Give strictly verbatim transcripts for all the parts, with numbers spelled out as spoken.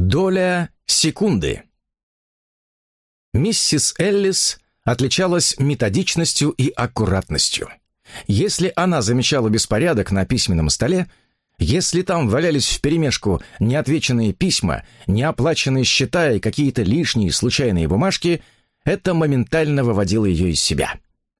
Доля секунды. Миссис Эллис отличалась методичностью и аккуратностью. Если она замечала беспорядок на письменном столе, если там валялись вперемешку неотвеченные письма, неоплаченные счета и какие-то лишние случайные бумажки, это моментально выводило ее из себя.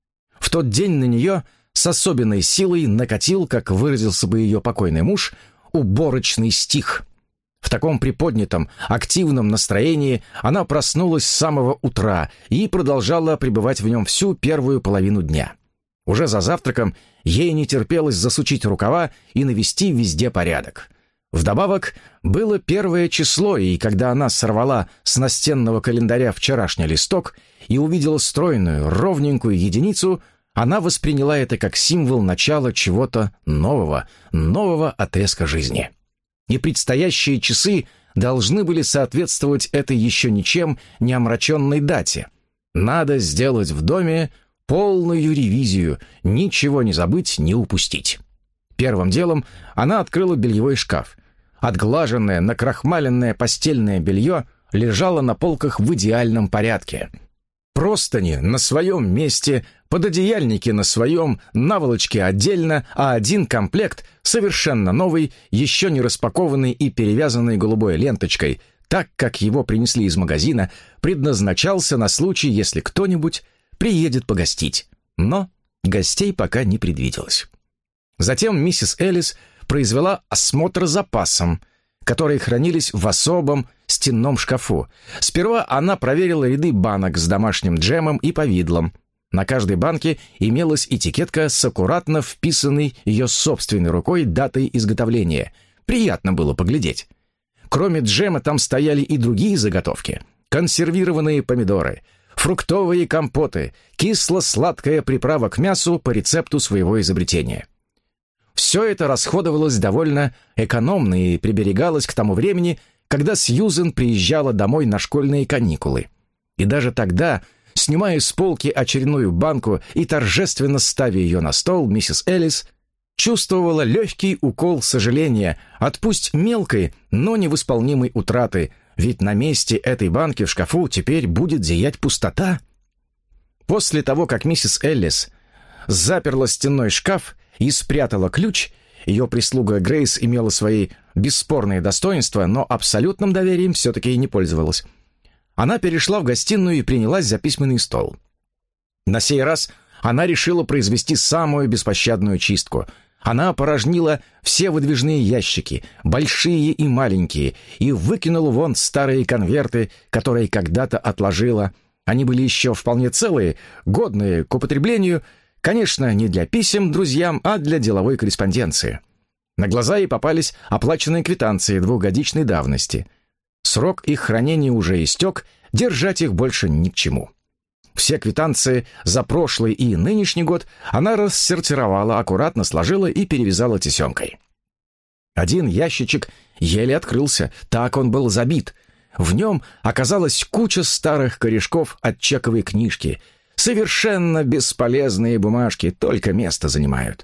В тот день на нее с особенной силой накатил, как выразился бы ее покойный муж, уборочный стих. В таком приподнятом, активном настроении она проснулась с самого утра и продолжала пребывать в нем всю первую половину дня. Уже за завтраком ей не терпелось засучить рукава и навести везде порядок. Вдобавок, было первое число, и когда она сорвала с настенного календаря вчерашний листок и увидела стройную, ровненькую единицу, она восприняла это как символ начала чего-то нового, нового отрезка жизни. И предстоящие часы должны были соответствовать этой еще ничем не омраченной дате. Надо сделать в доме полную ревизию, ничего не забыть, не упустить. Первым делом она открыла бельевой шкаф. Отглаженное, накрахмаленное постельное белье лежало на полках в идеальном порядке. Простыни на своем месте, пододеяльники на своем, наволочки отдельно, а один комплект, совершенно новый, еще не распакованный и перевязанный голубой ленточкой, так как его принесли из магазина, предназначался на случай, если кто-нибудь приедет погостить. Но гостей пока не предвиделось. Затем миссис Эллис произвела осмотр запасом, которые хранились в особом стенном шкафу. Сперва она проверила ряды банок с домашним джемом и повидлом. На каждой банке имелась этикетка с аккуратно вписанной ее собственной рукой датой изготовления. Приятно было поглядеть. Кроме джема там стояли и другие заготовки. Консервированные помидоры, фруктовые компоты, кисло-сладкая приправа к мясу по рецепту своего изобретения. Все это расходовалось довольно экономно и приберегалось к тому времени, когда Сьюзен приезжала домой на школьные каникулы. И даже тогда, снимая с полки очередную банку и торжественно ставя ее на стол, миссис Эллис чувствовала легкий укол сожаления от пусть мелкой, но невосполнимой утраты, ведь на месте этой банки в шкафу теперь будет зиять пустота. После того, как миссис Эллис заперла стенной шкаф и спрятала ключ, ее прислуга Грейс имела свои бесспорные достоинства, но абсолютным доверием все-таки и не пользовалась. Она перешла в гостиную и принялась за письменный стол. На сей раз она решила произвести самую беспощадную чистку. Она опорожнила все выдвижные ящики, большие и маленькие, и выкинула вон старые конверты, которые когда-то отложила. Они были еще вполне целые, годные к употреблению, конечно, не для писем друзьям, а для деловой корреспонденции. На глаза ей попались оплаченные квитанции двухгодичной давности. Срок их хранения уже истек, держать их больше ни к чему. Все квитанции за прошлый и нынешний год она рассортировала, аккуратно сложила и перевязала тесемкой. Один ящичек еле открылся, так он был забит. В нем оказалась куча старых корешков от чековой книжки. Совершенно бесполезные бумажки, только место занимают.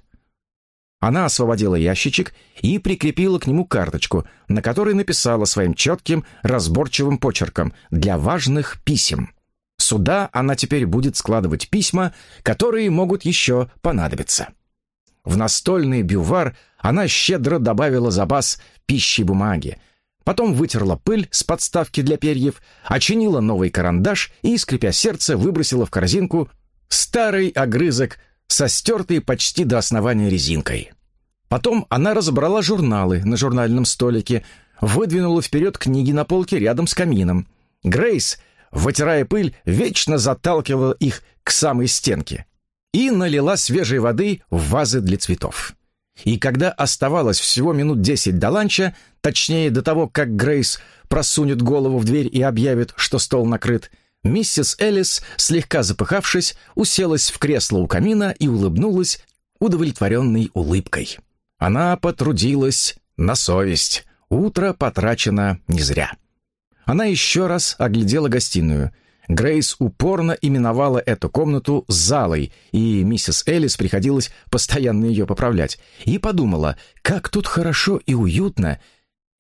Она освободила ящичек и прикрепила к нему карточку, на которой написала своим четким, разборчивым почерком «Для важных писем». Сюда она теперь будет складывать письма, которые могут еще понадобиться. В настольный бювар она щедро добавила запас пищи бумаги. Потом вытерла пыль с подставки для перьев, очинила новый карандаш и, скрипя сердце, выбросила в корзинку старый огрызок со стертой почти до основания резинкой. Потом она разобрала журналы на журнальном столике, выдвинула вперед книги на полке рядом с камином. Грейс, вытирая пыль, вечно заталкивала их к самой стенке и налила свежей воды в вазы для цветов. И когда оставалось всего минут десять до ланча, точнее до того, как Грейс просунет голову в дверь и объявит, что стол накрыт, миссис Эллис, слегка запыхавшись, уселась в кресло у камина и улыбнулась удовлетворенной улыбкой. Она потрудилась на совесть, утро потрачено не зря. Она еще раз оглядела гостиную. Грейс упорно именовала эту комнату залой, и миссис Эллис приходилось постоянно ее поправлять. И подумала, как тут хорошо и уютно,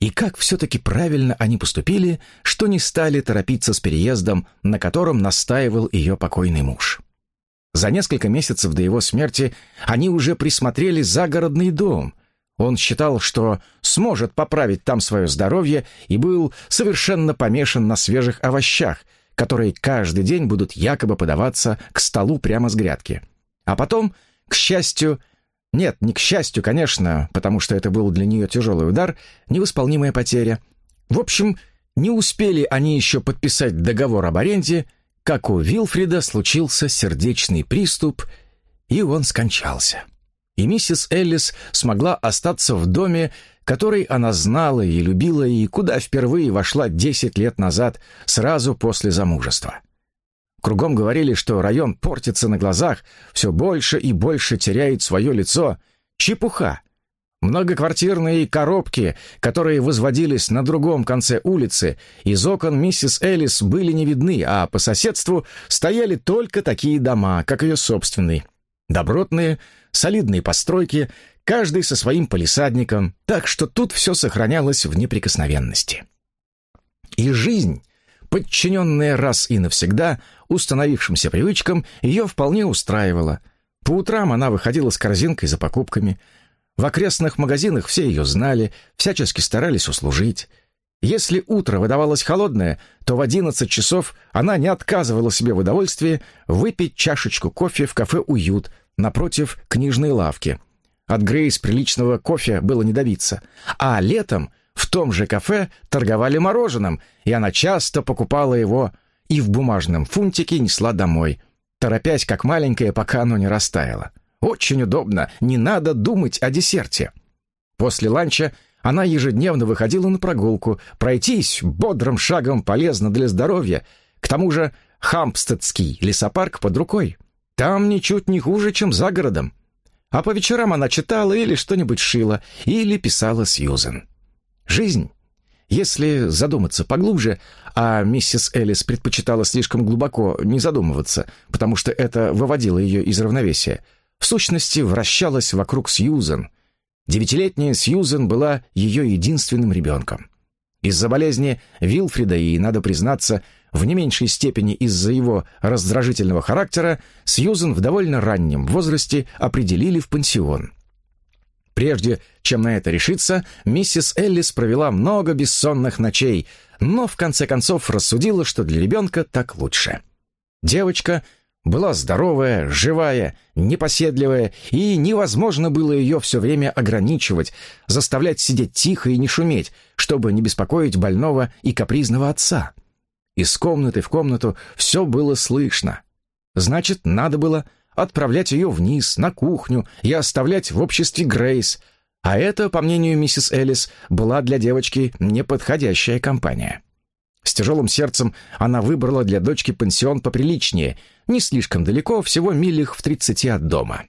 И как все-таки правильно они поступили, что не стали торопиться с переездом, на котором настаивал ее покойный муж. За несколько месяцев до его смерти они уже присмотрели загородный дом. Он считал, что сможет поправить там свое здоровье, и был совершенно помешан на свежих овощах, которые каждый день будут якобы подаваться к столу прямо с грядки. А потом, к счастью, нет, не к счастью, конечно, потому что это был для нее тяжелый удар, невосполнимая потеря. В общем, не успели они еще подписать договор об аренде, как у Вилфрида случился сердечный приступ, и он скончался. И миссис Эллис смогла остаться в доме, который она знала и любила, и куда впервые вошла десять лет назад, сразу после замужества. Кругом говорили, что район портится на глазах, все больше и больше теряет свое лицо. Чепуха. Многоквартирные коробки, которые возводились на другом конце улицы, из окон миссис Эллис были не видны, а по соседству стояли только такие дома, как ее собственный. Добротные, солидные постройки, каждый со своим палисадником, так что тут все сохранялось в неприкосновенности. И жизнь, подчиненная раз и навсегда установившимся привычкам, ее вполне устраивала. По утрам она выходила с корзинкой за покупками. В окрестных магазинах все ее знали, всячески старались услужить. Если утро выдавалось холодное, то в одиннадцать часов она не отказывала себе в удовольствии выпить чашечку кофе в кафе «Уют» напротив книжной лавки. От Грейс приличного кофе было не добиться. А летом в том же кафе торговали мороженым, и она часто покупала его и в бумажном фунтике несла домой, торопясь, как маленькая, пока оно не растаяло. Очень удобно, не надо думать о десерте. После ланча она ежедневно выходила на прогулку, пройтись бодрым шагом полезно для здоровья. К тому же Хампстедский лесопарк под рукой. Там ничуть не хуже, чем за городом. А по вечерам она читала или что-нибудь шила, или писала Сьюзен. Жизнь, если задуматься поглубже, а миссис Эллис предпочитала слишком глубоко не задумываться, потому что это выводило ее из равновесия, в сущности вращалась вокруг Сьюзен. Девятилетняя Сьюзен была ее единственным ребенком. Из-за болезни Вилфрида и, надо признаться, в не меньшей степени из-за его раздражительного характера, Сьюзен в довольно раннем возрасте определили в пансион. Прежде чем на это решиться, миссис Эллис провела много бессонных ночей, но в конце концов рассудила, что для ребенка так лучше. Девочка была здоровая, живая, непоседливая, и невозможно было ее все время ограничивать, заставлять сидеть тихо и не шуметь, чтобы не беспокоить больного и капризного отца. Из комнаты в комнату все было слышно. Значит, надо было отправлять ее вниз, на кухню, и оставлять в обществе Грейс, а это, по мнению миссис Эллис, была для девочки неподходящая компания. С тяжелым сердцем она выбрала для дочки пансион поприличнее, не слишком далеко, всего милях в тридцати от дома.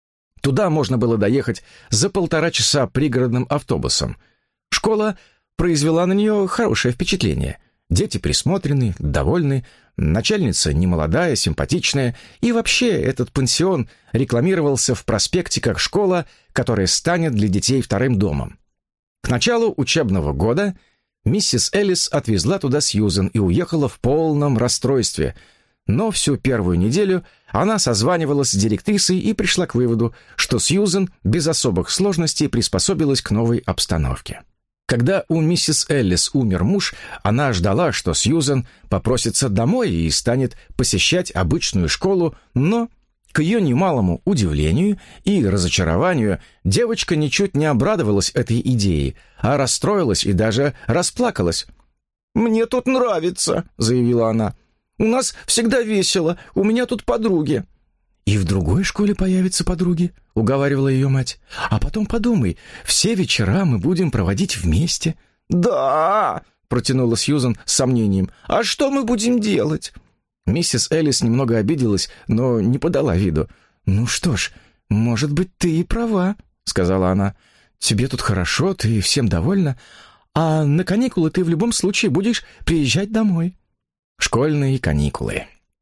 Туда можно было доехать за полтора часа пригородным автобусом. Школа произвела на нее хорошее впечатление. Дети присмотрены, довольны, начальница немолодая, симпатичная, и вообще этот пансион рекламировался в проспекте как школа, которая станет для детей вторым домом. К началу учебного года миссис Эллис отвезла туда Сьюзен и уехала в полном расстройстве, но всю первую неделю она созванивалась с директрисой и пришла к выводу, что Сьюзен без особых сложностей приспособилась к новой обстановке. Когда у миссис Эллис умер муж, она ждала, что Сьюзен попросится домой и станет посещать обычную школу, но, к ее немалому удивлению и разочарованию, девочка ничуть не обрадовалась этой идее, а расстроилась и даже расплакалась. «Мне тут нравится», — заявила она. «У нас всегда весело, у меня тут подруги». «И в другой школе появятся подруги», — уговаривала ее мать. «А потом подумай, все вечера мы будем проводить вместе». «Да», — протянула Сьюзен с сомнением. «А что мы будем делать?» Миссис Эллис немного обиделась, но не подала виду. «Ну что ж, может быть, ты и права», — сказала она. «Тебе тут хорошо, ты всем довольна, а на каникулы ты в любом случае будешь приезжать домой». Школьные каникулы.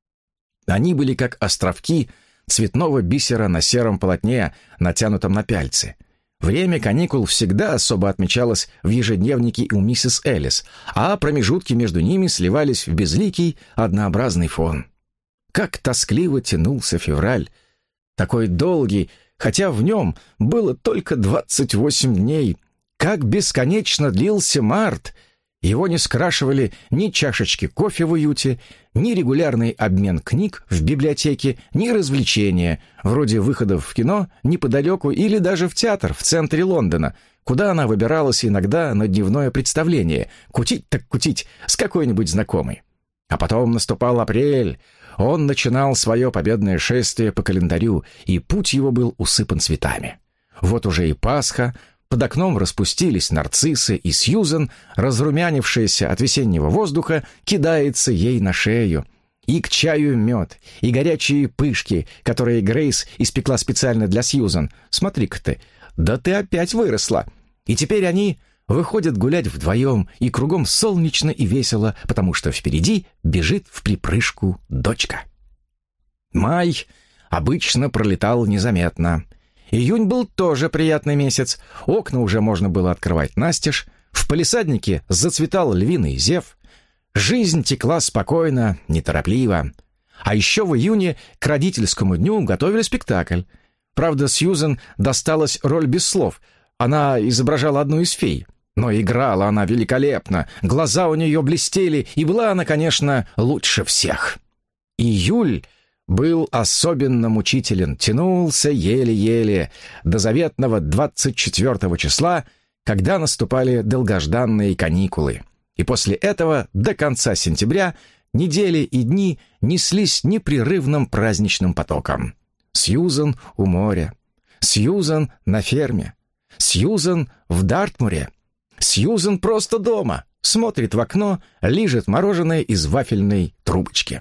Они были как островки цветного бисера на сером полотне, натянутом на пяльцы. Время каникул всегда особо отмечалось в ежедневнике у миссис Элис, а промежутки между ними сливались в безликий, однообразный фон. Как тоскливо тянулся февраль, такой долгий, хотя в нем было только двадцать восемь дней. Как бесконечно длился март! Его не скрашивали ни чашечки кофе в уюте, ни регулярный обмен книг в библиотеке, ни развлечения, вроде выходов в кино неподалеку или даже в театр в центре Лондона, куда она выбиралась иногда на дневное представление, кутить так кутить с какой-нибудь знакомой. А потом наступал апрель. Он начинал свое победное шествие по календарю, и путь его был усыпан цветами. Вот уже и Пасха. Под окном распустились нарциссы, и Сьюзен, разрумянившаяся от весеннего воздуха, кидается ей на шею. И к чаю мед, и горячие пышки, которые Грейс испекла специально для Сьюзен. Смотри-ка ты, да ты опять выросла. И теперь они выходят гулять вдвоем, и кругом солнечно и весело, потому что впереди бежит в припрыжку дочка. Май обычно пролетал незаметно. Июнь был тоже приятный месяц. Окна уже можно было открывать настежь. В палисаднике зацветал львиный зев. Жизнь текла спокойно, неторопливо. А еще в июне к родительскому дню готовили спектакль. Правда, Сьюзен досталась роль без слов. Она изображала одну из фей. Но играла она великолепно. Глаза у нее блестели, и была она, конечно, лучше всех. Июль был особенно мучителен, тянулся еле-еле до заветного двадцать четвёртого числа, когда наступали долгожданные каникулы. И после этого до конца сентября недели и дни неслись непрерывным праздничным потоком. Сьюзен у моря, Сьюзен на ферме, Сьюзен в Дартмуре, Сьюзен просто дома, смотрит в окно, лижет мороженое из вафельной трубочки.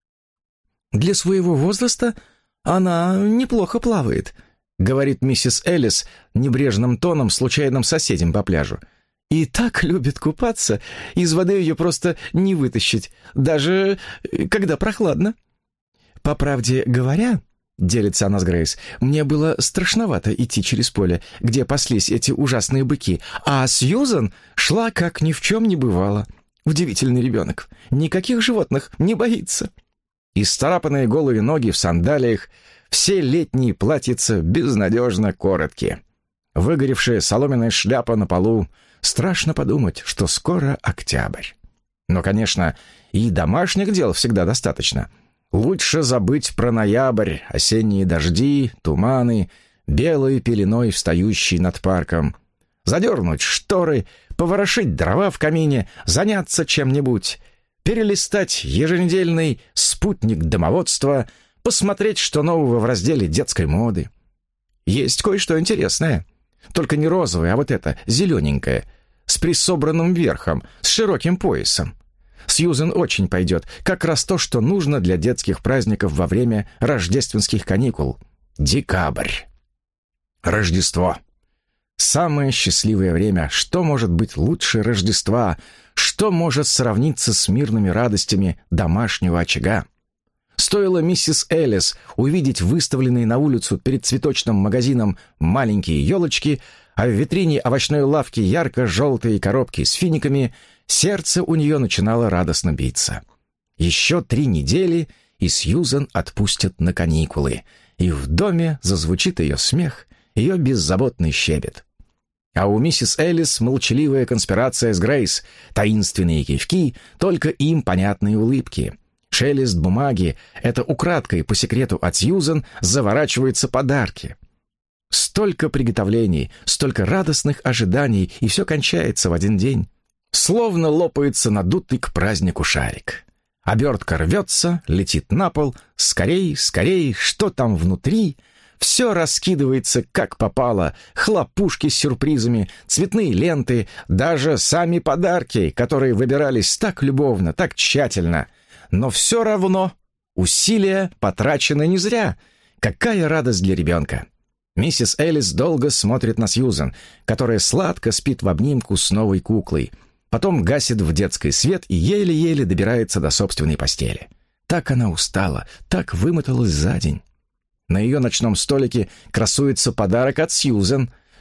«Для своего возраста она неплохо плавает», — говорит миссис Элис небрежным тоном случайным соседям по пляжу. «И так любит купаться, из воды ее просто не вытащить, даже когда прохладно». «По правде говоря, — делится она с Грейс, — мне было страшновато идти через поле, где паслись эти ужасные быки, а Сьюзен шла, как ни в чем не бывало. Удивительный ребенок, никаких животных не боится». Исцарапанные голые ноги в сандалиях, все летние платьица безнадежно короткие. Выгоревшая соломенная шляпа на полу. Страшно подумать, что скоро октябрь. Но, конечно, и домашних дел всегда достаточно. Лучше забыть про ноябрь, осенние дожди, туманы, белой пеленой встающие над парком. Задернуть шторы, поворошить дрова в камине, заняться чем-нибудь, перелистать еженедельный спутник домоводства, посмотреть, что нового в разделе детской моды. Есть кое-что интересное. Только не розовое, а вот это, зелененькое, с присобранным верхом, с широким поясом. Сьюзен очень пойдет, как раз то, что нужно для детских праздников во время рождественских каникул. Декабрь. Рождество. Самое счастливое время. Что может быть лучше Рождества? Что может сравниться с мирными радостями домашнего очага? Стоило миссис Элис увидеть выставленные на улицу перед цветочным магазином маленькие елочки, а в витрине овощной лавки ярко-желтые коробки с финиками, сердце у нее начинало радостно биться. Еще три недели, и Сьюзен отпустят на каникулы, и в доме зазвучит ее смех, ее беззаботный щебет. А у миссис Элис молчаливая конспирация с Грейс, таинственные кивки, только им понятные улыбки. Шелест бумаги — это украдкой по секрету от Сьюзен заворачиваются подарки. Столько приготовлений, столько радостных ожиданий, и все кончается в один день. Словно лопается надутый к празднику шарик. Обертка рвется, летит на пол. Скорей, скорей, что там внутри? Все раскидывается, как попало. Хлопушки с сюрпризами, цветные ленты, даже сами подарки, которые выбирались так любовно, так тщательно. Но все равно усилия потрачены не зря. Какая радость для ребенка! Миссис Элис долго смотрит на Сьюзен, которая сладко спит в обнимку с новой куклой. Потом гасит в детской свет и еле-еле добирается до собственной постели. Так она устала, так вымоталась за день. На ее ночном столике красуется подарок от Сьюзен.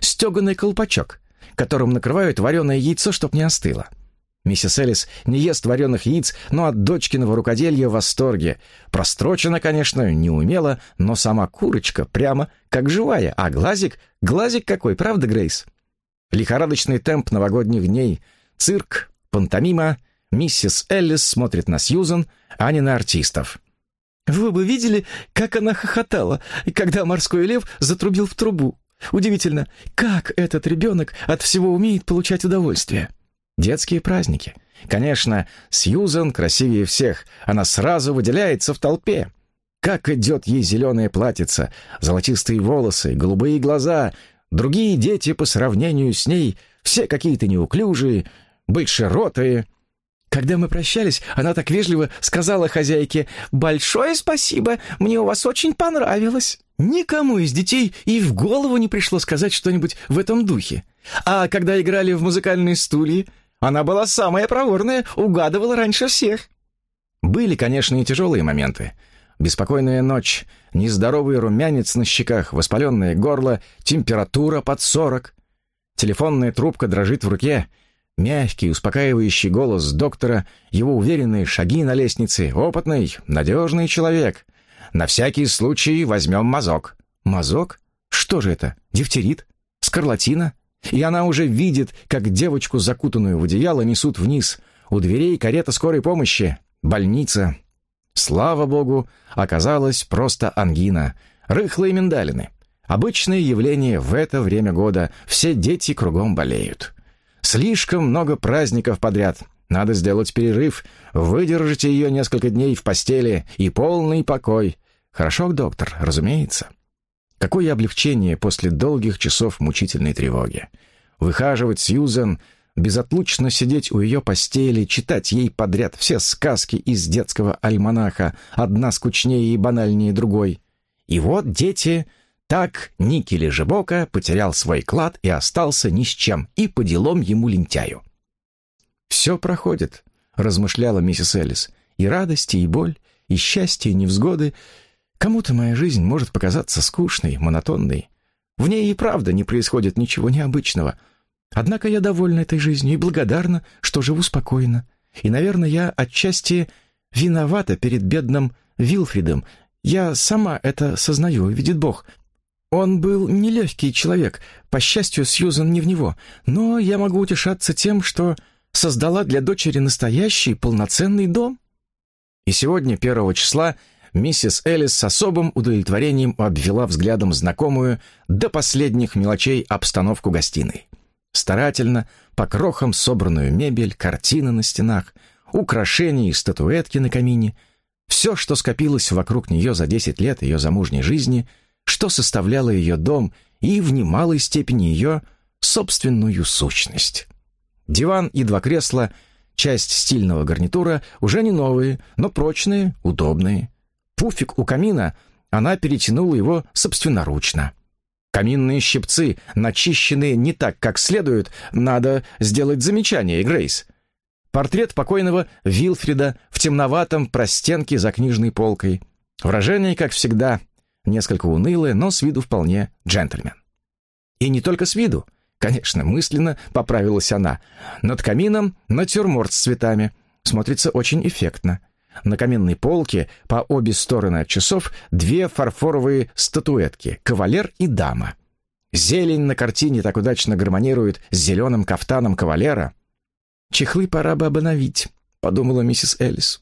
стеганый колпачок, которым накрывают вареное яйцо, чтоб не остыло. Миссис Элис не ест вареных яиц, но от дочкиного рукоделья в восторге. Прострочена, конечно, неумело, но сама курочка прямо как живая, а глазик, глазик какой, правда, Грейс? Лихорадочный темп новогодних дней, цирк, пантомима. Миссис Элис смотрит на Сьюзан, а не на артистов. Вы бы видели, как она хохотала, когда морской лев затрубил в трубу. Удивительно, как этот ребенок от всего умеет получать удовольствие. Детские праздники. Конечно, Сьюзан красивее всех, она сразу выделяется в толпе. Как идет ей зеленое платьице, золотистые волосы, голубые глаза. Другие дети по сравнению с ней все какие-то неуклюжие, большеротые. Когда мы прощались, она так вежливо сказала хозяйке: «Большое спасибо, мне у вас очень понравилось». Никому из детей и в голову не пришло сказать что-нибудь в этом духе. А когда играли в музыкальные стулья, она была самая проворная, угадывала раньше всех. Были, конечно, и тяжелые моменты. Беспокойная ночь, нездоровый румянец на щеках, воспаленное горло, температура под сорок. Телефонная трубка дрожит в руке. Мягкий, успокаивающий голос доктора, его уверенные шаги на лестнице. Опытный, надежный человек. На всякий случай возьмем мазок. Мазок? Что же это? Дифтерит? Скарлатина? И она уже видит, как девочку, закутанную в одеяло, несут вниз. У дверей карета скорой помощи. Больница. Слава богу, оказалось просто ангина. Рыхлые миндалины. Обычное явление в это время года. Все дети кругом болеют. Слишком много праздников подряд. Надо сделать перерыв. Выдержите ее несколько дней в постели и полный покой. Хорошо, доктор, разумеется. Какое облегчение после долгих часов мучительной тревоги. Выхаживать Сьюзан, безотлучно сидеть у ее постели, читать ей подряд все сказки из детского альманаха, одна скучнее и банальнее другой. И вот, дети, так Ники Лежебока потерял свой клад и остался ни с чем, и по делам ему лентяю. «Все проходит», — размышляла миссис Элис, — «и радости, и боль, и счастье, и невзгоды. Кому-то моя жизнь может показаться скучной, монотонной. В ней и правда не происходит ничего необычного. Однако я довольна этой жизнью и благодарна, что живу спокойно. И, наверное, я отчасти виновата перед бедным Вилфридом. Я сама это сознаю, видит Бог. Он был нелегкий человек, по счастью, Сьюзан не в него. Но я могу утешаться тем, что создала для дочери настоящий полноценный дом». И сегодня, первого числа, миссис Элис с особым удовлетворением обвела взглядом знакомую до последних мелочей обстановку гостиной. Старательно, по крохам собранную мебель, картины на стенах, украшения и статуэтки на камине. Все, что скопилось вокруг нее за десять лет ее замужней жизни, что составляло ее дом и в немалой степени ее собственную сущность. Диван и два кресла, часть стильного гарнитура, уже не новые, но прочные, удобные. Пуфик у камина, она перетянула его собственноручно. Каминные щипцы, начищенные не так, как следует, надо сделать замечание, Грейс. Портрет покойного Вилфрида в темноватом простенке за книжной полкой. Выражение, как всегда, несколько унылое, но с виду вполне джентльмен. И не только с виду. Конечно, мысленно поправилась она. Над камином натюрморт с цветами. Смотрится очень эффектно. На каминной полке по обе стороны от часов две фарфоровые статуэтки — кавалер и дама. Зелень на картине так удачно гармонирует с зеленым кафтаном кавалера. «Чехлы пора бы обновить», — подумала миссис Элис.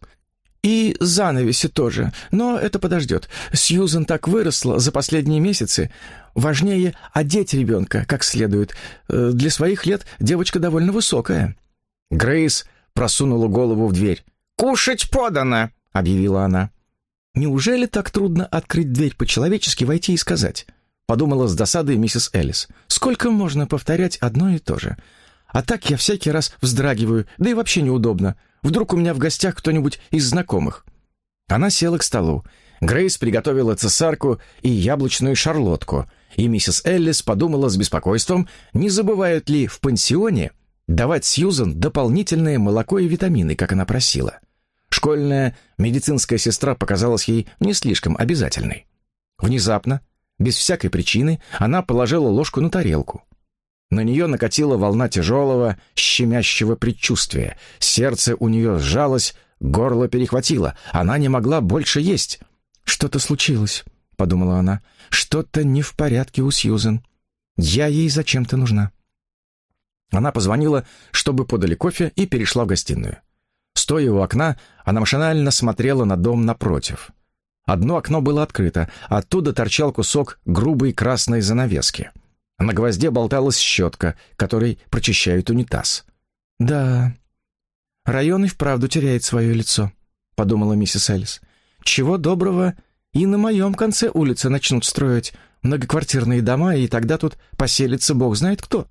«И занавеси тоже, но это подождет. Сьюзан так выросла за последние месяцы. Важнее одеть ребенка как следует. Для своих лет девочка довольно высокая». Грейс просунула голову в дверь. «Кушать подано!» — объявила она. «Неужели так трудно открыть дверь по-человечески, войти и сказать?» — подумала с досадой миссис Элис. «Сколько можно повторять одно и то же? А так я всякий раз вздрагиваю, да и вообще неудобно. Вдруг у меня в гостях кто-нибудь из знакомых». Она села к столу. Грейс приготовила цесарку и яблочную шарлотку, и миссис Элис подумала с беспокойством, не забывают ли в пансионе давать Сьюзан дополнительное молоко и витамины, как она просила. Школьная медицинская сестра показалась ей не слишком обязательной. Внезапно, без всякой причины, она положила ложку на тарелку. На нее накатила волна тяжелого, щемящего предчувствия. Сердце у нее сжалось, горло перехватило. Она не могла больше есть. «Что-то случилось», — подумала она. «Что-то не в порядке у Сьюзен. Я ей зачем-то нужна». Она позвонила, чтобы подали кофе, и перешла в гостиную. Стоя у окна, она машинально смотрела на дом напротив. Одно окно было открыто, оттуда торчал кусок грубой красной занавески. На гвозде болталась щетка, которой прочищают унитаз. «Да, район и вправду теряет свое лицо», — подумала миссис Эллис. «Чего доброго, и на моем конце улицы начнут строить многоквартирные дома, и тогда тут поселится бог знает кто».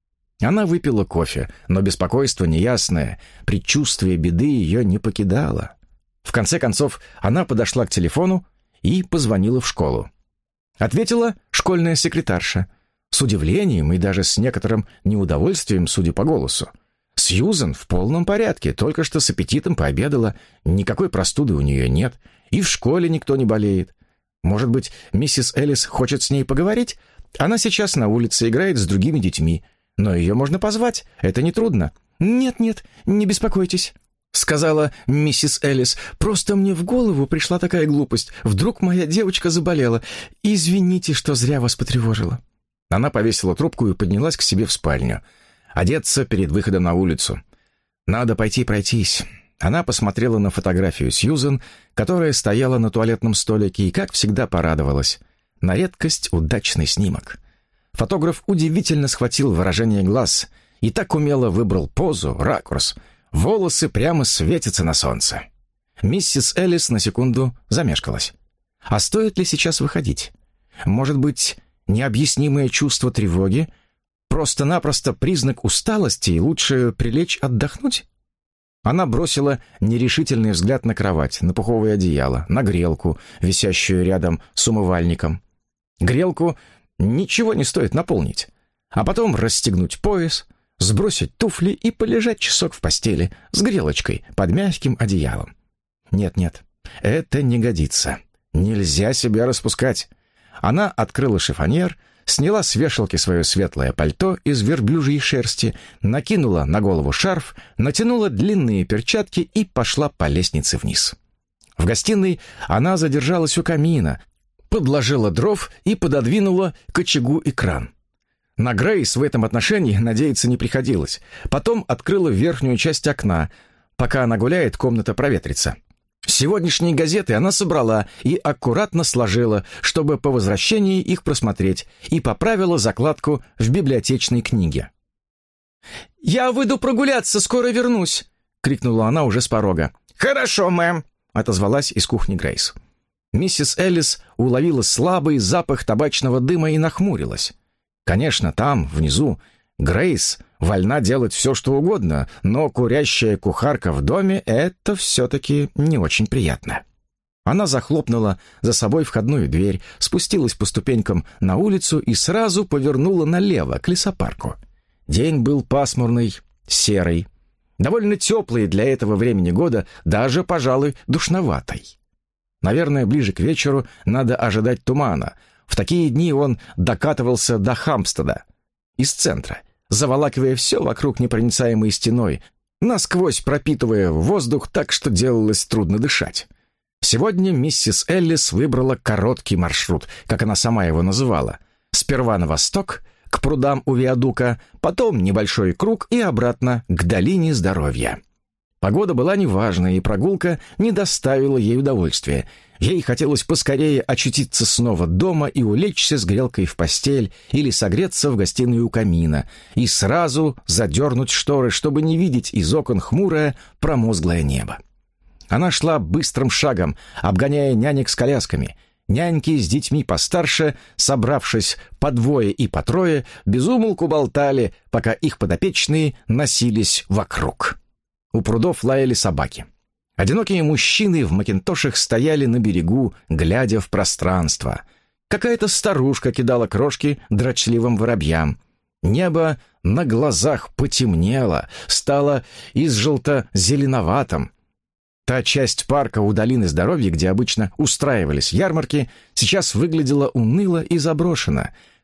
Она выпила кофе, но беспокойство неясное, предчувствие беды ее не покидало. В конце концов, она подошла к телефону и позвонила в школу. Ответила школьная секретарша. С удивлением и даже с некоторым неудовольствием, судя по голосу. Сьюзен в полном порядке, только что с аппетитом пообедала, никакой простуды у нее нет, и в школе никто не болеет. Может быть, миссис Эллис хочет с ней поговорить? Она сейчас на улице играет с другими детьми, но ее можно позвать, это нетрудно. «Нет-нет, не беспокойтесь», — сказала миссис Эллис. «Просто мне в голову пришла такая глупость. Вдруг моя девочка заболела. Извините, что зря вас потревожила». Она повесила трубку и поднялась к себе в спальню. Одеться перед выходом на улицу. Надо пойти пройтись. Она посмотрела на фотографию Сьюзен, которая стояла на туалетном столике, и, как всегда, порадовалась. На редкость удачный снимок. Фотограф удивительно схватил выражение глаз и так умело выбрал позу, ракурс. Волосы прямо светятся на солнце. Миссис Эллис на секунду замешкалась. А стоит ли сейчас выходить? Может быть, необъяснимое чувство тревоги просто-напросто признак усталости, и лучше прилечь отдохнуть? Она бросила нерешительный взгляд на кровать, на пуховое одеяло, на грелку, висящую рядом с умывальником. Грелку ничего не стоит наполнить, а потом расстегнуть пояс, сбросить туфли и полежать часок в постели с грелочкой под мягким одеялом. Нет-нет, это не годится. Нельзя себя распускать. Она открыла шифоньер, сняла с вешалки свое светлое пальто из верблюжьей шерсти, накинула на голову шарф, натянула длинные перчатки и пошла по лестнице вниз. В гостиной она задержалась у камина, подложила дров и пододвинула к очагу экран. На Грейс в этом отношении надеяться не приходилось. Потом открыла верхнюю часть окна. Пока она гуляет, комната проветрится. Сегодняшние газеты она собрала и аккуратно сложила, чтобы по возвращении их просмотреть, и поправила закладку в библиотечной книге. «Я выйду прогуляться, скоро вернусь!» — крикнула она уже с порога. «Хорошо, мэм!» — отозвалась из кухни Грейс. Миссис Эллис уловила слабый запах табачного дыма и нахмурилась. Конечно, там, внизу, Грейс вольна делать все, что угодно, но курящая кухарка в доме — это все-таки не очень приятно. Она захлопнула за собой входную дверь, спустилась по ступенькам на улицу и сразу повернула налево, к лесопарку. День был пасмурный, серый, довольно теплый для этого времени года, даже, пожалуй, душноватый. Наверное, ближе к вечеру надо ожидать тумана. В такие дни он докатывался до Хампстеда, из центра, заволакивая все вокруг непроницаемой стеной, насквозь пропитывая воздух так, что делалось трудно дышать. Сегодня миссис Эллис выбрала короткий маршрут, как она сама его называла. Сперва на восток, к прудам у виадука, потом небольшой круг и обратно к долине здоровья. Погода была неважная, и прогулка не доставила ей удовольствия. Ей хотелось поскорее очутиться снова дома и улечься с грелкой в постель или согреться в гостиной у камина и сразу задернуть шторы, чтобы не видеть из окон хмурое, промозглое небо. Она шла быстрым шагом, обгоняя нянек с колясками. Няньки с детьми постарше, собравшись по двое и по трое, без умолку болтали, пока их подопечные носились вокруг. У прудов лаяли собаки. Одинокие мужчины в макинтошах стояли на берегу, глядя в пространство. Какая-то старушка кидала крошки дрочливым воробьям. Небо на глазах потемнело, стало изжелто-зеленоватым. Та часть парка у долины здоровья, где обычно устраивались ярмарки, сейчас выглядела уныло и заброшенно.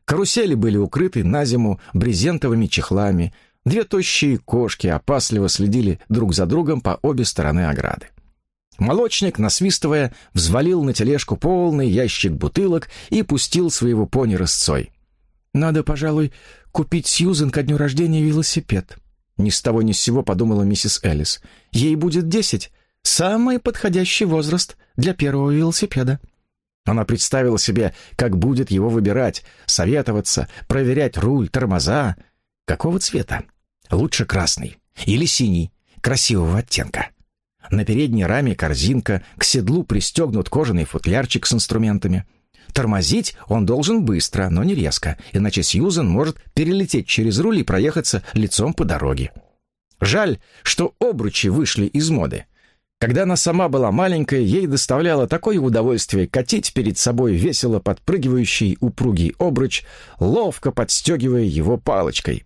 Карусели были укрыты на зиму брезентовыми чехлами. Две тощие кошки опасливо следили друг за другом по обе стороны ограды. Молочник, насвистывая, взвалил на тележку полный ящик бутылок и пустил своего пони рысцой. «Надо, пожалуй, купить Сьюзен ко дню рождения велосипед», — ни с того ни с сего подумала миссис Эллис. «Ей будет десять. Самый подходящий возраст для первого велосипеда». Она представила себе, как будет его выбирать, советоваться, проверять руль, тормоза. Какого цвета? Лучше красный или синий, красивого оттенка. На передней раме корзинка, к седлу пристегнут кожаный футлярчик с инструментами. Тормозить он должен быстро, но не резко, иначе Сьюзен может перелететь через руль и проехаться лицом по дороге. Жаль, что обручи вышли из моды. Когда она сама была маленькой, ей доставляло такое удовольствие катить перед собой весело подпрыгивающий упругий обруч, ловко подстегивая его палочкой.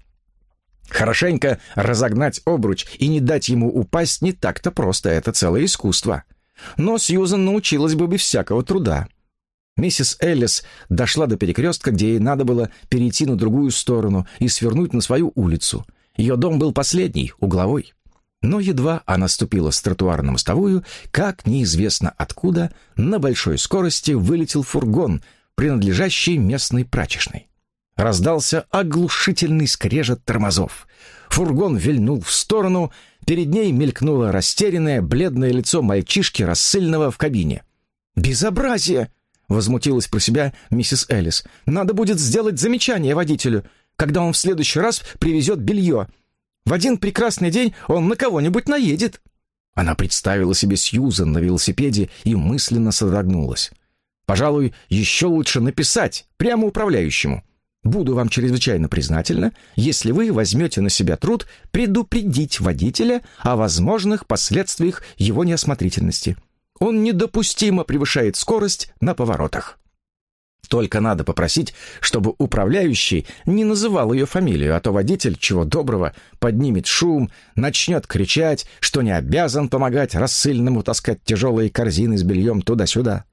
Хорошенько разогнать обруч и не дать ему упасть не так-то просто, это целое искусство. Но Сьюзен научилась бы без всякого труда. Миссис Эллис дошла до перекрестка, где ей надо было перейти на другую сторону и свернуть на свою улицу. Ее дом был последний, угловой. Но едва она ступила с тротуара на мостовую, как неизвестно откуда на большой скорости вылетел фургон, принадлежащий местной прачечной. Раздался оглушительный скрежет тормозов. Фургон вильнул в сторону, перед ней мелькнуло растерянное, бледное лицо мальчишки, рассыльного в кабине. «Безобразие!» — возмутилась про себя миссис Эллис. «Надо будет сделать замечание водителю, когда он в следующий раз привезет белье. В один прекрасный день он на кого-нибудь наедет». Она представила себе Сьюзен на велосипеде и мысленно содрогнулась. «Пожалуй, еще лучше написать прямо управляющему. Буду вам чрезвычайно признательна, если вы возьмете на себя труд предупредить водителя о возможных последствиях его неосмотрительности. Он недопустимо превышает скорость на поворотах». Только надо попросить, чтобы управляющий не называл ее фамилию, а то водитель, чего доброго, поднимет шум, начнет кричать, что не обязан помогать рассыльному таскать тяжелые корзины с бельем туда-сюда.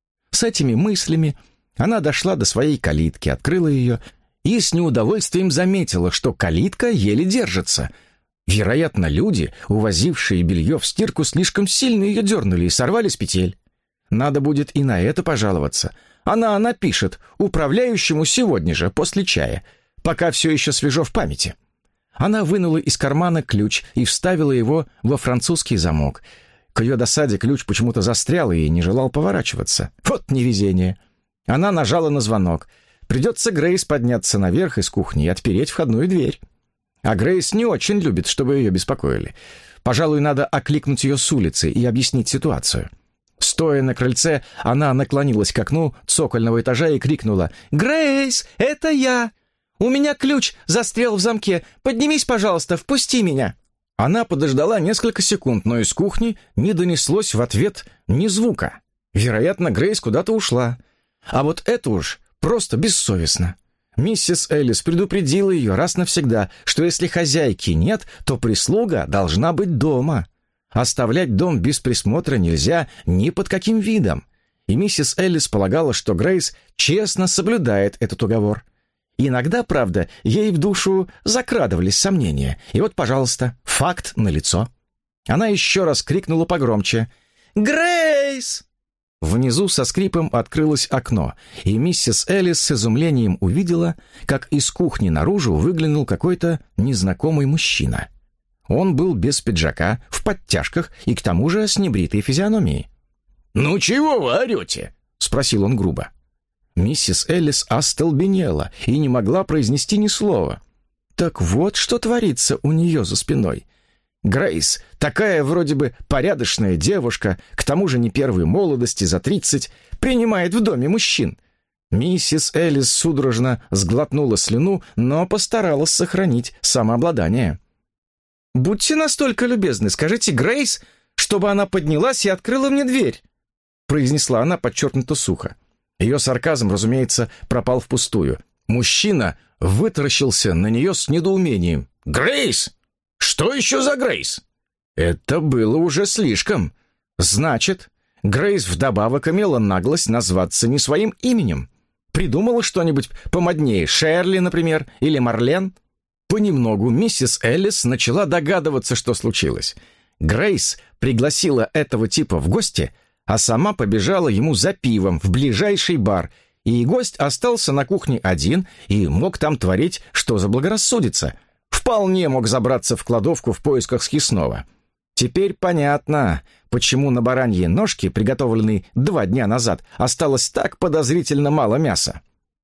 С этими мыслями она дошла до своей калитки, открыла ее и с неудовольствием заметила, что калитка еле держится. Вероятно, люди, увозившие белье в стирку, слишком сильно ее дернули и сорвали с петель. Надо будет и на это пожаловаться. Она напишет управляющему сегодня же, после чая, пока все еще свежо в памяти. Она вынула из кармана ключ и вставила его во французский замок. К ее досаде ключ почему-то застрял и не желал поворачиваться. Вот невезение. Она нажала на звонок. Придется Грейс подняться наверх из кухни и отпереть входную дверь. А Грейс не очень любит, чтобы ее беспокоили. Пожалуй, надо окликнуть ее с улицы и объяснить ситуацию. Стоя на крыльце, она наклонилась к окну цокольного этажа и крикнула: «Грейс, это я! У меня ключ застрял в замке. Поднимись, пожалуйста, впусти меня!» Она подождала несколько секунд, но из кухни не донеслось в ответ ни звука. Вероятно, Грейс куда-то ушла. А вот это уж просто бессовестно. Миссис Эллис предупредила ее раз навсегда, что если хозяйки нет, то прислуга должна быть дома. Оставлять дом без присмотра нельзя ни под каким видом. И миссис Эллис полагала, что Грейс честно соблюдает этот уговор. Иногда, правда, ей в душу закрадывались сомнения. И вот, пожалуйста, факт налицо. Она еще раз крикнула погромче: «Грейс!» Внизу со скрипом открылось окно, и миссис Эллис с изумлением увидела, как из кухни наружу выглянул какой-то незнакомый мужчина. Он был без пиджака, в подтяжках и к тому же с небритой физиономией. «Ну чего вы орете?» — спросил он грубо. Миссис Эллис остолбенела и не могла произнести ни слова. Так вот, что творится у нее за спиной. Грейс, такая вроде бы порядочная девушка, к тому же не первой молодости, за тридцать, принимает в доме мужчин. Миссис Эллис судорожно сглотнула слюну, но постаралась сохранить самообладание. «Будьте настолько любезны, скажите Грейс, чтобы она поднялась и открыла мне дверь», произнесла она подчеркнуто сухо. Ее сарказм, разумеется, пропал впустую. Мужчина вытаращился на нее с недоумением. «Грейс? Что еще за Грейс?» Это было уже слишком. Значит, Грейс вдобавок имела наглость назваться не своим именем. Придумала что-нибудь помоднее? Шерли, например, или Марлен?» Понемногу миссис Эллис начала догадываться, что случилось. Грейс пригласила этого типа в гости, а сама побежала ему за пивом в ближайший бар, и гость остался на кухне один и мог там творить, что заблагорассудится. Вполне мог забраться в кладовку в поисках съестного. Теперь понятно, почему на бараньи ножки, приготовленные два дня назад, осталось так подозрительно мало мяса.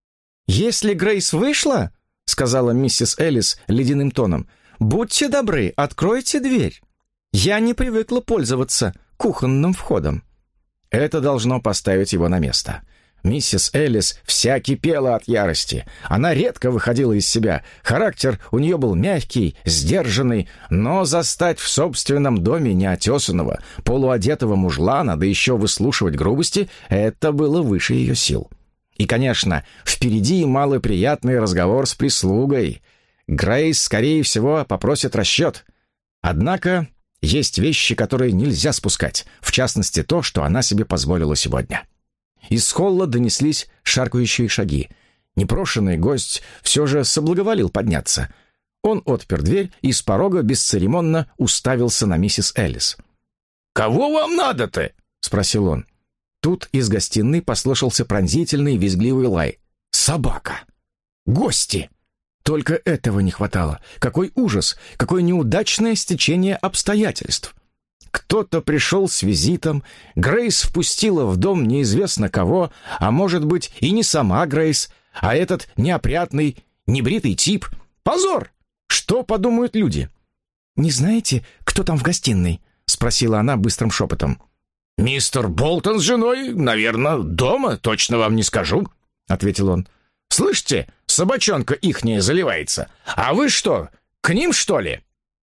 «Если Грейс вышла, — сказала миссис Эллис ледяным тоном, — будьте добры, откройте дверь. Я не привыкла пользоваться кухонным входом». Это должно поставить его на место. Миссис Эллис вся кипела от ярости. Она редко выходила из себя. Характер у нее был мягкий, сдержанный, но застать в собственном доме неотесанного, полуодетого мужлана, да еще выслушивать грубости — это было выше ее сил. И, конечно, впереди малоприятный разговор с прислугой. Грейс, скорее всего, попросит расчет. Однако есть вещи, которые нельзя спускать, в частности, то, что она себе позволила сегодня. Из холла донеслись шаркающие шаги. Непрошенный гость все же соблаговолил подняться. Он отпер дверь и с порога бесцеремонно уставился на миссис Эллис. «Кого вам надо-то?» — спросил он. Тут из гостиной послышался пронзительный визгливый лай. «Собака! Гости!» Только этого не хватало. Какой ужас! Какое неудачное стечение обстоятельств! Кто-то пришел с визитом, Грейс впустила в дом неизвестно кого, а может быть и не сама Грейс, а этот неопрятный, небритый тип. Позор! Что подумают люди? «Не знаете, кто там в гостиной?» — спросила она быстрым шепотом. «Мистер Болтон с женой, наверное, дома, точно вам не скажу», — ответил он. «Слышите, собачонка ихняя заливается. А вы что, к ним, что ли?»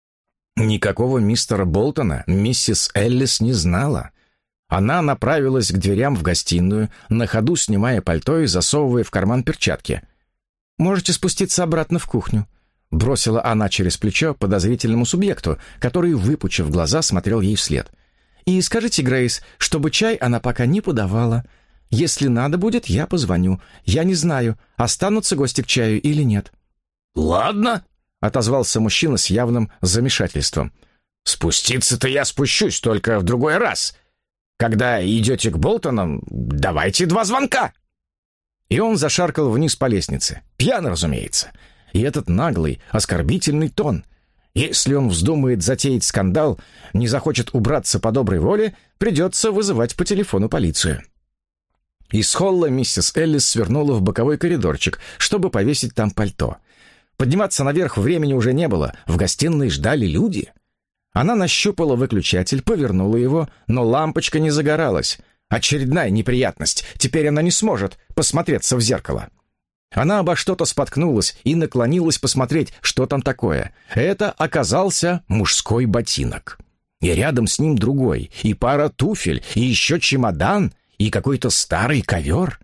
Никакого мистера Болтона миссис Эллис не знала. Она направилась к дверям в гостиную, на ходу снимая пальто и засовывая в карман перчатки. «Можете спуститься обратно в кухню», — бросила она через плечо подозрительному субъекту, который, выпучив глаза, смотрел ей вслед. «И скажите Грейс, чтобы чай она пока не подавала. Если надо будет, я позвоню. Я не знаю, останутся гости к чаю или нет». «Ладно», — отозвался мужчина с явным замешательством. «Спуститься-то я спущусь, только в другой раз. Когда идете к Болтонам, давайте два звонка». И он зашаркал вниз по лестнице. Пьяно, разумеется. И этот наглый, оскорбительный тон. Если он вздумает затеять скандал, не захочет убраться по доброй воле, придется вызывать по телефону полицию. Из холла миссис Эллис свернула в боковой коридорчик, чтобы повесить там пальто. Подниматься наверх времени уже не было, в гостиной ждали люди. Она нащупала выключатель, повернула его, но лампочка не загоралась. Очередная неприятность, теперь она не сможет посмотреться в зеркало. Она обо что-то споткнулась и наклонилась посмотреть, что там такое. Это оказался мужской ботинок. И рядом с ним другой, и пара туфель, и еще чемодан, и какой-то старый ковер.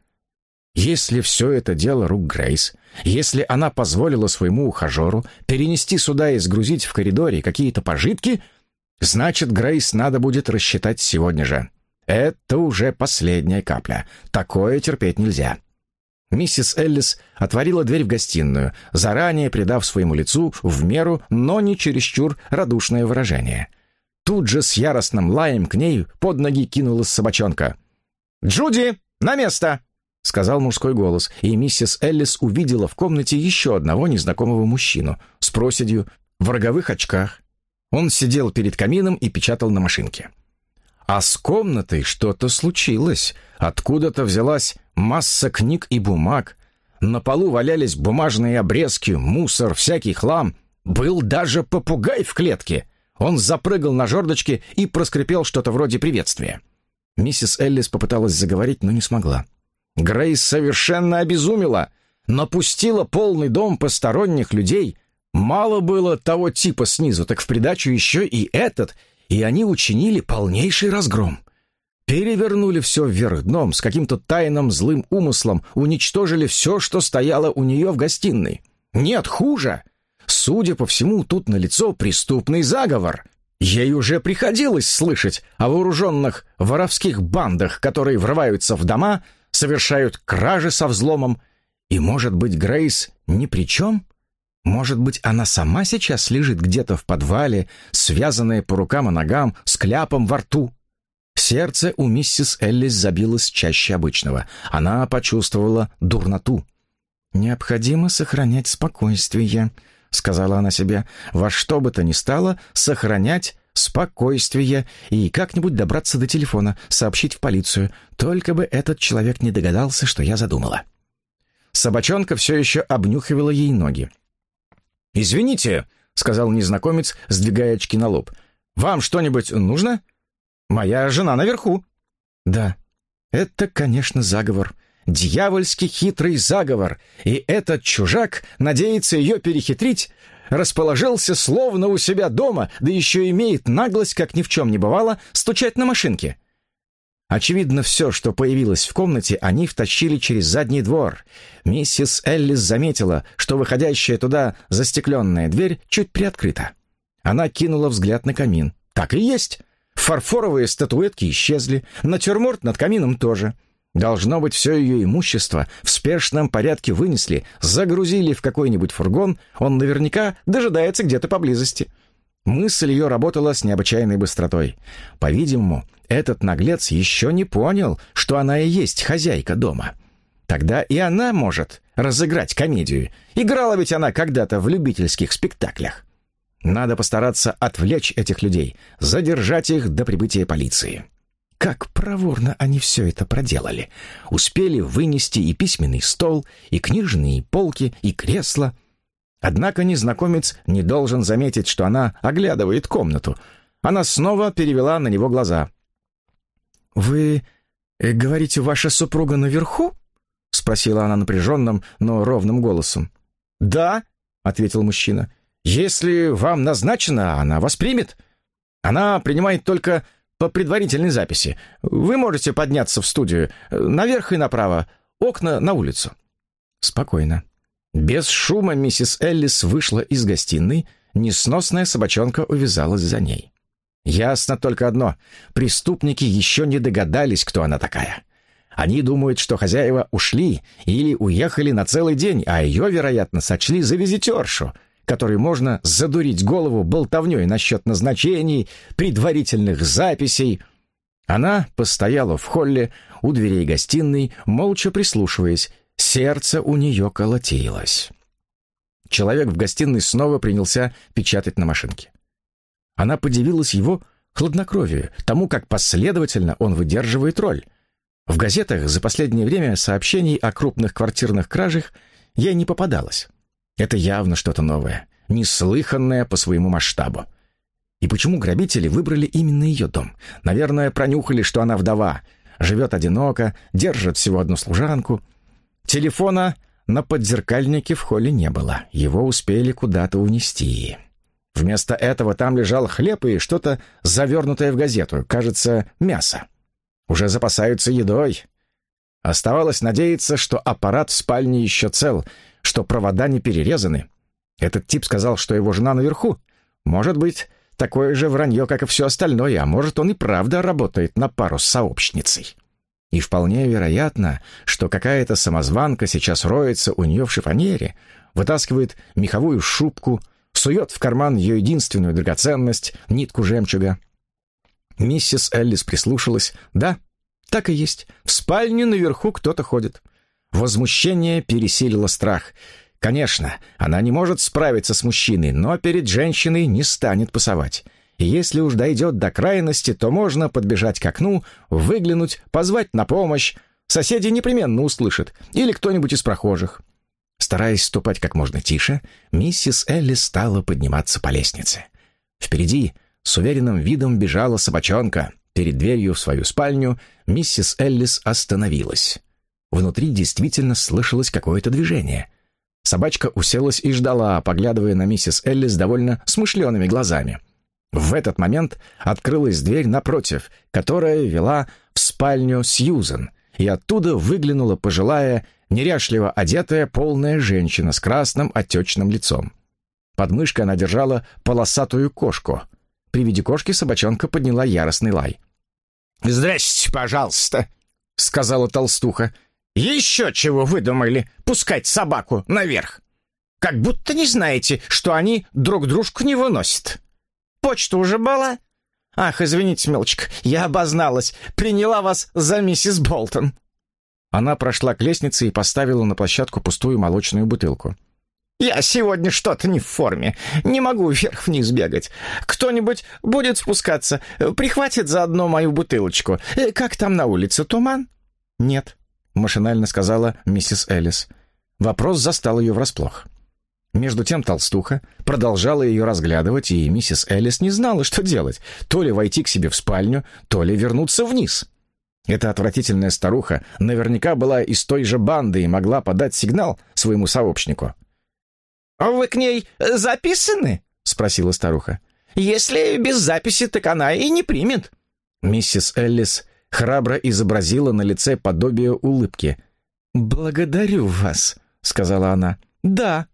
Если все это дело рук Грейс, если она позволила своему ухажеру перенести сюда и сгрузить в коридоре какие-то пожитки, значит, Грейс надо будет рассчитать сегодня же. Это уже последняя капля. Такое терпеть нельзя. Миссис Эллис отворила дверь в гостиную, заранее придав своему лицу в меру, но не чересчур радушное выражение. Тут же с яростным лаем к ней под ноги кинулась собачонка. «Джуди, на место!» — сказал мужской голос, и миссис Эллис увидела в комнате еще одного незнакомого мужчину с проседью, в роговых очках. Он сидел перед камином и печатал на машинке. А с комнатой что-то случилось. Откуда-то взялась масса книг и бумаг. На полу валялись бумажные обрезки, мусор, всякий хлам. Был даже попугай в клетке. Он запрыгал на жердочке и проскрипел что-то вроде приветствия. Миссис Эллис попыталась заговорить, но не смогла. Грейс совершенно обезумела. Напустила полный дом посторонних людей. Мало было того типа снизу, так в придачу еще и этот, и они учинили полнейший разгром. Перевернули все вверх дном, с каким-то тайным злым умыслом уничтожили все, что стояло у нее в гостиной. Нет, хуже. Судя по всему, тут налицо преступный заговор. Ей уже приходилось слышать о вооруженных воровских бандах, которые врываются в дома, совершают кражи со взломом. И, может быть, Грейс ни при чем? Может быть, она сама сейчас лежит где-то в подвале, связанная по рукам и ногам, с кляпом во рту? Сердце у миссис Эллис забилось чаще обычного. Она почувствовала дурноту. «Необходимо сохранять спокойствие», — сказала она себе. «Во что бы то ни стало, сохранять спокойствие и как-нибудь добраться до телефона, сообщить в полицию. Только бы этот человек не догадался, что я задумала». Собачонка все еще обнюхивала ей ноги. «Извините», — сказал незнакомец, сдвигая очки на лоб. «Вам что-нибудь нужно? Моя жена наверху». «Да, это, конечно, заговор. Дьявольски хитрый заговор. И этот чужак надеется ее перехитрить. Расположился словно у себя дома, да еще имеет наглость, как ни в чем не бывало, стучать на машинке». Очевидно, все, что появилось в комнате, они втащили через задний двор. Миссис Эллис заметила, что выходящая туда застекленная дверь чуть приоткрыта. Она кинула взгляд на камин. Так и есть. Фарфоровые статуэтки исчезли, натюрморт над камином тоже. Должно быть, все ее имущество в спешном порядке вынесли, загрузили в какой-нибудь фургон, он наверняка дожидается где-то поблизости. Мысль ее работала с необычайной быстротой. По-видимому, этот наглец еще не понял, что она и есть хозяйка дома. Тогда и она может разыграть комедию. Играла ведь она когда-то в любительских спектаклях. Надо постараться отвлечь этих людей, задержать их до прибытия полиции. Как проворно они все это проделали. Успели вынести и письменный стол, и книжные полки, и кресла. Однако незнакомец не должен заметить, что она оглядывает комнату. Она снова перевела на него глаза. «Вы э, говорите, ваша супруга наверху?» — спросила она напряженным, но ровным голосом. «Да», — ответил мужчина. «Если вам назначено, она вас примет. Она принимает только по предварительной записи. Вы можете подняться в студию, наверх и направо, окна на улицу». «Спокойно». Без шума миссис Эллис вышла из гостиной, несносная собачонка увязалась за ней. Ясно только одно: преступники еще не догадались, кто она такая. Они думают, что хозяева ушли или уехали на целый день, а ее, вероятно, сочли за визитершу, которой можно задурить голову болтовней насчет назначений, предварительных записей. Она постояла в холле у дверей гостиной, молча прислушиваясь. Сердце у нее колотилось. Человек в гостиной снова принялся печатать на машинке. Она подивилась его хладнокровию, тому, как последовательно он выдерживает роль. В газетах за последнее время сообщений о крупных квартирных кражах ей не попадалось. Это явно что-то новое, неслыханное по своему масштабу. И почему грабители выбрали именно ее дом? Наверное, пронюхали, что она вдова, живет одиноко, держит всего одну служанку. Телефона на подзеркальнике в холле не было, его успели куда-то унести. Вместо этого там лежал хлеб и что-то завернутое в газету, кажется, мясо. Уже запасаются едой. Оставалось надеяться, что аппарат в спальне еще цел, что провода не перерезаны. Этот тип сказал, что его жена наверху. Может быть, такое же вранье, как и все остальное, а может, он и правда работает на пару с сообщницей. И вполне вероятно, что какая-то самозванка сейчас роется у нее в шифоньере, вытаскивает меховую шубку, сует в карман ее единственную драгоценность — нитку жемчуга. Миссис Эллис прислушалась. Да, так и есть. В спальне наверху кто-то ходит. Возмущение пересилило страх. Конечно, она не может справиться с мужчиной, но перед женщиной не станет пасовать. И если уж дойдет до крайности, то можно подбежать к окну, выглянуть, позвать на помощь. Соседи непременно услышат, или кто-нибудь из прохожих. Стараясь ступать как можно тише, миссис Эллис стала подниматься по лестнице. Впереди с уверенным видом бежала собачонка. Перед дверью в свою спальню миссис Эллис остановилась. Внутри действительно слышалось какое-то движение. Собачка уселась и ждала, поглядывая на миссис Эллис довольно смышленными глазами. В этот момент открылась дверь напротив, которая вела в спальню Сьюзен, и оттуда выглянула пожилая, неряшливо одетая, полная женщина с красным отечным лицом. Под мышкой она держала полосатую кошку. При виде кошки собачонка подняла яростный лай. «Здрасте, пожалуйста», — сказала толстуха. «Еще чего выдумали пускать собаку наверх? Как будто не знаете, что они друг дружку не выносят. Почта уже была? Ах, извините, милочка, я обозналась, приняла вас за миссис Болтон». Она прошла к лестнице и поставила на площадку пустую молочную бутылку. «Я сегодня что-то не в форме, не могу вверх-вниз бегать. Кто-нибудь будет спускаться, прихватит заодно мою бутылочку. Как там на улице, туман?» «Нет», — машинально сказала миссис Эллис. Вопрос застал ее врасплох. Между тем толстуха продолжала ее разглядывать, и миссис Эллис не знала, что делать: то ли войти к себе в спальню, то ли вернуться вниз. Эта отвратительная старуха наверняка была из той же банды и могла подать сигнал своему сообщнику. «Вы к ней записаны?» — спросила старуха. «Если без записи, так она и не примет». Миссис Эллис храбро изобразила на лице подобие улыбки. «Благодарю вас», — сказала она. «Да,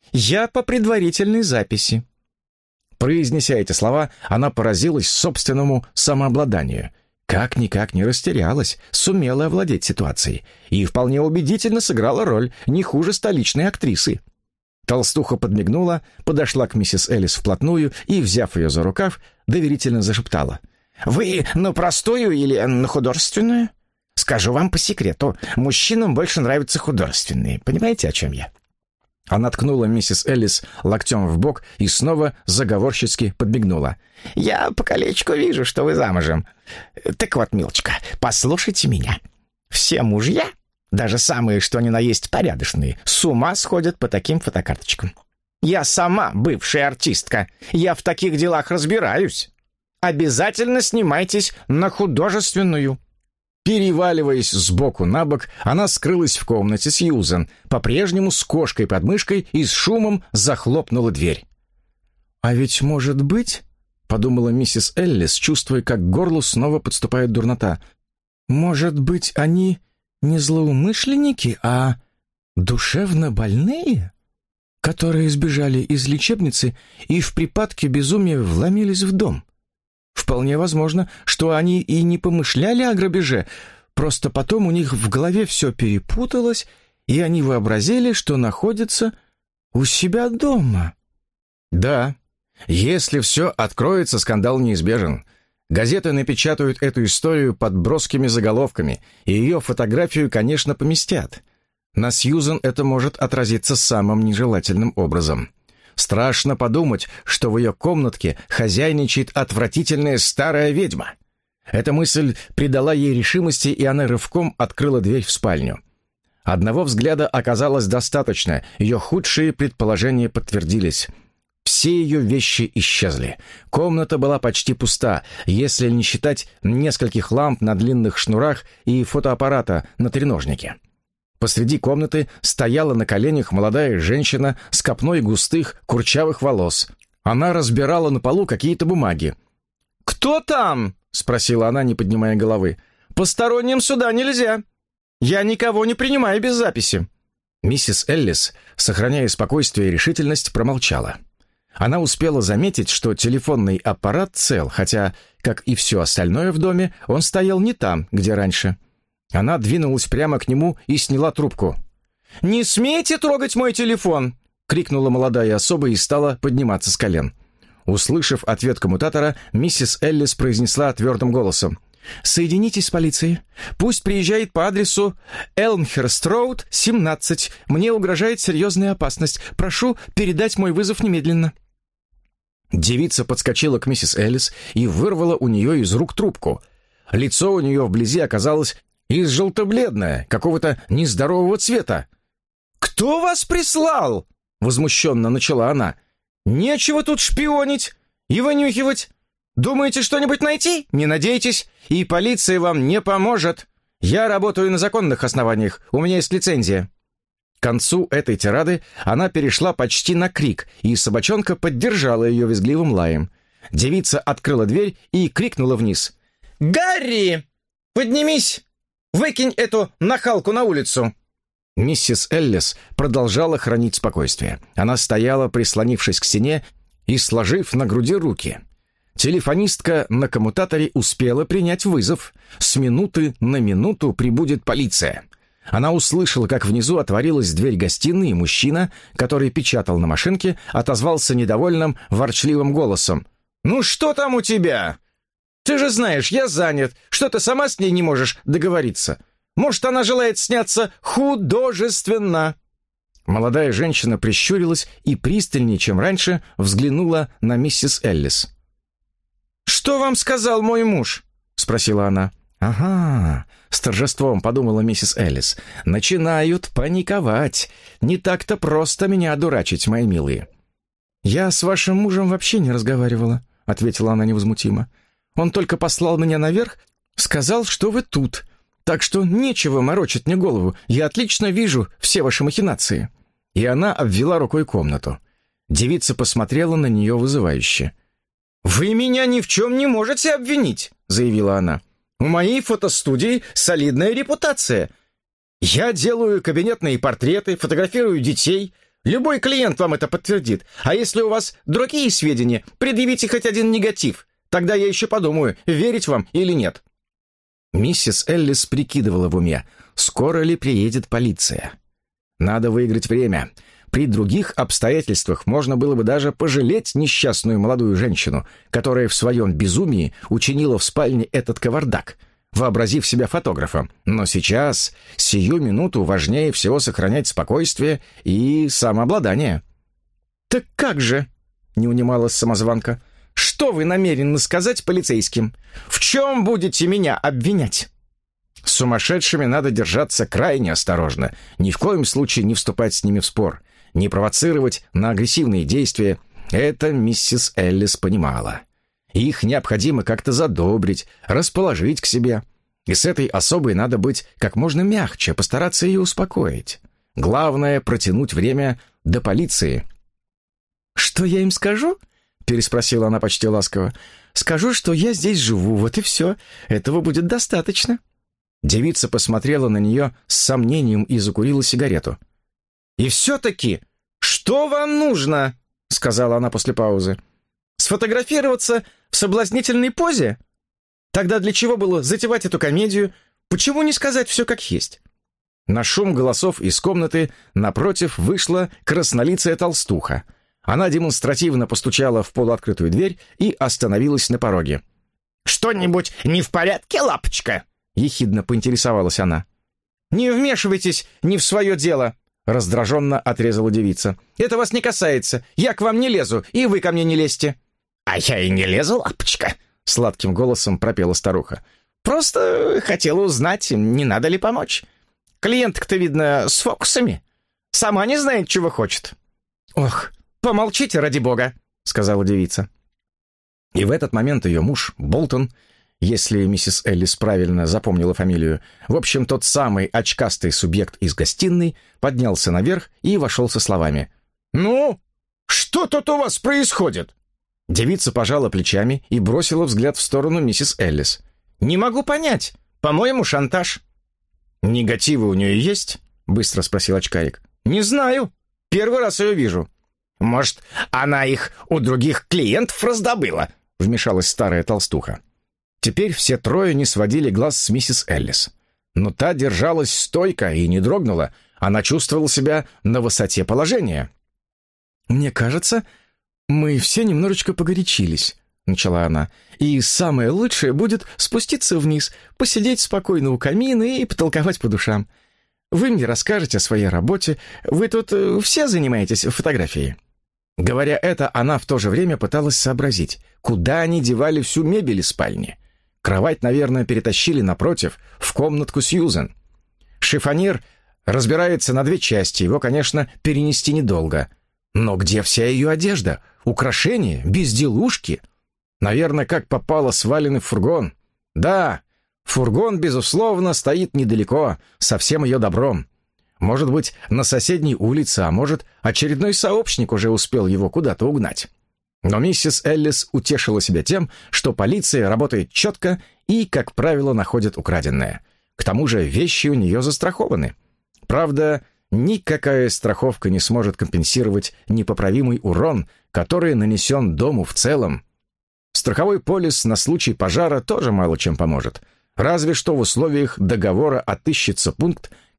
я по предварительной записи». Произнеся эти слова, она поразилась собственному самообладанию. Как-никак не растерялась, сумела овладеть ситуацией и вполне убедительно сыграла роль, не хуже столичной актрисы. Толстуха подмигнула, подошла к миссис Эллис вплотную и, взяв ее за рукав, доверительно зашептала. «Вы на простую или на художественную? Скажу вам по секрету, мужчинам больше нравятся художественные. Понимаете, о чем я?» Она ткнула миссис Эллис локтем в бок и снова заговорщицки подмигнула. «Я по колечку вижу, что вы замужем. Так вот, милочка, послушайте меня. Все мужья, даже самые, что ни на есть порядочные, с ума сходят по таким фотокарточкам. Я сама бывшая артистка. Я в таких делах разбираюсь. Обязательно снимайтесь на художественную». Переваливаясь сбоку на бок, она скрылась в комнате Сьюзен, по-прежнему с кошкой под мышкой, и с шумом захлопнула дверь. «А ведь, может быть, — подумала миссис Эллис, чувствуя, как к горлу снова подступает дурнота, — может быть, они не злоумышленники, а душевно больные, которые сбежали из лечебницы и в припадке безумия вломились в дом? Вполне возможно, что они и не помышляли о грабеже, просто потом у них в голове все перепуталось, и они вообразили, что находятся у себя дома». Да, если все откроется, скандал неизбежен. Газеты напечатают эту историю под броскими заголовками, и ее фотографию, конечно, поместят. На Сьюзен это может отразиться самым нежелательным образом. Страшно подумать, что в ее комнатке хозяйничает отвратительная старая ведьма. Эта мысль придала ей решимости, и она рывком открыла дверь в спальню. Одного взгляда оказалось достаточно, ее худшие предположения подтвердились. Все ее вещи исчезли. Комната была почти пуста, если не считать нескольких ламп на длинных шнурах и фотоаппарата на треножнике. Посреди комнаты стояла на коленях молодая женщина с копной густых, курчавых волос. Она разбирала на полу какие-то бумаги. «Кто там?» — спросила она, не поднимая головы. «Посторонним сюда нельзя. Я никого не принимаю без записи». Миссис Эллис, сохраняя спокойствие и решительность, промолчала. Она успела заметить, что телефонный аппарат цел, хотя, как и все остальное в доме, он стоял не там, где раньше. Она двинулась прямо к нему и сняла трубку. «Не смейте трогать мой телефон!» — крикнула молодая особа и стала подниматься с колен. Услышав ответ коммутатора, миссис Эллис произнесла твердым голосом. «Соединитесь с полицией. Пусть приезжает по адресу Элмхерст-Роуд, семнадцать. Мне угрожает серьезная опасность. Прошу передать мой вызов немедленно». Девица подскочила к миссис Эллис и вырвала у нее из рук трубку. Лицо у нее вблизи оказалось из желто-бледное, какого-то нездорового цвета. «Кто вас прислал?» — возмущенно начала она. «Нечего тут шпионить и вынюхивать. Думаете что-нибудь найти? Не надейтесь, и полиция вам не поможет. Я работаю на законных основаниях, у меня есть лицензия». К концу этой тирады она перешла почти на крик, и собачонка поддержала ее визгливым лаем. Девица открыла дверь и крикнула вниз. «Гарри, поднимись! Выкинь эту нахалку на улицу!» Миссис Эллис продолжала хранить спокойствие. Она стояла, прислонившись к стене и сложив на груди руки. Телефонистка на коммутаторе успела принять вызов. С минуты на минуту прибудет полиция. Она услышала, как внизу отворилась дверь гостиной, и мужчина, который печатал на машинке, отозвался недовольным, ворчливым голосом. «Ну что там у тебя? Ты же знаешь, я занят. Что ты сама с ней не можешь договориться? Может, она желает сняться художественно?» Молодая женщина прищурилась и пристальнее, чем раньше, взглянула на миссис Эллис. «Что вам сказал мой муж?» — спросила она. «Ага», — с торжеством подумала миссис Эллис. «Начинают паниковать. Не так-то просто меня одурачить, мои милые». «Я с вашим мужем вообще не разговаривала», — ответила она невозмутимо. «Он только послал меня наверх, сказал, что вы тут. Так что нечего морочить мне голову. Я отлично вижу все ваши махинации». И она обвела рукой комнату. Девица посмотрела на нее вызывающе. «Вы меня ни в чем не можете обвинить», — заявила она. «У моей фотостудии солидная репутация. Я делаю кабинетные портреты, фотографирую детей. Любой клиент вам это подтвердит. А если у вас другие сведения, предъявите хоть один негатив. Тогда я еще подумаю, верить вам или нет». Миссис Эллис прикидывала в уме, скоро ли приедет полиция. Надо выиграть время. При других обстоятельствах можно было бы даже пожалеть несчастную молодую женщину, которая в своем безумии учинила в спальне этот кавардак, вообразив себя фотографом. Но сейчас, сию минуту, важнее всего сохранять спокойствие и самообладание. «Так как же?» — не унималась самозванка. «Что вы намерены сказать полицейским? В чем будете меня обвинять?» С сумасшедшими надо держаться крайне осторожно, ни в коем случае не вступать с ними в спор, не провоцировать на агрессивные действия. Это миссис Эллис понимала. Их необходимо как-то задобрить, расположить к себе. И с этой особой надо быть как можно мягче, постараться ее успокоить. Главное — протянуть время до полиции. «Что я им скажу?» — переспросила она почти ласково. «Скажу, что я здесь живу, вот и все. Этого будет достаточно». Девица посмотрела на нее с сомнением и закурила сигарету. «И все-таки, что вам нужно?» — сказала она после паузы. «Сфотографироваться в соблазнительной позе? Тогда для чего было затевать эту комедию? Почему не сказать все как есть?» На шум голосов из комнаты напротив вышла краснолицая толстуха. Она демонстративно постучала в полуоткрытую дверь и остановилась на пороге. «Что-нибудь не в порядке, лапочка?» — ехидно поинтересовалась она. «Не вмешивайтесь не в свое дело!» — раздраженно отрезала девица. «Это вас не касается. Я к вам не лезу, и вы ко мне не лезьте». «А я и не лезу, лапочка!» — сладким голосом пропела старуха. «Просто хотела узнать, не надо ли помочь. Клиентка-то, видно, с фокусами. Сама не знает, чего хочет». «Ох, помолчите, ради бога!» — сказала девица. И в этот момент ее муж, Болтон, если миссис Эллис правильно запомнила фамилию, в общем, тот самый очкастый субъект из гостиной, поднялся наверх и вошел со словами. «Ну, что тут у вас происходит?» Девица пожала плечами и бросила взгляд в сторону миссис Эллис. «Не могу понять. По-моему, шантаж». «Негативы у нее есть?» — быстро спросил очкарик. «Не знаю. Первый раз ее вижу». «Может, она их у других клиентов раздобыла?» — вмешалась старая толстуха. Теперь все трое не сводили глаз с миссис Эллис. Но та держалась стойко и не дрогнула. Она чувствовала себя на высоте положения. «Мне кажется, мы все немножечко погорячились», — начала она. «И самое лучшее будет спуститься вниз, посидеть спокойно у камина и потолковать по душам. Вы мне расскажете о своей работе. Вы тут все занимаетесь фотографией?» Говоря это, она в то же время пыталась сообразить, куда они девали всю мебель из спальни. Кровать, наверное, перетащили напротив, в комнатку Сьюзен. Шифоньер разбирается на две части, его, конечно, перенести недолго. Но где вся ее одежда? Украшения? Безделушки? Наверное, как попало, свалены в фургон. Да, фургон, безусловно, стоит недалеко, со всем ее добром. Может быть, на соседней улице, а может, очередной сообщник уже успел его куда-то угнать. Но миссис Эллис утешила себя тем, что полиция работает четко и, как правило, находит украденное. К тому же вещи у нее застрахованы. Правда, никакая страховка не сможет компенсировать непоправимый урон, который нанесен дому в целом. Страховой полис на случай пожара тоже мало чем поможет. Разве что в условиях договора отыщется пункт,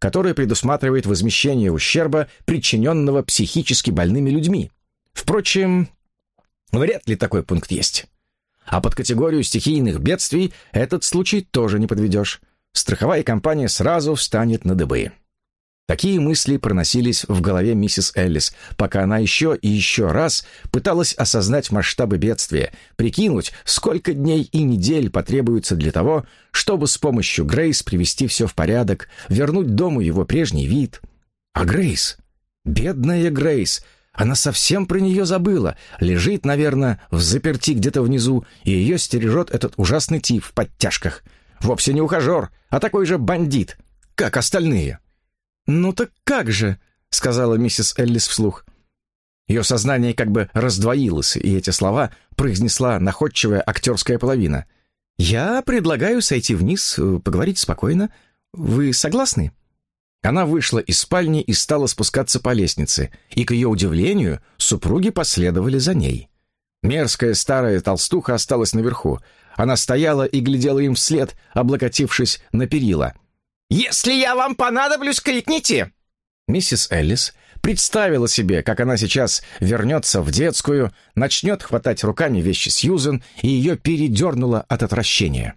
который предусматривает возмещение ущерба, причиненного психически больными людьми. Впрочем, вряд ли такой пункт есть. А под категорию стихийных бедствий этот случай тоже не подведешь. Страховая компания сразу встанет на дыбы. Такие мысли проносились в голове миссис Эллис, пока она еще и еще раз пыталась осознать масштабы бедствия, прикинуть, сколько дней и недель потребуется для того, чтобы с помощью Грейс привести все в порядок, вернуть дому его прежний вид. А Грейс? Бедная Грейс! Она совсем про нее забыла. Лежит, наверное, в заперти где-то внизу, и ее стережет этот ужасный тип в подтяжках. Вовсе не ухажер, а такой же бандит, как остальные. «Ну так как же?» — сказала миссис Эллис вслух. Ее сознание как бы раздвоилось, и эти слова произнесла находчивая актерская половина. «Я предлагаю сойти вниз, поговорить спокойно. Вы согласны?» Она вышла из спальни и стала спускаться по лестнице, и, к ее удивлению, супруги последовали за ней. Мерзкая старая толстуха осталась наверху. Она стояла и глядела им вслед, облокотившись на перила. «Если я вам понадоблюсь, крикните!» Миссис Эллис представила себе, как она сейчас вернется в детскую, начнет хватать руками вещи Сьюзен, и ее передернуло от отвращения.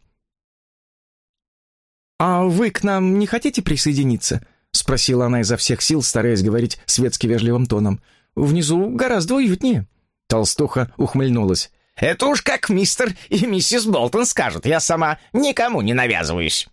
«А вы к нам не хотите присоединиться?» — спросила она изо всех сил, стараясь говорить светски вежливым тоном. «Внизу гораздо уютнее». Толстуха ухмыльнулась. «Это уж как мистер и миссис Болтон скажут, я сама никому не навязываюсь».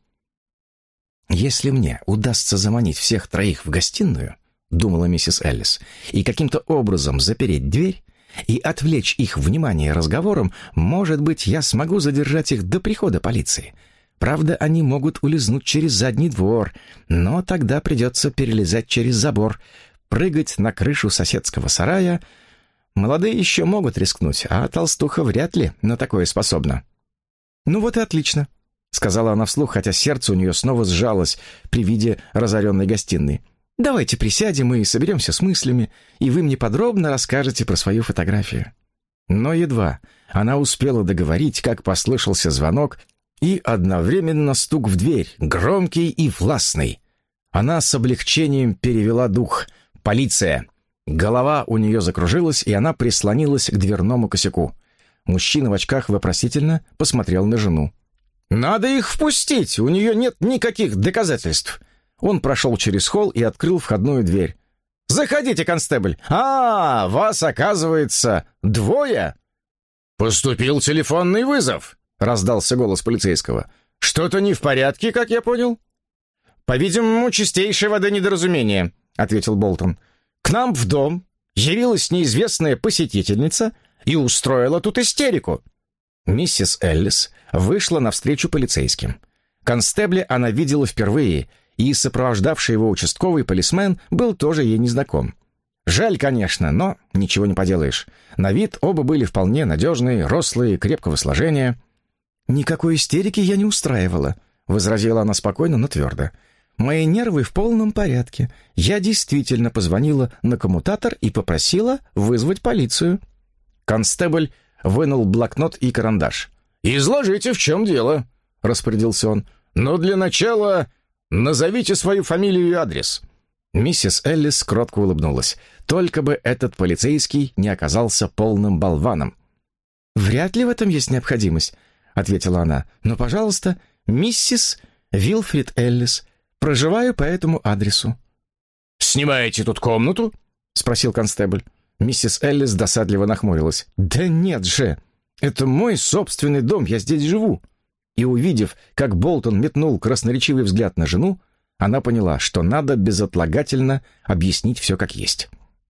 «Если мне удастся заманить всех троих в гостиную, — думала миссис Эллис, — и каким-то образом запереть дверь и отвлечь их внимание разговором, может быть, я смогу задержать их до прихода полиции. Правда, они могут улизнуть через задний двор, но тогда придется перелезать через забор, прыгать на крышу соседского сарая. Молодые еще могут рискнуть, а толстуха вряд ли на такое способна». «Ну вот и отлично», — сказала она вслух, хотя сердце у нее снова сжалось при виде разоренной гостиной. «Давайте присядем и соберемся с мыслями, и вы мне подробно расскажете про свою фотографию». Но едва она успела договорить, как послышался звонок и одновременно стук в дверь, громкий и властный. Она с облегчением перевела дух. «Полиция!» Голова у нее закружилась, и она прислонилась к дверному косяку. Мужчина в очках вопросительно посмотрел на жену. «Надо их впустить, у нее нет никаких доказательств». Он прошел через холл и открыл входную дверь. «Заходите, констебль! А, вас, оказывается, двое!» «Поступил телефонный вызов», — раздался голос полицейского. «Что-то не в порядке, как я понял?» «По-видимому, чистейшей воды недоразумение», — ответил Болтон. «К нам в дом явилась неизвестная посетительница и устроила тут истерику». Миссис Эллис вышла навстречу полицейским. Констебля она видела впервые, и сопровождавший его участковый полисмен был тоже ей незнаком. Жаль, конечно, но ничего не поделаешь. На вид оба были вполне надежные, рослые, крепкого сложения. «Никакой истерики я не устраивала», — возразила она спокойно, но твердо. «Мои нервы в полном порядке. Я действительно позвонила на коммутатор и попросила вызвать полицию». Констебль вынул блокнот и карандаш. «Изложите, в чем дело», — распорядился он. «Но для начала назовите свою фамилию и адрес». Миссис Эллис кротко улыбнулась. Только бы этот полицейский не оказался полным болваном. «Вряд ли в этом есть необходимость», — ответила она. «Но, пожалуйста, миссис Вилфрид Эллис. Проживаю по этому адресу». «Снимаете тут комнату?» — спросил констебль. Миссис Эллис досадливо нахмурилась. «Да нет же! Это мой собственный дом, я здесь живу». И, увидев, как Болтон метнул красноречивый взгляд на жену, она поняла, что надо безотлагательно объяснить все как есть.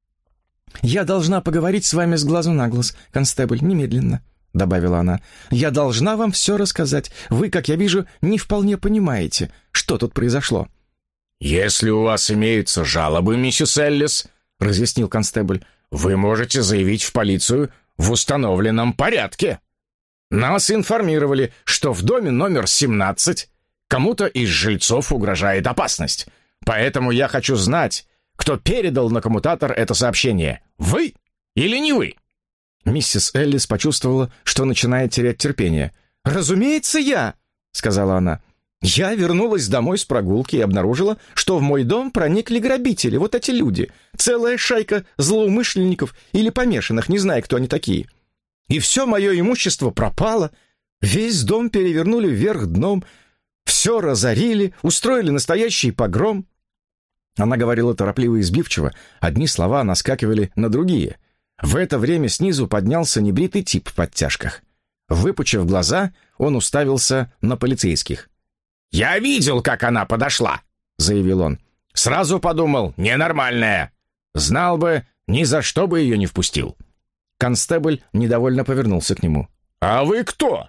«Я должна поговорить с вами с глазу на глаз, констебль, немедленно», — добавила она. «Я должна вам все рассказать. Вы, как я вижу, не вполне понимаете, что тут произошло». «Если у вас имеются жалобы, миссис Эллис», — разъяснил констебль, «вы можете заявить в полицию в установленном порядке. Нас информировали, что в доме номер семнадцать кому-то из жильцов угрожает опасность. Поэтому я хочу знать, кто передал на коммутатор это сообщение. Вы или не вы?» Миссис Эллис почувствовала, что начинает терять терпение. «Разумеется, я», — сказала она. Я вернулась домой с прогулки и обнаружила, что в мой дом проникли грабители, вот эти люди, целая шайка злоумышленников или помешанных, не знаю, кто они такие. И все мое имущество пропало, весь дом перевернули вверх дном, все разорили, устроили настоящий погром. Она говорила торопливо и сбивчиво, одни слова наскакивали на другие. В это время снизу поднялся небритый тип в подтяжках. Выпучив глаза, он уставился на полицейских. «Я видел, как она подошла», — заявил он. «Сразу подумал, ненормальная. Знал бы, ни за что бы ее не впустил». Констебль недовольно повернулся к нему. «А вы кто?»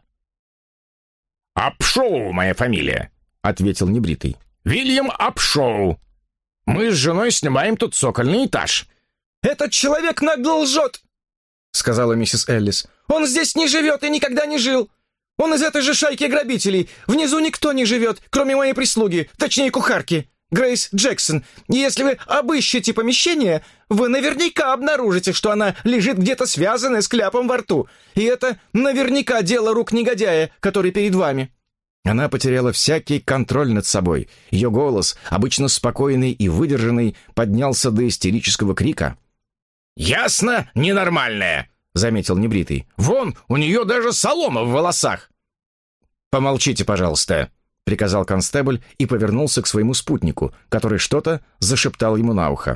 «Апшоу моя фамилия», — ответил небритый. «Вильям Апшоу. Мы с женой снимаем тут цокольный этаж». «Этот человек нагло лжет», — сказала миссис Эллис. «Он здесь не живет и никогда не жил. Он из этой же шайки грабителей. Внизу никто не живет, кроме моей прислуги, точнее кухарки, Грейс Джексон. И если вы обыщете помещение, вы наверняка обнаружите, что она лежит где-то связанная с кляпом во рту. И это наверняка дело рук негодяя, который перед вами». Она потеряла всякий контроль над собой. Ее голос, обычно спокойный и выдержанный, поднялся до истерического крика. «Ясно, ненормальная», — заметил небритый. «Вон, у нее даже солома в волосах». «Помолчите, пожалуйста», — приказал констебль и повернулся к своему спутнику, который что-то зашептал ему на ухо.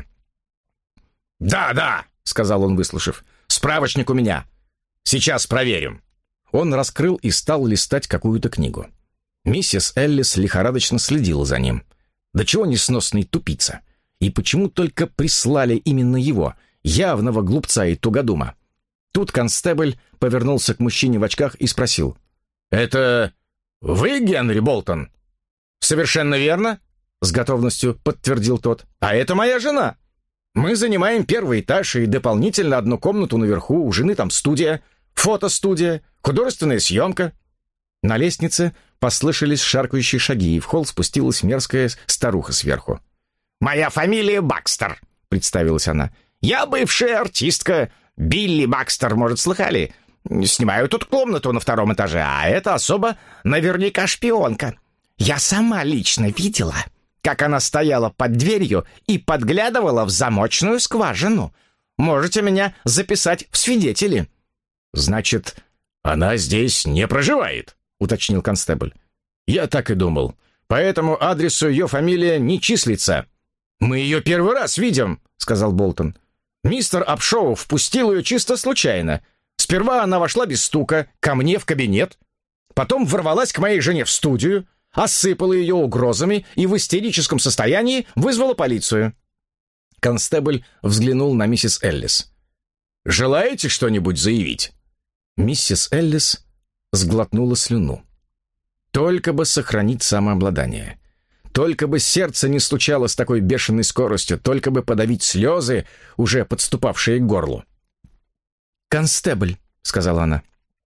«Да, да», — сказал он, выслушав. «Справочник у меня. Сейчас проверим». Он раскрыл и стал листать какую-то книгу. Миссис Эллис лихорадочно следила за ним. Да чего несносный тупица? И почему только прислали именно его, явного глупца и тугодума? Тут констебль повернулся к мужчине в очках и спросил. «Это вы, Генри Болтон?» «Совершенно верно», — с готовностью подтвердил тот. «А это моя жена. Мы занимаем первый этаж и дополнительно одну комнату наверху. У жены там студия, фотостудия, художественная съемка». На лестнице послышались шаркающие шаги, и в холл спустилась мерзкая старуха сверху. «Моя фамилия Бакстер», — представилась она. «Я бывшая артистка. Билли Бакстер, может, слыхали? Снимаю тут комнату на втором этаже, а это особо наверняка шпионка. Я сама лично видела, как она стояла под дверью и подглядывала в замочную скважину. Можете меня записать в свидетели». «Значит, она здесь не проживает», — уточнил констебль. «Я так и думал. По этому адресу ее фамилия не числится». «Мы ее первый раз видим», — сказал Болтон. «Мистер Апшоу впустил ее чисто случайно. Сперва она вошла без стука ко мне в кабинет, потом ворвалась к моей жене в студию, осыпала ее угрозами и в истерическом состоянии вызвала полицию». Констебль взглянул на миссис Эллис. «Желаете что-нибудь заявить?» Миссис Эллис сглотнула слюну. Только бы сохранить самообладание. Только бы сердце не стучало с такой бешеной скоростью, только бы подавить слезы, уже подступавшие к горлу. «Констебль», — сказала она,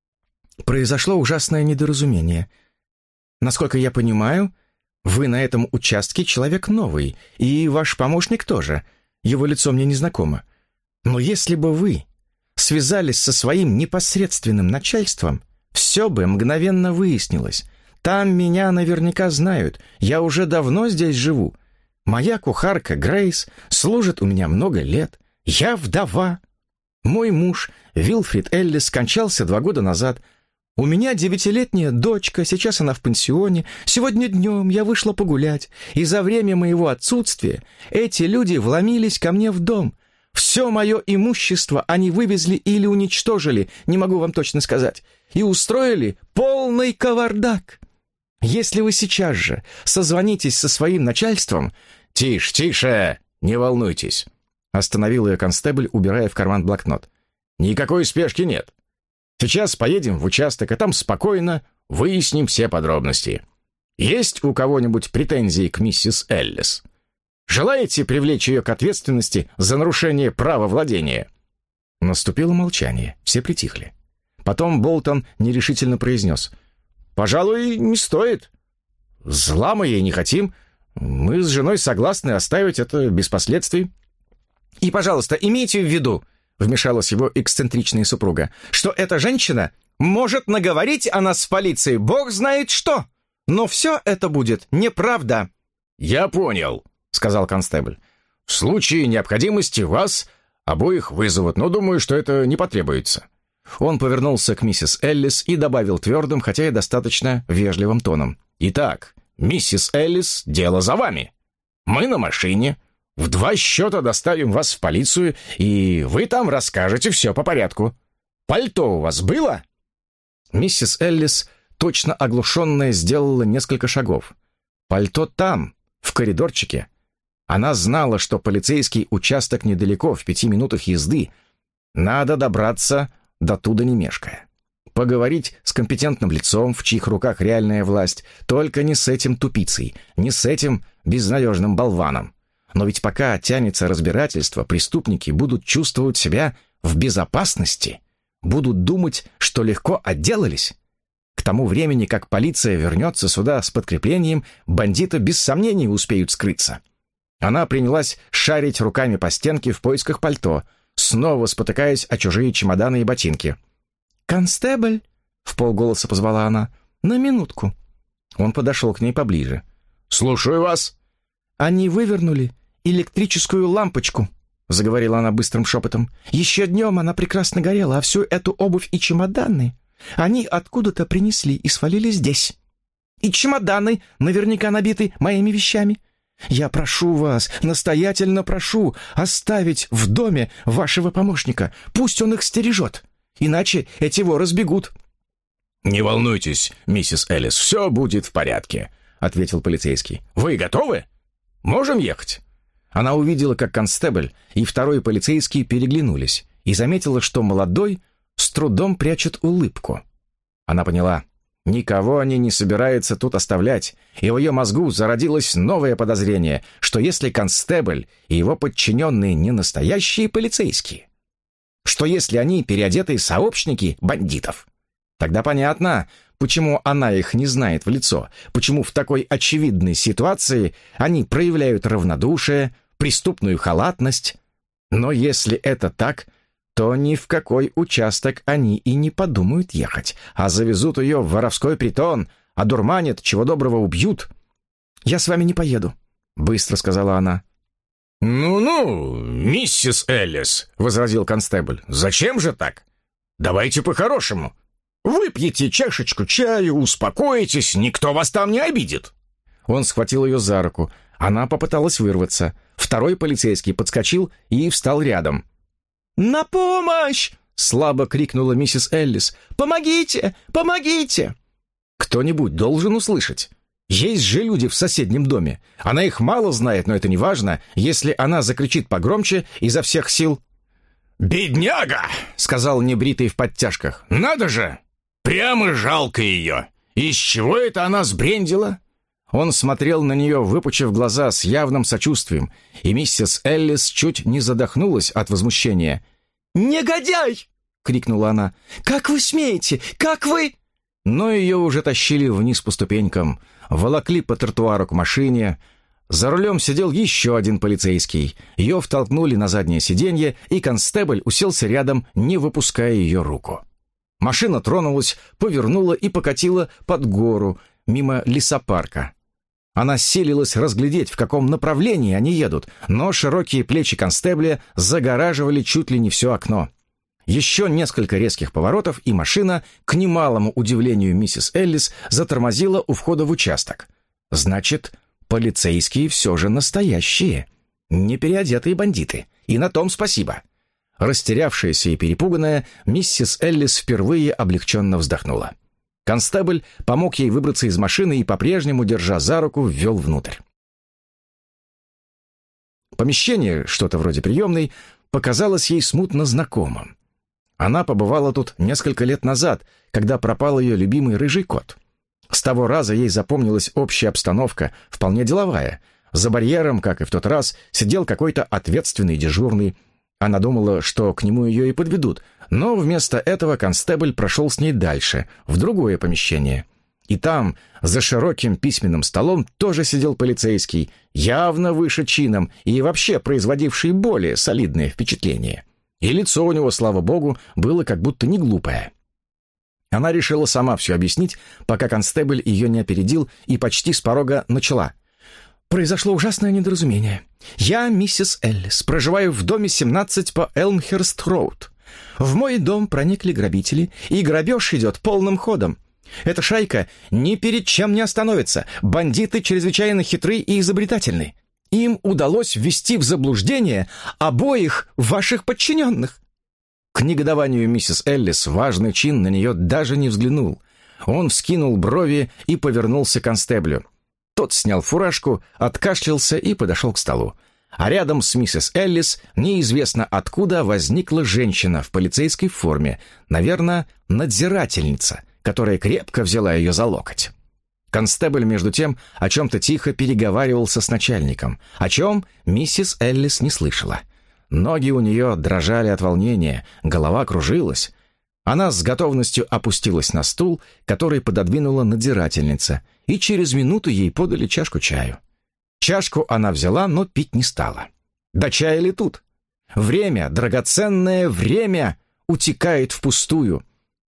— «произошло ужасное недоразумение. Насколько я понимаю, вы на этом участке человек новый, и ваш помощник тоже. Его лицо мне незнакомо. Но если бы вы связались со своим непосредственным начальством, все бы мгновенно выяснилось. Там меня наверняка знают. Я уже давно здесь живу. Моя кухарка Грейс служит у меня много лет. Я вдова. Мой муж, Вилфрид Эллис, скончался два года назад. У меня девятилетняя дочка, сейчас она в пансионе. Сегодня днем я вышла погулять, и за время моего отсутствия эти люди вломились ко мне в дом. Все мое имущество они вывезли или уничтожили, не могу вам точно сказать, и устроили полный кавардак. Если вы сейчас же созвонитесь со своим начальством...» «Тише, тише, не волнуйтесь», — остановил ее констебль, убирая в карман блокнот. «Никакой спешки нет. Сейчас поедем в участок, а там спокойно выясним все подробности. Есть у кого-нибудь претензии к миссис Эллис? Желаете привлечь ее к ответственности за нарушение права владения?» Наступило молчание, все притихли. Потом Болтон нерешительно произнес: «Пожалуй, не стоит. Зла мы ей не хотим. Мы с женой согласны оставить это без последствий». «И, пожалуйста, имейте в виду», — вмешалась его эксцентричная супруга, «что эта женщина может наговорить о нас в полиции бог знает что. Но все это будет неправда». «Я понял», — сказал констебль. «В случае необходимости вас обоих вызовут, но думаю, что это не потребуется». Он повернулся к миссис Эллис и добавил твердым, хотя и достаточно вежливым тоном. «Итак, миссис Эллис, дело за вами. Мы на машине, в два счета доставим вас в полицию, и вы там расскажете все по порядку. Пальто у вас было?» Миссис Эллис, точно оглушенная, сделала несколько шагов. Пальто там, в коридорчике. Она знала, что полицейский участок недалеко, в пяти минутах езды. Надо добраться до туда не мешкая. Поговорить с компетентным лицом, в чьих руках реальная власть, только не с этим тупицей, не с этим безнадежным болваном. Но ведь пока тянется разбирательство, преступники будут чувствовать себя в безопасности, будут думать, что легко отделались. К тому времени, как полиция вернется сюда с подкреплением, бандиты без сомнений успеют скрыться. Она принялась шарить руками по стенке в поисках пальто, снова спотыкаясь о чужие чемоданы и ботинки. «Констебль!» — вполголоса позвала она. «На минутку». Он подошел к ней поближе. «Слушаю вас». «Они вывернули электрическую лампочку», — заговорила она быстрым шепотом. «Еще днем она прекрасно горела, а всю эту обувь и чемоданы они откуда-то принесли и свалили здесь. И чемоданы наверняка набиты моими вещами. Я прошу вас, настоятельно прошу, оставить в доме вашего помощника. Пусть он их стережет, иначе эти воры сбегут». «Не волнуйтесь, миссис Эллис, все будет в порядке», — ответил полицейский. «Вы готовы? Можем ехать?» Она увидела, как констебль и второй полицейский переглянулись, и заметила, что молодой с трудом прячет улыбку. Она поняла, никого они не собираются тут оставлять, и в ее мозгу зародилось новое подозрение, что если констебль и его подчиненные не настоящие полицейские, что если они переодетые сообщники бандитов, тогда понятно, почему она их не знает в лицо, почему в такой очевидной ситуации они проявляют равнодушие, преступную халатность. Но если это так, то ни в какой участок они и не подумают ехать, а завезут ее в воровской притон, одурманят, чего доброго убьют. «Я с вами не поеду», — быстро сказала она. «Ну-ну, миссис Эллис», — возразил констебль, — «зачем же так? Давайте по-хорошему. Выпьете чашечку чаю, успокоитесь, никто вас там не обидит». Он схватил ее за руку. Она попыталась вырваться. Второй полицейский подскочил и встал рядом. «На помощь!» — слабо крикнула миссис Эллис. «Помогите! Помогите!» Кто-нибудь должен услышать. Есть же люди в соседнем доме. Она их мало знает, но это не важно, если она закричит погромче изо всех сил. «Бедняга!» — сказал небритый в подтяжках. «Надо же! Прямо жалко ее! Из чего это она сбрендила?» Он смотрел на нее, выпучив глаза с явным сочувствием, и миссис Эллис чуть не задохнулась от возмущения. «Негодяй!» — крикнула она. «Как вы смеете? Как вы...» Но ее уже тащили вниз по ступенькам, волокли по тротуару к машине. За рулем сидел еще один полицейский. Ее втолкнули на заднее сиденье, и констебль уселся рядом, не выпуская ее руку. Машина тронулась, повернула и покатила под гору, мимо лесопарка. Она силилась разглядеть, в каком направлении они едут, но широкие плечи констебля загораживали чуть ли не все окно. Еще несколько резких поворотов, и машина, к немалому удивлению миссис Эллис, затормозила у входа в участок. Значит, полицейские все же настоящие, не переодетые бандиты. И на том спасибо. Растерявшаяся и перепуганная, миссис Эллис впервые облегченно вздохнула. Констебль помог ей выбраться из машины и, по-прежнему, держа за руку, ввел внутрь. Помещение, что-то вроде приемной, показалось ей смутно знакомым. Она побывала тут несколько лет назад, когда пропал ее любимый рыжий кот. С того раза ей запомнилась общая обстановка, вполне деловая. За барьером, как и в тот раз, сидел какой-то ответственный дежурный. Она думала, что к нему ее и подведут, но вместо этого констебль прошел с ней дальше, в другое помещение. И там, за широким письменным столом, тоже сидел полицейский, явно выше чином и вообще производивший более солидное впечатление. И лицо у него, слава богу, было как будто не глупое. Она решила сама все объяснить, пока констебль ее не опередил и почти с порога начала. «Произошло ужасное недоразумение. Я миссис Эллис, проживаю в доме семнадцать по Элмхерст-роуд. В мой дом проникли грабители, и грабеж идет полным ходом. Эта шайка ни перед чем не остановится. Бандиты чрезвычайно хитры и изобретательны. Им удалось ввести в заблуждение обоих ваших подчиненных». К негодованию миссис Эллис важный чин на нее даже не взглянул. Он вскинул брови и повернулся к констеблю. Тот снял фуражку, откашлялся и подошел к столу. А рядом с миссис Эллис неизвестно откуда возникла женщина в полицейской форме, наверное, надзирательница, которая крепко взяла ее за локоть. Констебль, между тем, о чем-то тихо переговаривался с начальником, о чем миссис Эллис не слышала. Ноги у нее дрожали от волнения, голова кружилась. Она с готовностью опустилась на стул, который пододвинула надзирательница, и через минуту ей подали чашку чаю. Чашку она взяла, но пить не стала. Да чая ли тут? Время, драгоценное время, утекает впустую.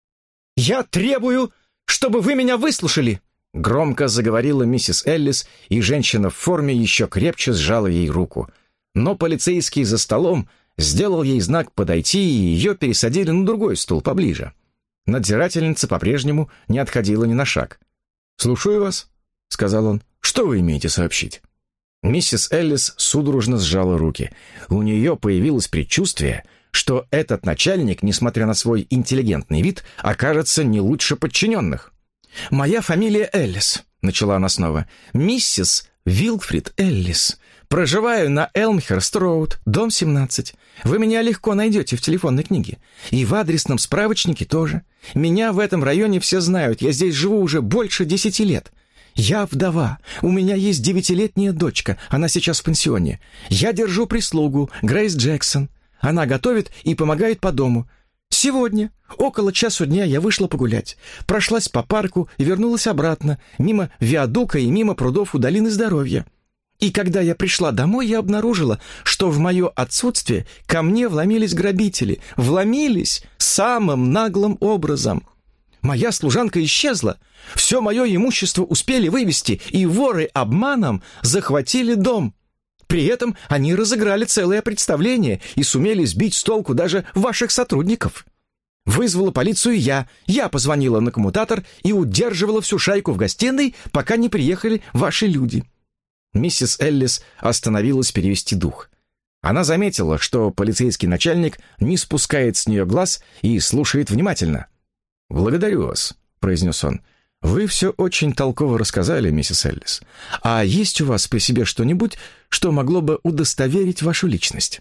«Я требую, чтобы вы меня выслушали!» Громко заговорила миссис Эллис, и женщина в форме еще крепче сжала ей руку. Но полицейский за столом сделал ей знак подойти, и ее пересадили на другой стул поближе. Надзирательница по-прежнему не отходила ни на шаг. «Слушаю вас», — сказал он. «Что вы имеете сообщить?» Миссис Эллис судорожно сжала руки. У нее появилось предчувствие, что этот начальник, несмотря на свой интеллигентный вид, окажется не лучше подчиненных. «Моя фамилия Эллис», — начала она снова. «Миссис Вилфрид Эллис. Проживаю на Элмхерст-роуд, дом семнадцать. Вы меня легко найдете в телефонной книге. И в адресном справочнике тоже. Меня в этом районе все знают, я здесь живу уже больше десяти лет. Я вдова, у меня есть девятилетняя дочка, она сейчас в пансионе. Я держу прислугу, Грейс Джексон. Она готовит и помогает по дому. Сегодня, около часу дня, я вышла погулять. Прошлась по парку и вернулась обратно, мимо виадука и мимо прудов у долины Здоровья. И когда я пришла домой, я обнаружила, что в мое отсутствие ко мне вломились грабители. Вломились самым наглым образом. Моя служанка исчезла. Все мое имущество успели вывести, и воры обманом захватили дом. При этом они разыграли целое представление и сумели сбить с толку даже ваших сотрудников. Вызвала полицию я. Я позвонила на коммутатор и удерживала всю шайку в гостиной, пока не приехали ваши люди». Миссис Эллис остановилась перевести дух. Она заметила, что полицейский начальник не спускает с нее глаз и слушает внимательно. «Благодарю вас», — произнес он. «Вы все очень толково рассказали, миссис Эллис. А есть у вас при себе что-нибудь, что могло бы удостоверить вашу личность?»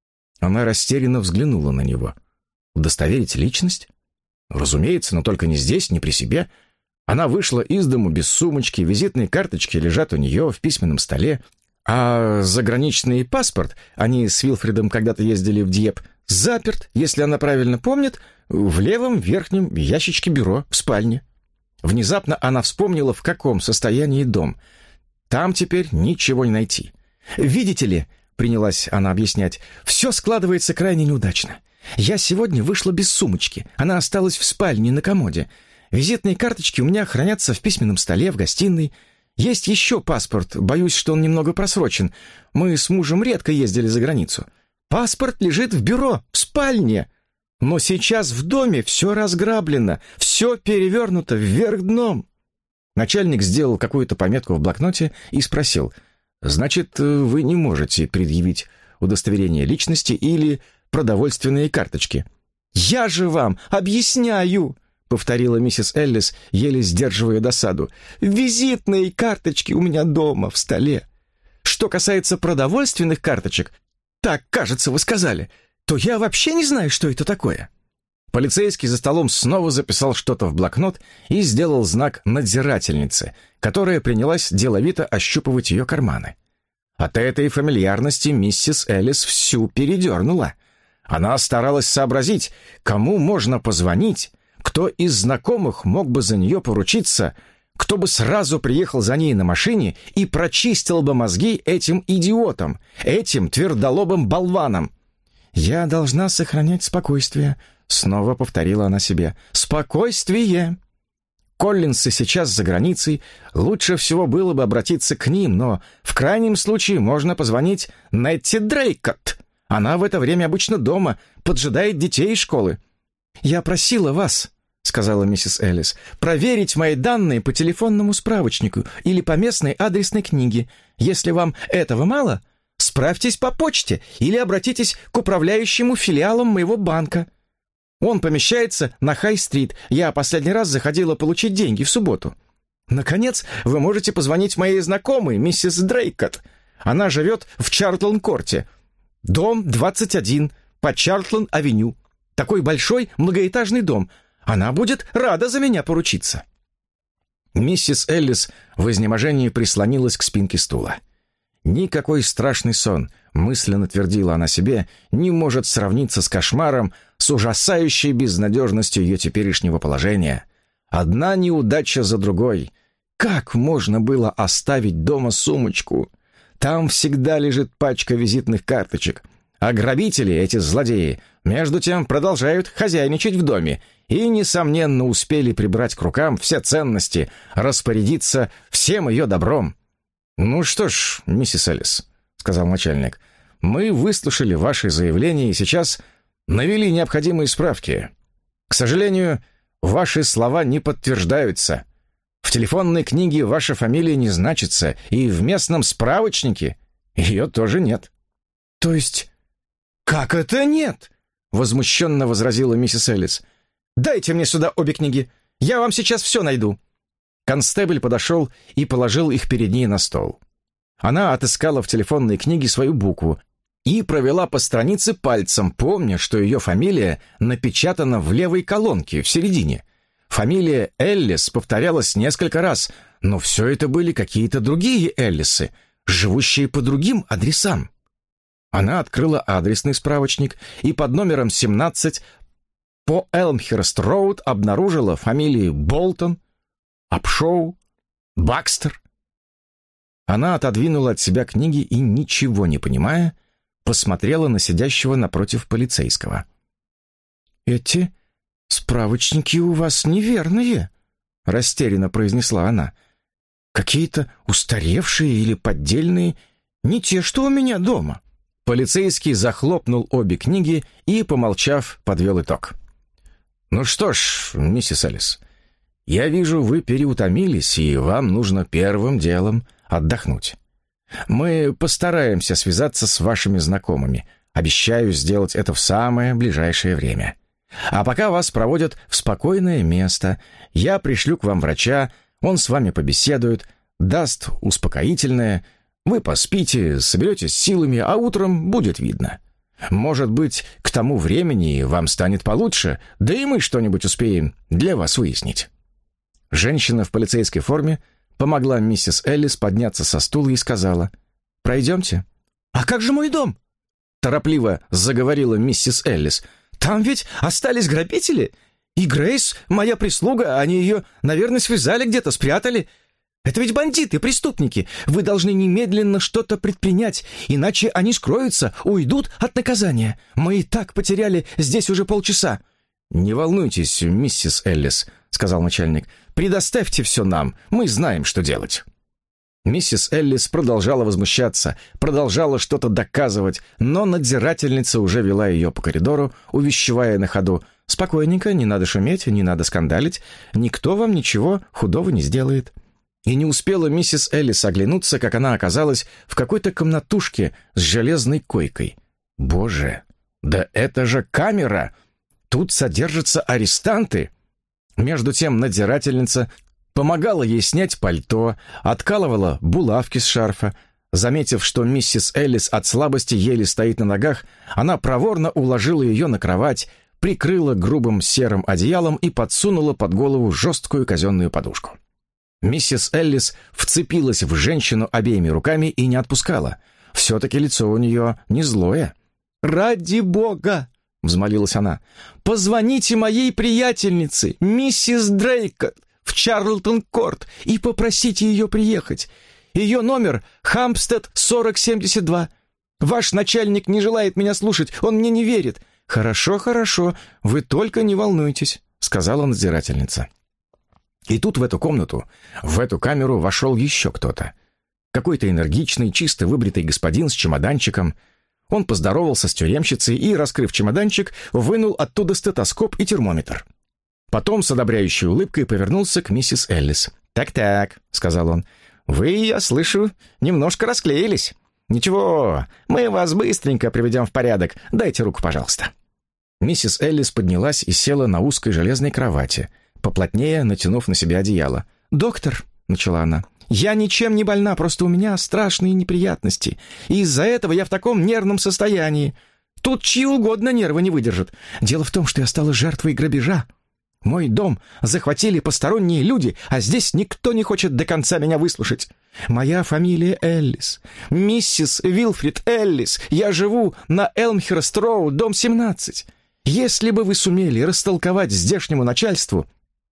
Она растерянно взглянула на него. «Удостоверить личность? Разумеется, но только не здесь, не при себе. Она вышла из дому без сумочки, визитные карточки лежат у нее в письменном столе, а заграничный паспорт, они с Вилфридом когда-то ездили в Дьеп, заперт, если она правильно помнит, в левом верхнем ящичке бюро в спальне». Внезапно она вспомнила, в каком состоянии дом. Там теперь ничего не найти. «Видите ли», — принялась она объяснять, — «все складывается крайне неудачно. Я сегодня вышла без сумочки, она осталась в спальне на комоде. Визитные карточки у меня хранятся в письменном столе в гостиной. Есть еще паспорт, боюсь, что он немного просрочен. Мы с мужем редко ездили за границу. Паспорт лежит в бюро, в спальне. Но сейчас в доме все разграблено, все перевернуто вверх дном». Начальник сделал какую-то пометку в блокноте и спросил: «Значит, вы не можете предъявить удостоверение личности или продовольственные карточки?» «Я же вам объясняю», — повторила миссис Эллис, еле сдерживая досаду. «Визитные карточки у меня дома в столе. Что касается продовольственных карточек, так, кажется, вы сказали, то я вообще не знаю, что это такое». Полицейский за столом снова записал что-то в блокнот и сделал знак надзирательнице, которая принялась деловито ощупывать ее карманы. От этой фамильярности миссис Эллис всю передернула. Она старалась сообразить, кому можно позвонить, кто из знакомых мог бы за нее поручиться, кто бы сразу приехал за ней на машине и прочистил бы мозги этим идиотам, этим твердолобым болванам. «Я должна сохранять спокойствие», — снова повторила она себе. «Спокойствие!» Коллинсы сейчас за границей, лучше всего было бы обратиться к ним, но в крайнем случае можно позвонить Нетти Дрейкотт. Она в это время обычно дома, поджидает детей из школы. «Я просила вас», — сказала миссис Эллис, «проверить мои данные по телефонному справочнику или по местной адресной книге. Если вам этого мало, справьтесь по почте или обратитесь к управляющему филиалом моего банка. Он помещается на Хай-стрит. Я последний раз заходила получить деньги в субботу. Наконец, вы можете позвонить моей знакомой, миссис Дрейкотт. Она живет в Чартлтон-корте. Дом двадцать один по Чартлтон-авеню. Такой большой многоэтажный дом. Она будет рада за меня поручиться». Миссис Эллис в изнеможении прислонилась к спинке стула. Никакой страшный сон, мысленно твердила она себе, не может сравниться с кошмаром, с ужасающей безнадежностью ее теперешнего положения. Одна неудача за другой. Как можно было оставить дома сумочку? Там всегда лежит пачка визитных карточек. А грабители, эти злодеи, между тем продолжают хозяйничать в доме и, несомненно, успели прибрать к рукам все ценности, распорядиться всем ее добром. «Ну что ж, миссис Эллис», — сказал начальник, — «мы выслушали ваши заявления и сейчас навели необходимые справки. К сожалению, ваши слова не подтверждаются. В телефонной книге ваша фамилия не значится, и в местном справочнике ее тоже нет». «То есть, как это нет?» — возмущенно возразила миссис Эллис. «Дайте мне сюда обе книги, я вам сейчас все найду». Констебль подошел и положил их перед ней на стол. Она отыскала в телефонной книге свою букву и провела по странице пальцем, помня, что ее фамилия напечатана в левой колонке, в середине. Фамилия Эллис повторялась несколько раз, но все это были какие-то другие Эллисы, живущие по другим адресам. Она открыла адресный справочник и под номером семнадцать по Элмхерст-роуд обнаружила фамилии Болтон, Апшоу, Бакстер. Она отодвинула от себя книги и, ничего не понимая, посмотрела на сидящего напротив полицейского. «Эти справочники у вас неверные», — растерянно произнесла она. «Какие-то устаревшие или поддельные, не те, что у меня дома». Полицейский захлопнул обе книги и, помолчав, подвел итог. «Ну что ж, миссис Эллис, я вижу, вы переутомились, и вам нужно первым делом отдохнуть. Мы постараемся связаться с вашими знакомыми. Обещаю сделать это в самое ближайшее время. А пока вас проводят в спокойное место, я пришлю к вам врача, он с вами побеседует, даст успокоительное, вы поспите, соберетесь силами, а утром будет видно. Может быть, к тому времени вам станет получше, да и мы что-нибудь успеем для вас выяснить». Женщина в полицейской форме помогла миссис Эллис подняться со стула и сказала: «Пройдемте». «А как же мой дом?» — торопливо заговорила миссис Эллис. «Там ведь остались грабители. И Грейс, моя прислуга, они ее, наверное, связали где-то, спрятали. Это ведь бандиты, преступники. Вы должны немедленно что-то предпринять, иначе они скроются, уйдут от наказания. Мы и так потеряли здесь уже полчаса». «Не волнуйтесь, миссис Эллис», — сказал начальник. «Предоставьте все нам, мы знаем, что делать». Миссис Эллис продолжала возмущаться, продолжала что-то доказывать, но надзирательница уже вела ее по коридору, увещевая на ходу: «Спокойненько, не надо шуметь, не надо скандалить, никто вам ничего худого не сделает». И не успела миссис Эллис оглянуться, как она оказалась в какой-то комнатушке с железной койкой. «Боже, да это же камера! Тут содержатся арестанты!» Между тем надзирательница помогала ей снять пальто, откалывала булавки с шарфа. Заметив, что миссис Эллис от слабости еле стоит на ногах, она проворно уложила ее на кровать, прикрыла грубым серым одеялом и подсунула под голову жесткую казенную подушку. Миссис Эллис вцепилась в женщину обеими руками и не отпускала. Все-таки лицо у нее не злое. «Ради бога!» — взмолилась она. «Позвоните моей приятельнице, миссис Дрейкотт, в Чартлтон-корт и попросите ее приехать. Ее номер Хампстед сорок семьдесят два. Ваш начальник не желает меня слушать, он мне не верит. «Хорошо, хорошо, вы только не волнуйтесь», — сказала надзирательница. И тут в эту комнату, в эту камеру вошел еще кто-то. Какой-то энергичный, чисто выбритый господин с чемоданчиком. Он поздоровался с тюремщицей и, раскрыв чемоданчик, вынул оттуда стетоскоп и термометр. Потом с одобряющей улыбкой повернулся к миссис Эллис. «Так-так», — сказал он, — «вы, я слышу, немножко расклеились. Ничего, мы вас быстренько приведем в порядок. Дайте руку, пожалуйста». Миссис Эллис поднялась и села на узкой железной кровати, поплотнее натянув на себя одеяло. «Доктор», — начала она, — «я ничем не больна, просто у меня страшные неприятности, и из-за этого я в таком нервном состоянии. Тут чьи угодно нервы не выдержат. Дело в том, что я стала жертвой грабежа. Мой дом захватили посторонние люди, а здесь никто не хочет до конца меня выслушать. Моя фамилия Эллис, миссис Вилфрид Эллис. Я живу на Элмхерст-Роуд, дом семнадцать. Если бы вы сумели растолковать здешнему начальству...»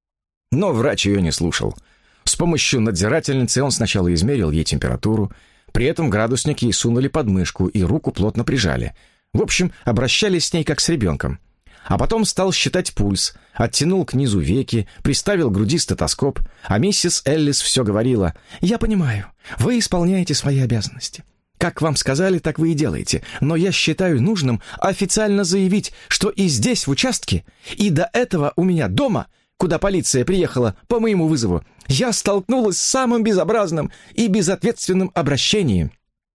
Но врач ее не слушал. С помощью надзирательницы он сначала измерил ей температуру, при этом градусник ей сунули под мышку и руку плотно прижали. В общем, обращались с ней как с ребенком. А потом стал считать пульс, оттянул к низу веки, приставил к груди стетоскоп, а миссис Эллис все говорила: «Я понимаю, вы исполняете свои обязанности. Как вам сказали, так вы и делаете, но я считаю нужным официально заявить, что и здесь, в участке, и до этого у меня дома, куда полиция приехала по моему вызову, я столкнулась с самым безобразным и безответственным обращением.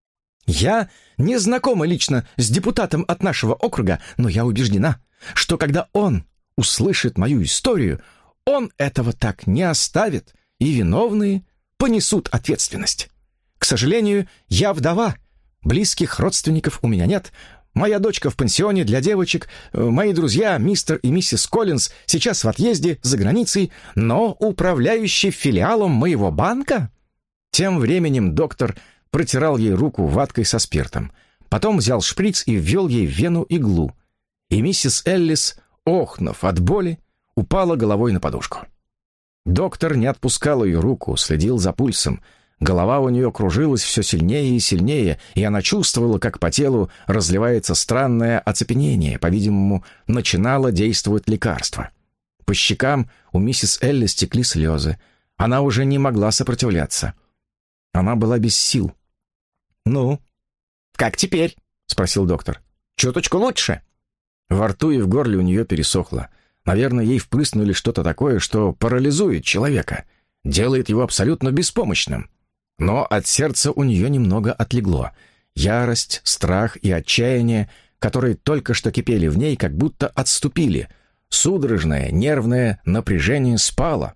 Я не знакома лично с депутатом от нашего округа, но я убеждена, что когда он услышит мою историю, он этого так не оставит, и виновные понесут ответственность. К сожалению, я вдова, близких родственников у меня нет, моя дочка в пансионе для девочек, мои друзья, мистер и миссис Коллинз, сейчас в отъезде за границей, но управляющий филиалом моего банка...» Тем временем доктор протирал ей руку ваткой со спиртом, потом взял шприц и ввел ей в вену иглу, и миссис Эллис, охнув от боли, упала головой на подушку. Доктор не отпускал ее руку, следил за пульсом. Голова у нее кружилась все сильнее и сильнее, и она чувствовала, как по телу разливается странное оцепенение. По-видимому, начинало действовать лекарство. По щекам у миссис Эллис текли слезы. Она уже не могла сопротивляться. Она была без сил. «Ну, как теперь?» — спросил доктор. «Чуточку лучше?» Во рту и в горле у нее пересохло. Наверное, ей впрыснули что-то такое, что парализует человека, делает его абсолютно беспомощным. Но от сердца у нее немного отлегло. Ярость, страх и отчаяние, которые только что кипели в ней, как будто отступили. Судорожное, нервное напряжение спало.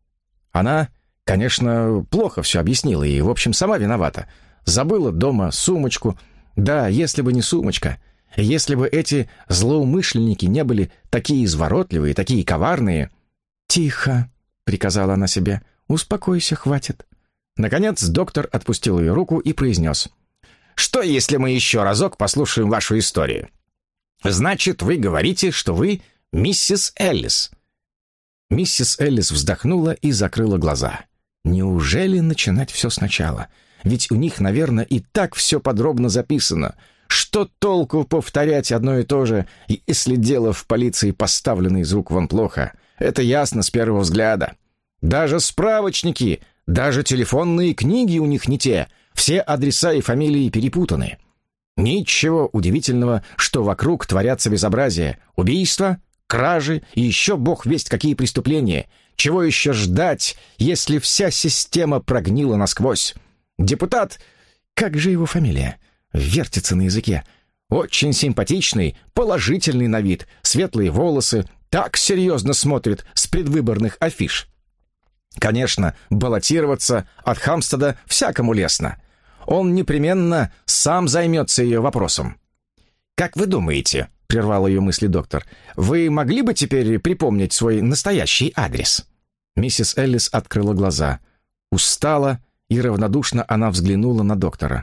Она, конечно, плохо все объяснила и, в общем, сама виновата. Забыла дома сумочку. Да, если бы не сумочка, если бы эти злоумышленники не были такие изворотливые, такие коварные... «Тихо», — приказала она себе, — «успокойся, хватит». Наконец доктор отпустил ее руку и произнес: «Что, если мы еще разок послушаем вашу историю? Значит, вы говорите, что вы миссис Эллис». Миссис Эллис вздохнула и закрыла глаза. Неужели начинать все сначала? Ведь у них, наверное, и так все подробно записано. Что толку повторять одно и то же, если дело в полиции поставлено из рук вон плохо? Это ясно с первого взгляда. Даже справочники, даже телефонные книги у них не те. Все адреса и фамилии перепутаны. Ничего удивительного, что вокруг творятся безобразия. Убийства, кражи и еще бог весть какие преступления. Чего еще ждать, если вся система прогнила насквозь? Депутат, как же его фамилия? Вертится на языке. Очень симпатичный, положительный на вид, светлые волосы, так серьезно смотрит с предвыборных афиш. Конечно, баллотироваться от Хамстеда всякому лестно. Он непременно сам займется ее вопросом. «Как вы думаете, — прервал ее мысли доктор, — вы могли бы теперь припомнить свой настоящий адрес?» Миссис Эллис открыла глаза. Устала и равнодушно она взглянула на доктора.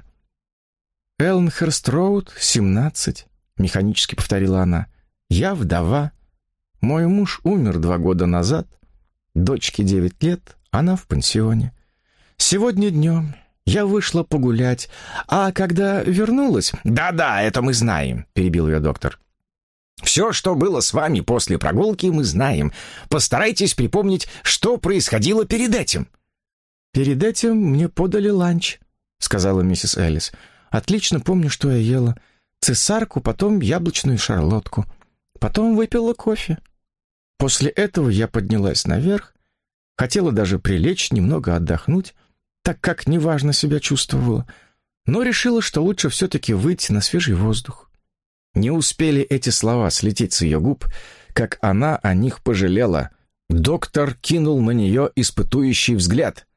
«Элмхерст-Роуд, семнадцать», — механически повторила она. «Я вдова. Мой муж умер два года назад. Дочке девять лет, она в пансионе. Сегодня днем я вышла погулять, а когда вернулась...» «Да-да, это мы знаем», — перебил ее доктор. Все, что было с вами после прогулки, мы знаем. Постарайтесь припомнить, что происходило перед этим». «Перед этим мне подали ланч», — сказала миссис Эллис. «Отлично помню, что я ела. Цесарку, потом яблочную шарлотку. Потом выпила кофе. После этого я поднялась наверх, хотела даже прилечь, немного отдохнуть, так как неважно себя чувствовала, но решила, что лучше все-таки выйти на свежий воздух». Не успели эти слова слететь с ее губ, как она о них пожалела. Доктор кинул на нее испытующий взгляд.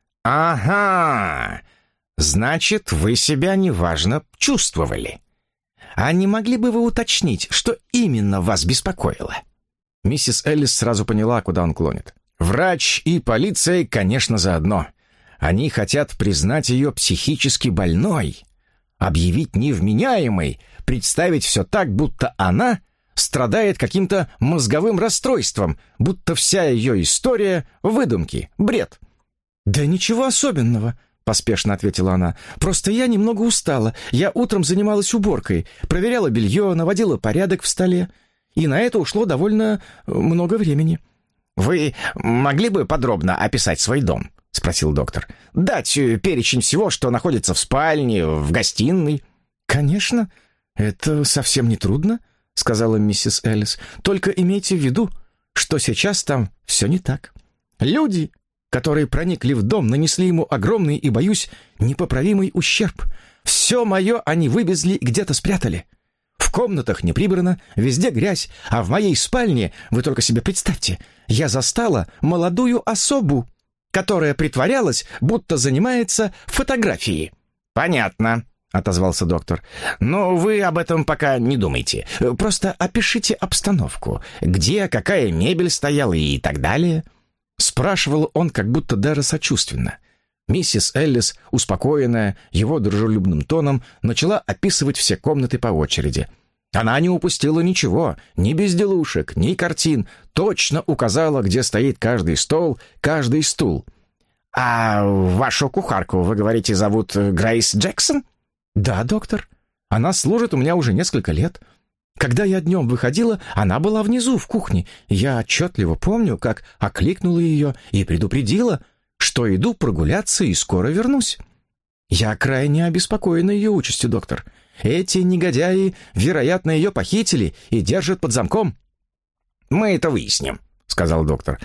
«Ага, значит, вы себя неважно чувствовали. А не могли бы вы уточнить, что именно вас беспокоило?» Миссис Эллис сразу поняла, куда он клонит. Врач и полиция, конечно, заодно. Они хотят признать ее психически больной, объявить невменяемой, представить все так, будто она страдает каким-то мозговым расстройством, будто вся ее история — выдумки, бред. «Да ничего особенного», — поспешно ответила она. «Просто я немного устала. Я утром занималась уборкой, проверяла белье, наводила порядок в столе, и на это ушло довольно много времени». «Вы могли бы подробно описать свой дом?» — спросил доктор. «Дать перечень всего, что находится в спальне, в гостиной». «Конечно, это совсем не трудно», — сказала миссис Эллис. «Только имейте в виду, что сейчас там все не так. Люди, которые проникли в дом, нанесли ему огромный и, боюсь, непоправимый ущерб. Все мое они вывезли и где-то спрятали. В комнатах не прибрано, везде грязь, а в моей спальне, вы только себе представьте, я застала молодую особу, которая притворялась, будто занимается фотографией». «Понятно», — отозвался доктор. «Но вы об этом пока не думайте. Просто опишите обстановку. Где, какая мебель стояла и так далее». Спрашивал он как будто даже сочувственно. Миссис Эллис, успокоенная его дружелюбным тоном, начала описывать все комнаты по очереди. Она не упустила ничего, ни безделушек, ни картин, точно указала, где стоит каждый стол, каждый стул. «А вашу кухарку, вы говорите, зовут Грейс Джексон?» «Да, доктор. Она служит у меня уже несколько лет. Когда я днем выходила, она была внизу, в кухне. Я отчетливо помню, как окликнула ее и предупредила, что иду прогуляться и скоро вернусь. Я крайне обеспокоена ее участью, доктор. Эти негодяи, вероятно, ее похитили и держат под замком». «Мы это выясним», — сказал доктор.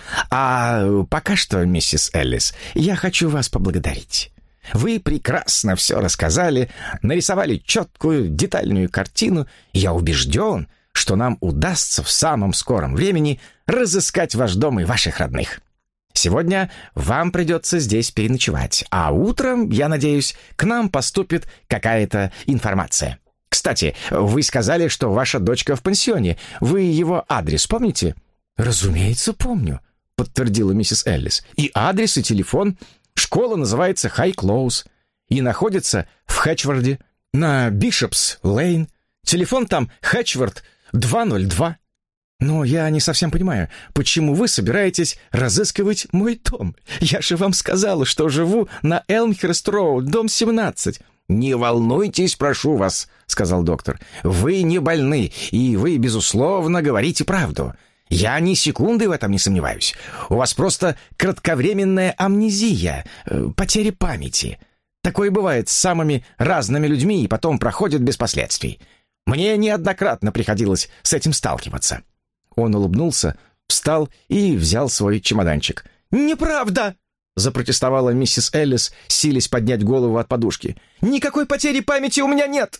«А пока что, миссис Эллис, я хочу вас поблагодарить. Вы прекрасно все рассказали, нарисовали четкую, детальную картину. Я убежден, что нам удастся в самом скором времени разыскать ваш дом и ваших родных. Сегодня вам придется здесь переночевать, а утром, я надеюсь, к нам поступит какая-то информация. Кстати, вы сказали, что ваша дочка в пансионе. Вы его адрес помните?» «Разумеется, помню», — подтвердила миссис Эллис. «И адрес, и телефон. Школа называется Хай Клоуз и находится в Хэтчворде на Бишопс-Лейн. Телефон там Хэтчворд два ноль два. Но я не совсем понимаю, почему вы собираетесь разыскивать мой дом? Я же вам сказала, что живу на Элмхерст-Роуд, дом семнадцать». «Не волнуйтесь, прошу вас», — сказал доктор. «Вы не больны, и вы, безусловно, говорите правду. Я ни секунды в этом не сомневаюсь. У вас просто кратковременная амнезия, э, потеря памяти. Такое бывает с самыми разными людьми и потом проходит без последствий. Мне неоднократно приходилось с этим сталкиваться». Он улыбнулся, встал и взял свой чемоданчик. «Неправда!» — запротестовала миссис Эллис, силясь поднять голову от подушки. «Никакой потери памяти у меня нет!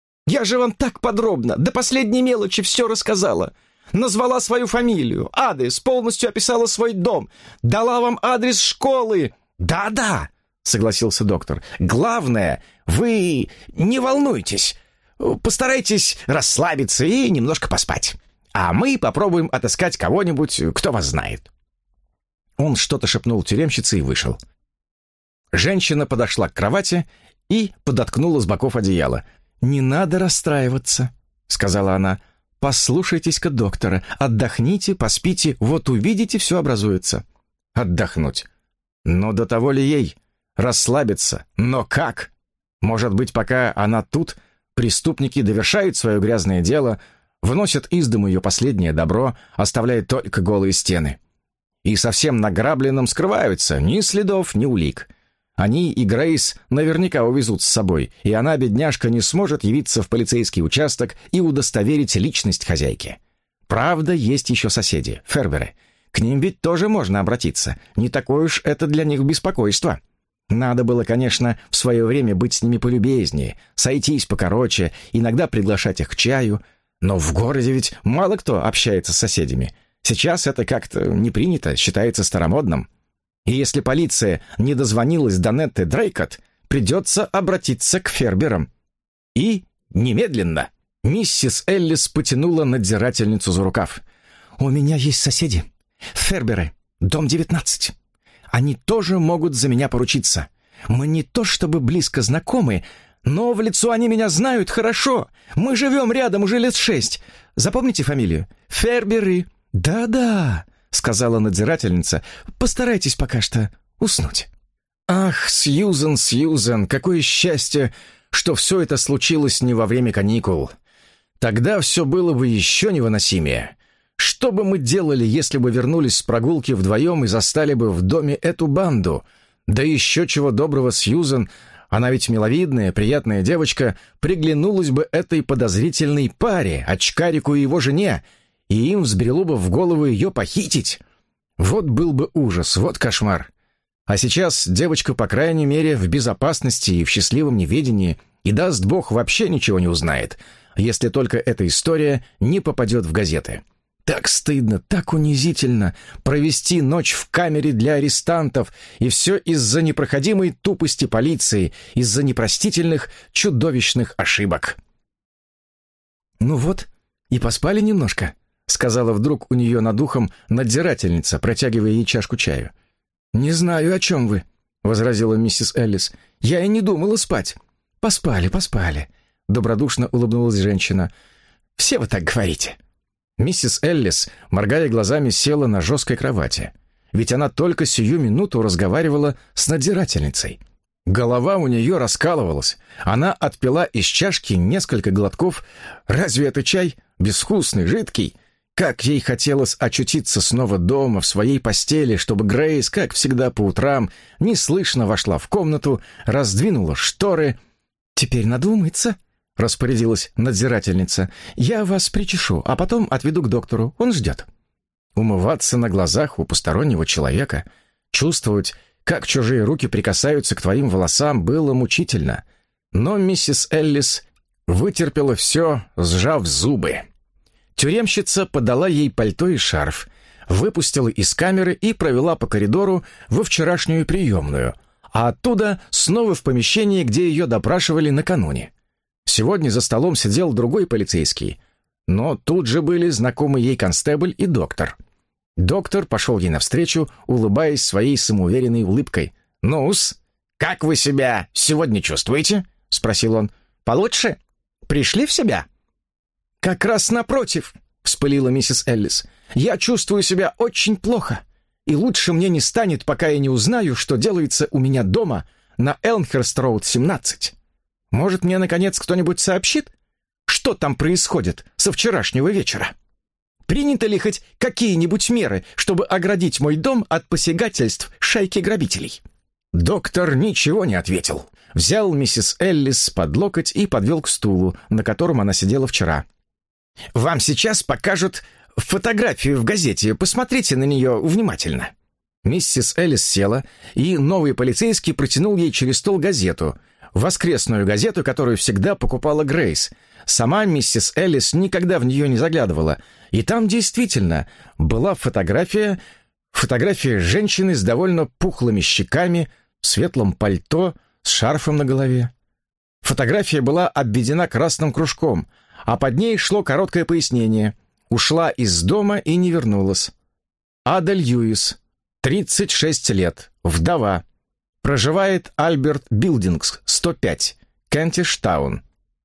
Я же вам так подробно, до последней мелочи все рассказала. Назвала свою фамилию, адрес, полностью описала свой дом, дала вам адрес школы». «Да-да», — согласился доктор. «Главное, вы не волнуйтесь. Постарайтесь расслабиться и немножко поспать. А мы попробуем отыскать кого-нибудь, кто вас знает». Он что-то шепнул тюремщице и вышел. Женщина подошла к кровати и подоткнула с боков одеяло. «Не надо расстраиваться», — сказала она. «Послушайтесь-ка доктора, отдохните, поспите, вот увидите, все образуется». Отдохнуть. Но до того ли ей? Расслабиться. Но как? Может быть, пока она тут, преступники довершают свое грязное дело, вносят из дому ее последнее добро, оставляя только голые стены. И совсем награбленным скрываются, ни следов, ни улик. Они и Грейс наверняка увезут с собой, и она, бедняжка, не сможет явиться в полицейский участок и удостоверить личность хозяйки. Правда, есть еще соседи, Ферберы. К ним ведь тоже можно обратиться. Не такое уж это для них беспокойство. Надо было, конечно, в свое время быть с ними полюбезнее, сойтись покороче, иногда приглашать их к чаю. Но в городе ведь мало кто общается с соседями. Сейчас это как-то не принято, считается старомодным. И если полиция не дозвонилась до Нетты Дрейкотт, придется обратиться к Ферберам. И немедленно миссис Эллис потянула надзирательницу за рукав. «У меня есть соседи. Ферберы, дом девятнадцать. Они тоже могут за меня поручиться. Мы не то чтобы близко знакомы, но в лицо они меня знают хорошо. Мы живем рядом уже лет шесть. Запомните фамилию? Ферберы». «Да-да», — сказала надзирательница, — «постарайтесь пока что уснуть». Ах, Сьюзен, Сьюзен, какое счастье, что все это случилось не во время каникул. Тогда все было бы еще невыносимее. Что бы мы делали, если бы вернулись с прогулки вдвоем и застали бы в доме эту банду? Да еще чего доброго, Сьюзен, она ведь миловидная, приятная девочка, приглянулась бы этой подозрительной паре, очкарику и его жене, и им взбрело бы в голову ее похитить. Вот был бы ужас, вот кошмар. А сейчас девочка, по крайней мере, в безопасности и в счастливом неведении, и, даст Бог, вообще ничего не узнает, если только эта история не попадет в газеты. Так стыдно, так унизительно провести ночь в камере для арестантов, и все из-за непроходимой тупости полиции, из-за непростительных, чудовищных ошибок. «Ну вот, и поспали немножко», — сказала вдруг у нее над ухом надзирательница, протягивая ей чашку чаю. «Не знаю, о чем вы», — возразила миссис Эллис. «Я и не думала спать». «Поспали, поспали», — добродушно улыбнулась женщина. «Все вы так говорите». Миссис Эллис, моргая глазами, села на жесткой кровати. Ведь она только сию минуту разговаривала с надзирательницей. Голова у нее раскалывалась. Она отпила из чашки несколько глотков. Разве это чай? Безвкусный, жидкий. Как ей хотелось очутиться снова дома, в своей постели, чтобы Грейс, как всегда по утрам, неслышно вошла в комнату, раздвинула шторы. «Теперь надумается», — распорядилась надзирательница. «Я вас причешу, а потом отведу к доктору. Он ждет». Умываться на глазах у постороннего человека, чувствовать, как чужие руки прикасаются к твоим волосам, было мучительно. Но миссис Эллис вытерпела все, сжав зубы. Тюремщица подала ей пальто и шарф, выпустила из камеры и провела по коридору во вчерашнюю приемную, а оттуда снова в помещение, где ее допрашивали накануне. Сегодня за столом сидел другой полицейский, но тут же были знакомы ей констебль и доктор. Доктор пошел ей навстречу, улыбаясь своей самоуверенной улыбкой. «Ну-с, как вы себя сегодня чувствуете?» — спросил он. «Получше? Пришли в себя?» «Как раз напротив», — вспылила миссис Эллис. «Я чувствую себя очень плохо, и лучше мне не станет, пока я не узнаю, что делается у меня дома на Элмхерст-роуд семнадцать. Может, мне, наконец, кто-нибудь сообщит, что там происходит со вчерашнего вечера? Приняты ли хоть какие-нибудь меры, чтобы оградить мой дом от посягательств шайки грабителей?» Доктор ничего не ответил. Взял миссис Эллис под локоть и подвел к стулу, на котором она сидела вчера. «Вам сейчас покажут фотографию в газете. Посмотрите на нее внимательно». Миссис Эллис села, и новый полицейский протянул ей через стол газету, воскресную газету, которую всегда покупала Грейс. Сама миссис Эллис никогда в нее не заглядывала, и там действительно была фотография, фотография женщины с довольно пухлыми щеками, в светлом пальто, с шарфом на голове. Фотография была обведена красным кружком, а под ней шло короткое пояснение. Ушла из дома и не вернулась. Ада Льюис, тридцать шесть лет, вдова. Проживает Альберт Билдингс, сто пять, Кентиш-таун.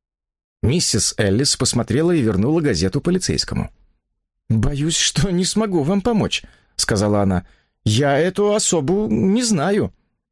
Миссис Эллис посмотрела и вернула газету полицейскому. «Боюсь, что не смогу вам помочь», — сказала она. «Я эту особу не знаю».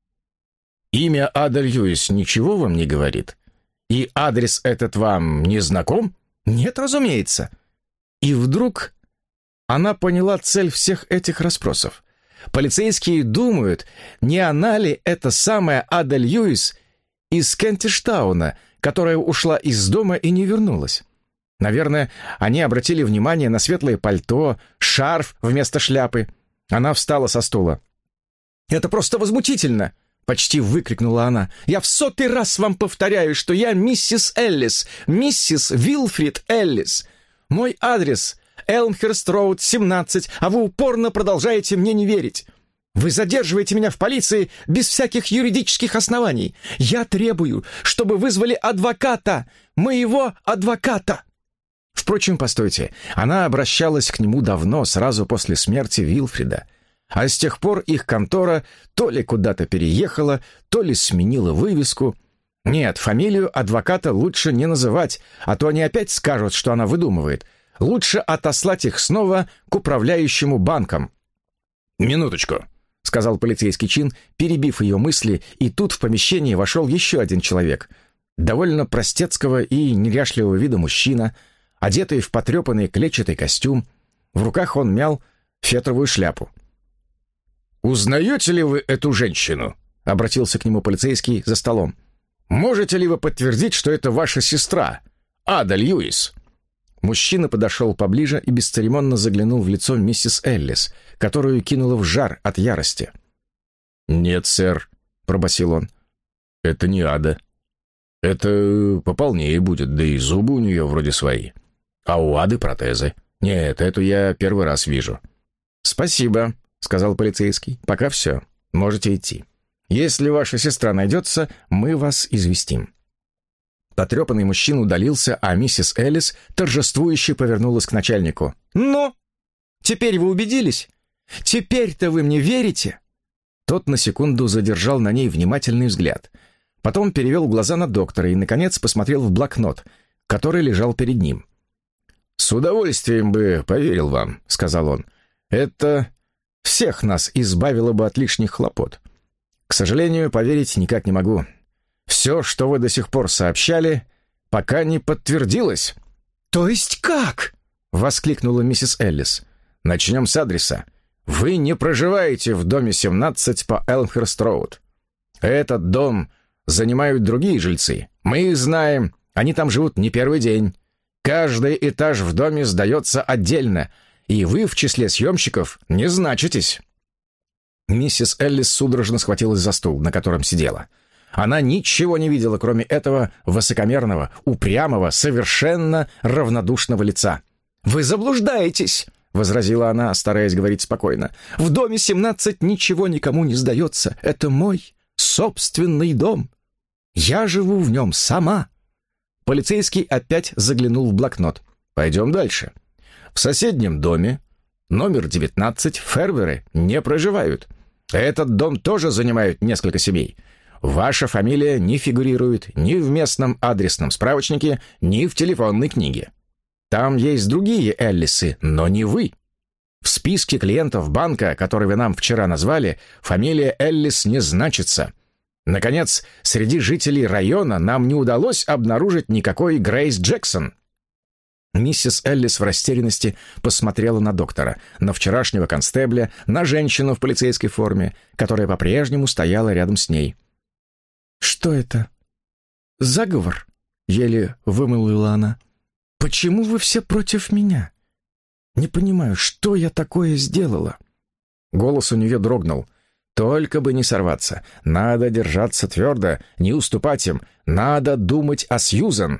«Имя Ада Льюис ничего вам не говорит? И адрес этот вам не знаком?» «Нет, разумеется. И вдруг она поняла цель всех этих расспросов. Полицейские думают, не она ли это самая Ада Льюис из Кентиштауна, которая ушла из дома и не вернулась. Наверное, они обратили внимание на светлое пальто, шарф вместо шляпы. Она встала со стула. «Это просто возмутительно!» — почти выкрикнула она. «Я в сотый раз вам повторяю, что я миссис Эллис, миссис Вилфрид Эллис. Мой адрес — Элмхерст-Роуд, семнадцать, а вы упорно продолжаете мне не верить. Вы задерживаете меня в полиции без всяких юридических оснований. Я требую, чтобы вызвали адвоката, моего адвоката». Впрочем, постойте, она обращалась к нему давно, сразу после смерти Вилфрида. А с тех пор их контора то ли куда-то переехала, то ли сменила вывеску. Нет, фамилию адвоката лучше не называть, а то они опять скажут, что она выдумывает. Лучше отослать их снова к управляющему банком. «Минуточку», — сказал полицейский чин, перебив ее мысли, и тут в помещение вошел еще один человек. Довольно простецкого и неряшливого вида мужчина, одетый в потрепанный клетчатый костюм. В руках он мял фетровую шляпу. «Узнаете ли вы эту женщину?» — обратился к нему полицейский за столом. «Можете ли вы подтвердить, что это ваша сестра, Ада Льюис?» Мужчина подошел поближе и бесцеремонно заглянул в лицо миссис Эллис, которую кинуло в жар от ярости. «Нет, сэр», — пробасил он, — «это не Ада. Это пополнее будет, да и зубы у нее вроде свои. А у Ады протезы. Нет, эту я первый раз вижу». «Спасибо», — сказал полицейский. «Пока все. Можете идти. Если ваша сестра найдется, мы вас известим». Потрепанный мужчина удалился, а миссис Эллис торжествующе повернулась к начальнику. «Ну, теперь вы убедились? Теперь-то вы мне верите?» Тот на секунду задержал на ней внимательный взгляд. Потом перевел глаза на доктора и, наконец, посмотрел в блокнот, который лежал перед ним. «С удовольствием бы поверил вам», — сказал он. «Это всех нас избавило бы от лишних хлопот. К сожалению, поверить никак не могу. Все, что вы до сих пор сообщали, пока не подтвердилось». «То есть как?» — воскликнула миссис Эллис. «Начнем с адреса. Вы не проживаете в доме семнадцать по Элмхерст-Роуд. Этот дом занимают другие жильцы. Мы их знаем, они там живут не первый день. Каждый этаж в доме сдается отдельно, и вы в числе съемщиков не значитесь». Миссис Эллис судорожно схватилась за стул, на котором сидела. Она ничего не видела, кроме этого высокомерного, упрямого, совершенно равнодушного лица. «Вы заблуждаетесь», — возразила она, стараясь говорить спокойно. «В доме семнадцать ничего никому не сдается. Это мой собственный дом. Я живу в нем сама». Полицейский опять заглянул в блокнот. «Пойдем дальше. В соседнем доме, номер девятнадцать, Ферверы не проживают. Этот дом тоже занимают несколько семей. Ваша фамилия не фигурирует ни в местном адресном справочнике, ни в телефонной книге. Там есть другие Эллисы, но не вы. В списке клиентов банка, который вы нам вчера назвали, фамилия Эллис не значится. Наконец, среди жителей района нам не удалось обнаружить никакой Грейс Джексон». Миссис Эллис в растерянности посмотрела на доктора, на вчерашнего констебля, на женщину в полицейской форме, которая по-прежнему стояла рядом с ней. «Что это? Заговор?» — еле вымолвила она. «Почему вы все против меня? Не понимаю, что я такое сделала?» Голос у нее дрогнул. «Только бы не сорваться. Надо держаться твердо, не уступать им. Надо думать о Сьюзан».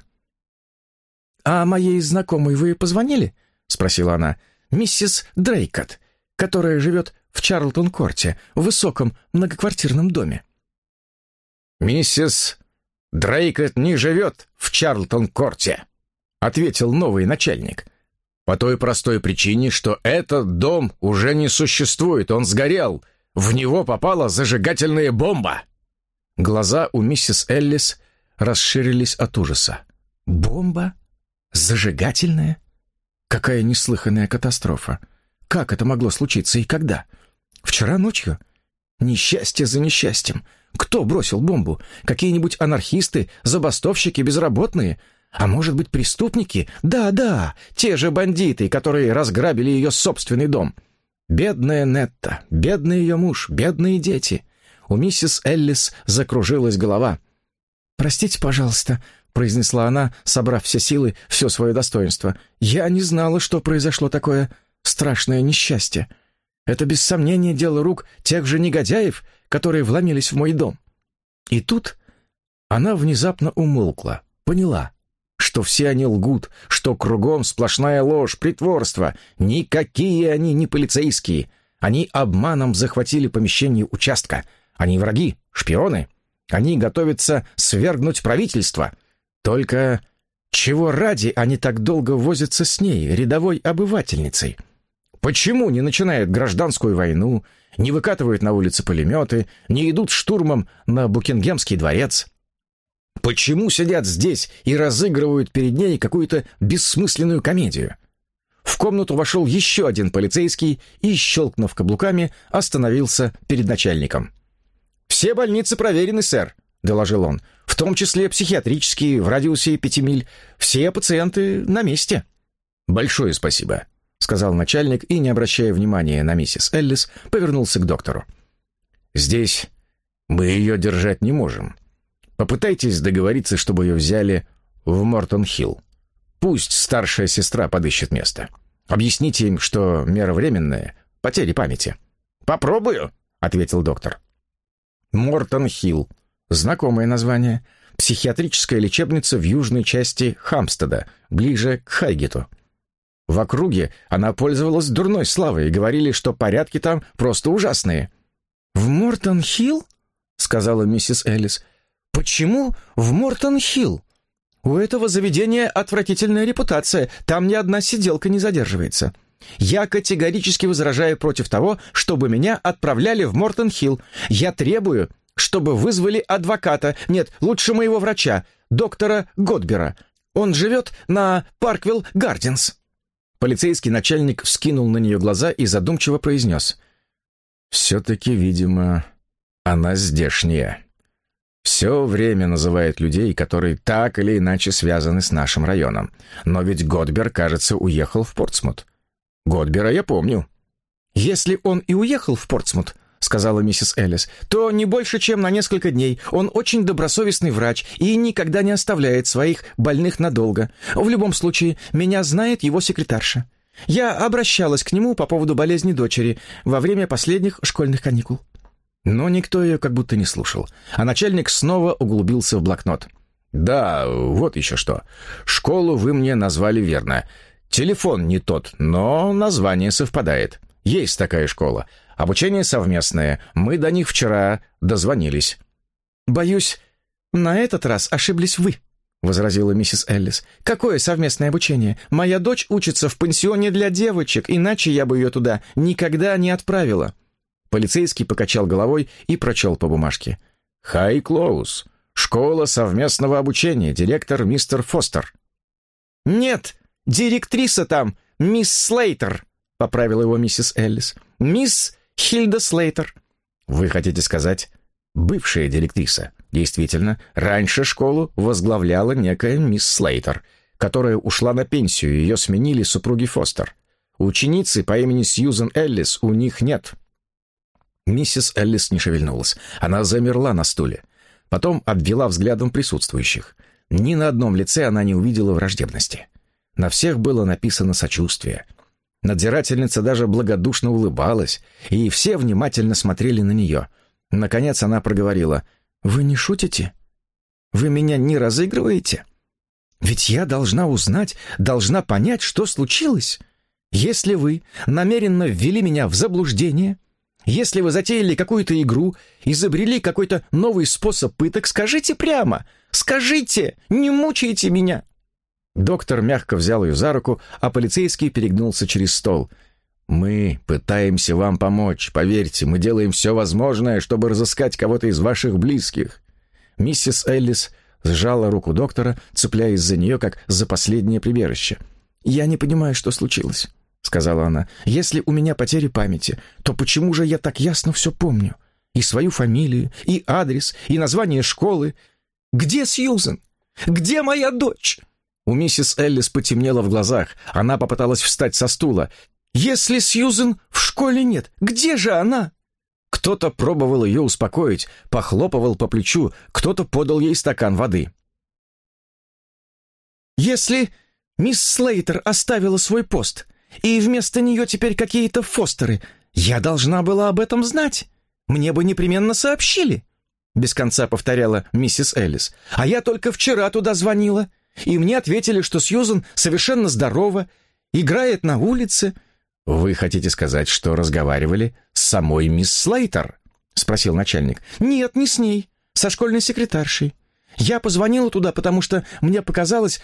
«А моей знакомой вы позвонили?» — спросила она. «Миссис Дрейкотт, которая живет в Чарлтон-Корте, в высоком многоквартирном доме». «Миссис Дрейкотт не живет в Чарлтон-Корте», — ответил новый начальник. «По той простой причине, что этот дом уже не существует, он сгорел. В него попала зажигательная бомба». Глаза у миссис Эллис расширились от ужаса. «Бомба? Зажигательная? Какая неслыханная катастрофа! Как это могло случиться и когда? Вчера ночью? Несчастье за несчастьем. Кто бросил бомбу? Какие-нибудь анархисты, забастовщики, безработные? А может быть, преступники? Да-да, те же бандиты, которые разграбили ее собственный дом. Бедная Нетта, бедный ее муж, бедные дети. У миссис Эллис закружилась голова. «Простите, пожалуйста», — произнесла она, собрав все силы, все свое достоинство. «Я не знала, что произошло такое страшное несчастье. Это без сомнения дело рук тех же негодяев, которые вломились в мой дом». И тут она внезапно умолкла, поняла, что все они лгут, что кругом сплошная ложь, притворство. Никакие они не полицейские. Они обманом захватили помещение участка. Они враги, шпионы. Они готовятся свергнуть правительство. Только чего ради они так долго возятся с ней, рядовой обывательницей? Почему не начинают гражданскую войну, не выкатывают на улицы пулеметы, не идут штурмом на Букингемский дворец? Почему сидят здесь и разыгрывают перед ней какую-то бессмысленную комедию? В комнату вошел еще один полицейский и, щелкнув каблуками, остановился перед начальником. «Все больницы проверены, сэр», — доложил он, «в том числе психиатрические, в радиусе пяти миль. Все пациенты на месте». «Большое спасибо», — сказал начальник и, не обращая внимания на миссис Эллис, повернулся к доктору. «Здесь мы ее держать не можем. Попытайтесь договориться, чтобы ее взяли в Мортон-Хилл. Пусть старшая сестра подыщет место. Объясните им, что мера временная, потери памяти». «Попробую», — ответил доктор. Мортон-Хилл. Знакомое название. Психиатрическая лечебница в южной части Хампстеда, ближе к Хайгету. В округе она пользовалась дурной славой, и говорили, что порядки там просто ужасные. «В Мортон-Хилл?» — сказала миссис Эллис. «Почему в Мортон-Хилл? У этого заведения отвратительная репутация, там ни одна сиделка не задерживается. Я категорически возражаю против того, чтобы меня отправляли в Мортон-Хилл. Я требую, чтобы вызвали адвоката, нет, лучше моего врача, доктора Годбера. Он живет на Парквилл-Гарденс». Полицейский начальник вскинул на нее глаза и задумчиво произнес: «Все-таки, видимо, она здешняя. Все время называет людей, которые так или иначе связаны с нашим районом. Но ведь Годбер, кажется, уехал в Портсмут. Годбера я помню». «Если он и уехал в Портсмут, — сказала миссис Эллис, — то не больше, чем на несколько дней. Он очень добросовестный врач и никогда не оставляет своих больных надолго. В любом случае, меня знает его секретарша. Я обращалась к нему по поводу болезни дочери во время последних школьных каникул». Но никто ее как будто не слушал, а начальник снова углубился в блокнот. «Да, вот еще что. Школу вы мне назвали верно. Телефон не тот, но название совпадает. Есть такая школа. Обучение совместное. Мы до них вчера дозвонились». «Боюсь, на этот раз ошиблись вы», — возразила миссис Эллис. «Какое совместное обучение? Моя дочь учится в пансионе для девочек, иначе я бы ее туда никогда не отправила». Полицейский покачал головой и прочел по бумажке. «Хай Клоус. Школа совместного обучения. Директор мистер Фостер». «Нет, директриса там, мисс Слейтер», — поправила его миссис Эллис. «Мисс Хильда Слейтер». «Вы хотите сказать, бывшая директриса?» Действительно, раньше школу возглавляла некая мисс Слейтер, которая ушла на пенсию, ее сменили супруги Фостер. Ученицы по имени Сьюзен Эллис у них нет. Миссис Эллис не шевельнулась. Она замерла на стуле. Потом обвела взглядом присутствующих. Ни на одном лице она не увидела враждебности. На всех было написано сочувствие. Надзирательница даже благодушно улыбалась, и все внимательно смотрели на нее. Наконец она проговорила: «Вы не шутите? Вы меня не разыгрываете? Ведь я должна узнать, должна понять, что случилось. Если вы намеренно ввели меня в заблуждение, если вы затеяли какую-то игру, изобрели какой-то новый способ пыток, скажите прямо, скажите, не мучайте меня». Доктор мягко взял ее за руку, а полицейский перегнулся через стол. «Мы пытаемся вам помочь. Поверьте, мы делаем все возможное, чтобы разыскать кого-то из ваших близких». Миссис Эллис сжала руку доктора, цепляясь за нее, как за последнее прибежище. «Я не понимаю, что случилось», — сказала она. «Если у меня потери памяти, то почему же я так ясно все помню? И свою фамилию, и адрес, и название школы. Где Сьюзен? Где моя дочь?» У миссис Эллис потемнело в глазах. Она попыталась встать со стула. «Если Сьюзен в школе нет, где же она?» Кто-то пробовал ее успокоить, похлопывал по плечу, кто-то подал ей стакан воды. «Если мисс Слейтер оставила свой пост, и вместо нее теперь какие-то Фостеры, я должна была об этом знать. Мне бы непременно сообщили», — без конца повторяла миссис Эллис. «А я только вчера туда звонила, и мне ответили, что Сьюзен совершенно здорова, играет на улице». «Вы хотите сказать, что разговаривали с самой мисс Слейтер?» — спросил начальник. «Нет, не с ней, со школьной секретаршей. Я позвонила туда, потому что мне показалось...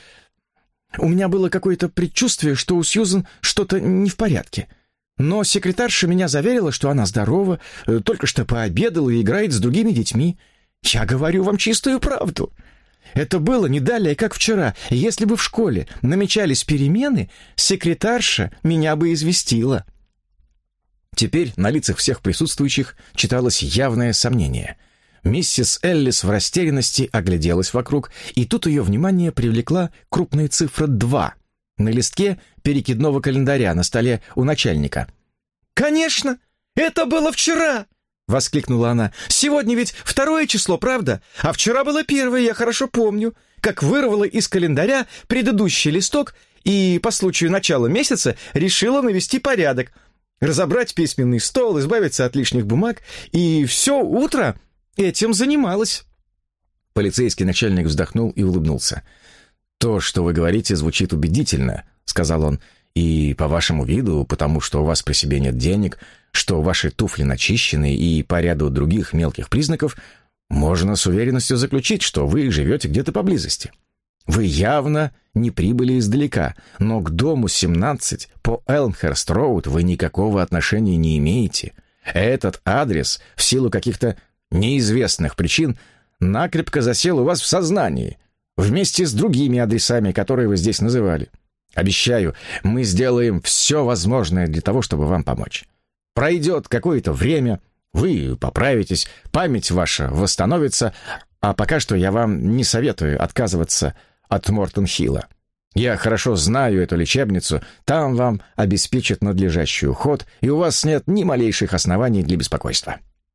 У меня было какое-то предчувствие, что у Сьюзен что-то не в порядке. Но секретарша меня заверила, что она здорова, только что пообедала и играет с другими детьми. Я говорю вам чистую правду. Это было не далее, как вчера. Если бы в школе намечались перемены, секретарша меня бы известила». Теперь на лицах всех присутствующих читалось явное сомнение. Миссис Эллис в растерянности огляделась вокруг, и тут ее внимание привлекла крупная цифра два на листке перекидного календаря на столе у начальника. «Конечно, это было вчера!» — воскликнула она. «Сегодня ведь второе число, правда? А вчера было первое, я хорошо помню, как вырвала из календаря предыдущий листок и по случаю начала месяца решила навести порядок, разобрать письменный стол, избавиться от лишних бумаг, и все утро этим занималась». Полицейский начальник вздохнул и улыбнулся. «То, что вы говорите, звучит убедительно», — сказал он, «и по вашему виду, потому что у вас при себе нет денег, что ваши туфли начищены и по ряду других мелких признаков, можно с уверенностью заключить, что вы живете где-то поблизости. Вы явно не прибыли издалека, но к дому семнадцать по Элмхерст-роуд вы никакого отношения не имеете. Этот адрес, в силу каких-то неизвестных причин, накрепко засел у вас в сознании, вместе с другими адресами, которые вы здесь называли. Обещаю, мы сделаем все возможное для того, чтобы вам помочь. Пройдет какое-то время, вы поправитесь, память ваша восстановится, а пока что я вам не советую отказываться от Мортон-Хилла. Я хорошо знаю эту лечебницу, там вам обеспечат надлежащий уход, и у вас нет ни малейших оснований для беспокойства».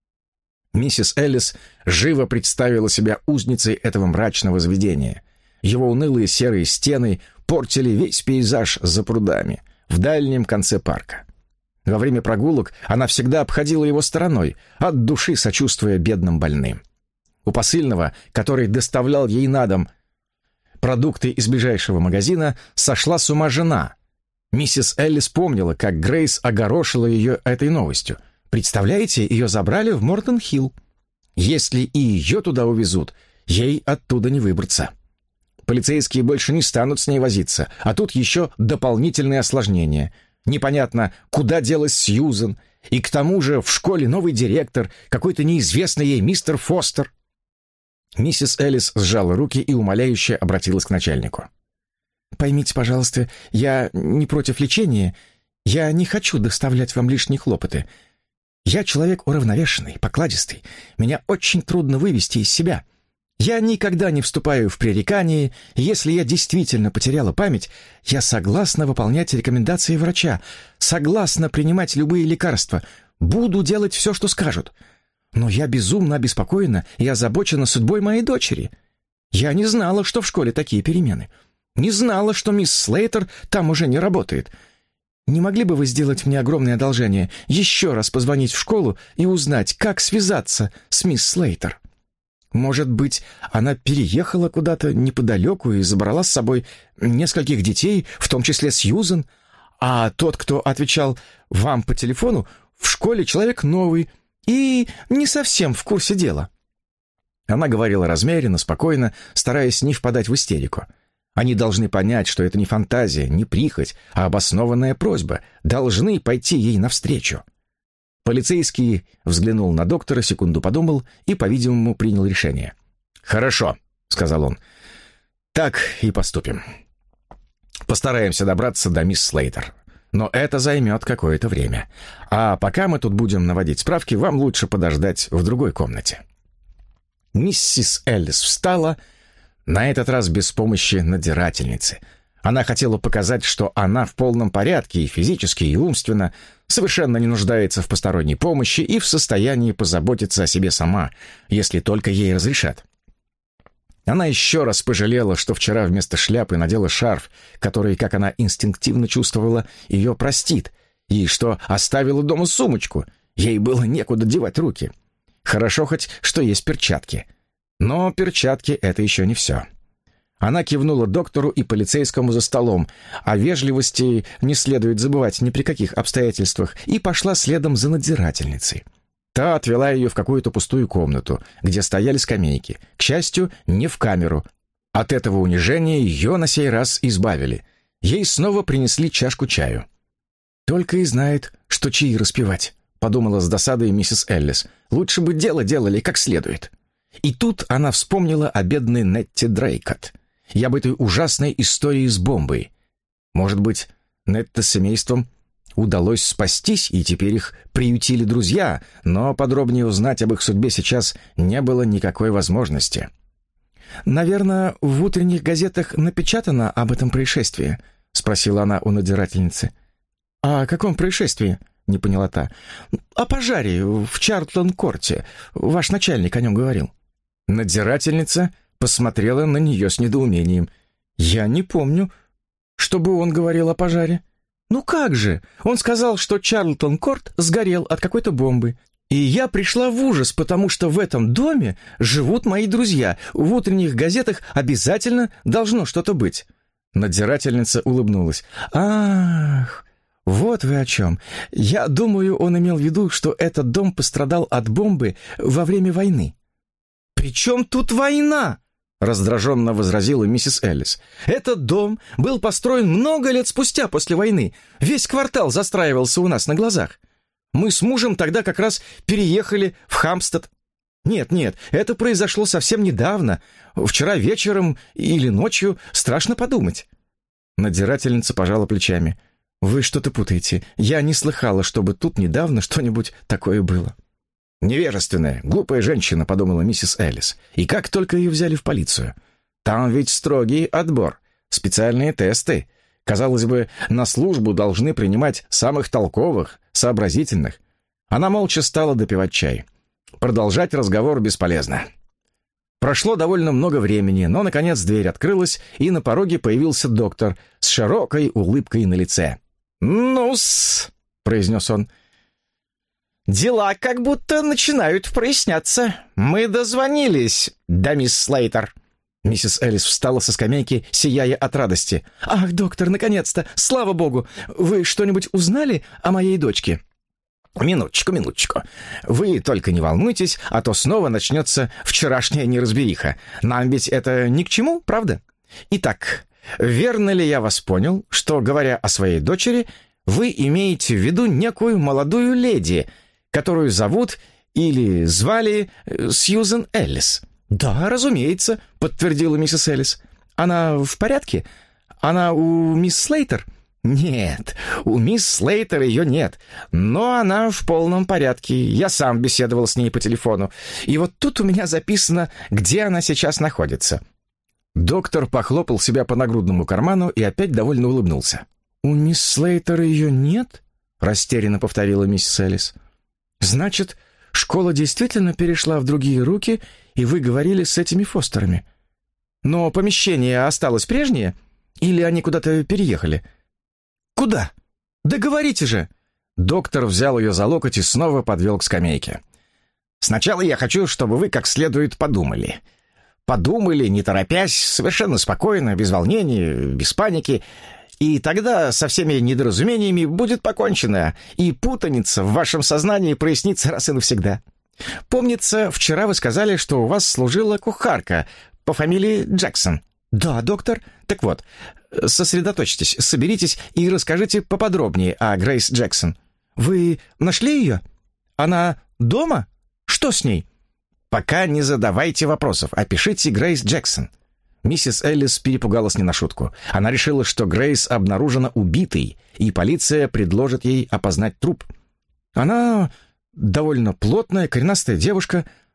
Миссис Эллис живо представила себя узницей этого мрачного заведения. Его унылые серые стены портили весь пейзаж за прудами в дальнем конце парка. Во время прогулок она всегда обходила его стороной, от души сочувствуя бедным больным. У посыльного, который доставлял ей на дом продукты из ближайшего магазина, сошла с ума жена. Миссис Эллис помнила, как Грейс огорошила ее этой новостью. Представляете, ее забрали в Мортон-Хилл. Если и ее туда увезут, ей оттуда не выбраться. Полицейские больше не станут с ней возиться, а тут еще дополнительные осложнения. Непонятно, куда делась Сьюзен, и к тому же в школе новый директор, какой-то неизвестный ей мистер Фостер. Миссис Эллис сжала руки и умоляюще обратилась к начальнику. «Поймите, пожалуйста, я не против лечения, я не хочу доставлять вам лишние хлопоты. Я человек уравновешенный, покладистый. Меня очень трудно вывести из себя. Я никогда не вступаю в пререкания. Если я действительно потеряла память, я согласна выполнять рекомендации врача, согласна принимать любые лекарства, буду делать все, что скажут. Но я безумно обеспокоена и озабочена судьбой моей дочери. Я не знала, что в школе такие перемены. Не знала, что мисс Слейтер там уже не работает. Не могли бы вы сделать мне огромное одолжение, еще раз позвонить в школу и узнать, как связаться с мисс Слейтер? Может быть, она переехала куда-то неподалеку и забрала с собой нескольких детей, в том числе Сьюзен, а тот, кто отвечал вам по телефону, в школе человек новый и не совсем в курсе дела». Она говорила размеренно, спокойно, стараясь не впадать в истерику. Они должны понять, что это не фантазия, не прихоть, а обоснованная просьба, должны пойти ей навстречу. Полицейский взглянул на доктора, секунду подумал и, по-видимому, принял решение. «Хорошо», — сказал он, — «так и поступим. Постараемся добраться до мисс Слейтер, но это займет какое-то время. А пока мы тут будем наводить справки, вам лучше подождать в другой комнате». Миссис Эллис встала, На этот раз без помощи надзирательницы. Она хотела показать, что она в полном порядке и физически, и умственно, совершенно не нуждается в посторонней помощи и в состоянии позаботиться о себе сама, если только ей разрешат. Она еще раз пожалела, что вчера вместо шляпы надела шарф, который, как она инстинктивно чувствовала, ее простит, и что оставила дома сумочку. Ей было некуда девать руки. Хорошо хоть, что есть перчатки. Но перчатки — это еще не все. Она кивнула доктору и полицейскому за столом. О вежливости не следует забывать ни при каких обстоятельствах, и пошла следом за надзирательницей. Та отвела ее в какую-то пустую комнату, где стояли скамейки. К счастью, не в камеру. От этого унижения ее на сей раз избавили. Ей снова принесли чашку чаю. «Только и знает, что чаи распевать», — подумала с досадой миссис Эллис. «Лучше бы дело делали как следует». И тут она вспомнила о бедной Нетте Дрейкотт и об этой ужасной истории с бомбой. Может быть, Нетта с семейством удалось спастись, и теперь их приютили друзья, но подробнее узнать об их судьбе сейчас не было никакой возможности. «Наверное, в утренних газетах напечатано об этом происшествии?» — спросила она у надзирательницы. «О каком происшествии?» — не поняла та. «О пожаре в Чарлтон-корте. Ваш начальник о нем говорил». Надзирательница посмотрела на нее с недоумением. «Я не помню, чтобы он говорил о пожаре». «Ну как же? Он сказал, что Чарлтон-корт сгорел от какой-то бомбы. И я пришла в ужас, потому что в этом доме живут мои друзья. В утренних газетах обязательно должно что-то быть». Надзирательница улыбнулась. «Ах, вот вы о чем. Я думаю, он имел в виду, что этот дом пострадал от бомбы во время войны». «При чем тут война?» — раздраженно возразила миссис Эллис. «Этот дом был построен много лет спустя после войны. Весь квартал застраивался у нас на глазах. Мы с мужем тогда как раз переехали в Хампстед. Нет, нет, это произошло совсем недавно. Вчера вечером или ночью, страшно подумать». Надзирательница пожала плечами. «Вы что-то путаете. Я не слыхала, чтобы тут недавно что-нибудь такое было». «Невежественная, глупая женщина», — подумала миссис Эллис. «И как только ее взяли в полицию? Там ведь строгий отбор, специальные тесты. Казалось бы, на службу должны принимать самых толковых, сообразительных». Она молча стала допивать чай. Продолжать разговор бесполезно. Прошло довольно много времени, но, наконец, дверь открылась, и на пороге появился доктор с широкой улыбкой на лице. «Ну-с», — произнес он, — «дела как будто начинают проясняться. Мы дозвонились, да, мисс Слейтер». Миссис Эллис встала со скамейки, сияя от радости. «Ах, доктор, наконец-то! Слава богу! Вы что-нибудь узнали о моей дочке?» «Минуточку, минуточку. Вы только не волнуйтесь, а то снова начнется вчерашняя неразбериха. Нам ведь это ни к чему, правда? Итак, верно ли я вас понял, что, говоря о своей дочери, вы имеете в виду некую молодую леди, которую зовут или звали Сьюзен Эллис?» «Да, разумеется», — подтвердила миссис Эллис. «Она в порядке? Она у мисс Слейтер?» «Нет, у мисс Слейтер ее нет, но она в полном порядке. Я сам беседовал с ней по телефону. И вот тут у меня записано, где она сейчас находится». Доктор похлопал себя по нагрудному карману и опять довольно улыбнулся. «У мисс Слейтер ее нет?» — растерянно повторила миссис Эллис. «Значит, школа действительно перешла в другие руки, и вы говорили с этими Фостерами. Но помещение осталось прежнее? Или они куда-то переехали?» «Куда? Да говорите же!» Доктор взял ее за локоть и снова подвел к скамейке. «Сначала я хочу, чтобы вы как следует подумали. Подумали, не торопясь, совершенно спокойно, без волнения, без паники. И тогда со всеми недоразумениями будет покончено, и путаница в вашем сознании прояснится раз и навсегда. Помнится, вчера вы сказали, что у вас служила кухарка по фамилии Джексон». «Да, доктор. Так вот, сосредоточьтесь, соберитесь и расскажите поподробнее о Грейс Джексон. Вы нашли ее? Она дома? Что с ней?» «Пока не задавайте вопросов, опишите Грейс Джексон». Миссис Эллис перепугалась не на шутку. Она решила, что Грейс обнаружена убитой, и полиция предложит ей опознать труп. «Она довольно плотная, коренастая девушка,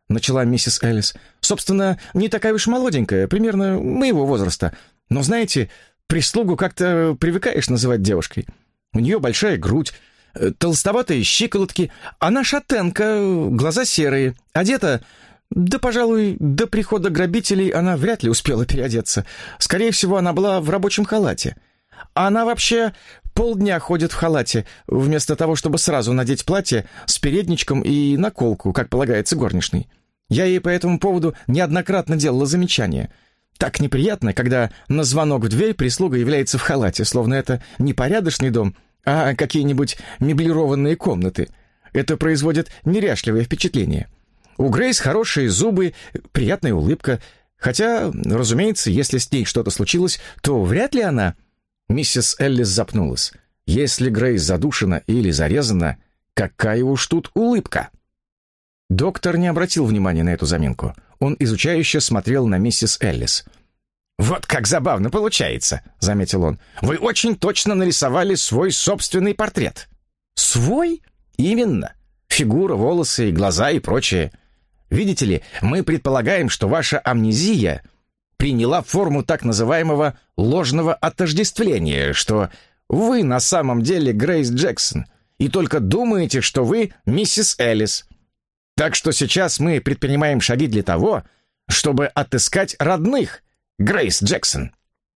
— начала миссис Эллис. «Собственно, не такая уж молоденькая, примерно моего возраста. Но, знаете, прислугу как-то привыкаешь называть девушкой. У нее большая грудь, толстоватые щиколотки, она шатенка, глаза серые, одета... Да, пожалуй, до прихода грабителей она вряд ли успела переодеться. Скорее всего, она была в рабочем халате. Она вообще полдня ходит в халате, вместо того, чтобы сразу надеть платье с передничком и наколку, как полагается горничной. Я ей по этому поводу неоднократно делала замечания. Так неприятно, когда на звонок в дверь прислуга является в халате, словно это не порядочный дом, а какие-нибудь меблированные комнаты. Это производит неряшливое впечатление. У Грейс хорошие зубы, приятная улыбка. Хотя, разумеется, если с ней что-то случилось, то вряд ли она... Миссис Эллис запнулась. Если Грейс задушена или зарезана, какая уж тут улыбка. Доктор не обратил внимания на эту заминку. Он изучающе смотрел на миссис Эллис. «Вот как забавно получается», — заметил он. «Вы очень точно нарисовали свой собственный портрет». «Свой? Именно. Фигура, волосы, глаза и прочее. Видите ли, мы предполагаем, что ваша амнезия приняла форму так называемого ложного отождествления, что вы на самом деле Грейс Джексон, и только думаете, что вы миссис Эллис. Так что сейчас мы предпринимаем шаги для того, чтобы отыскать родных Грейс Джексон».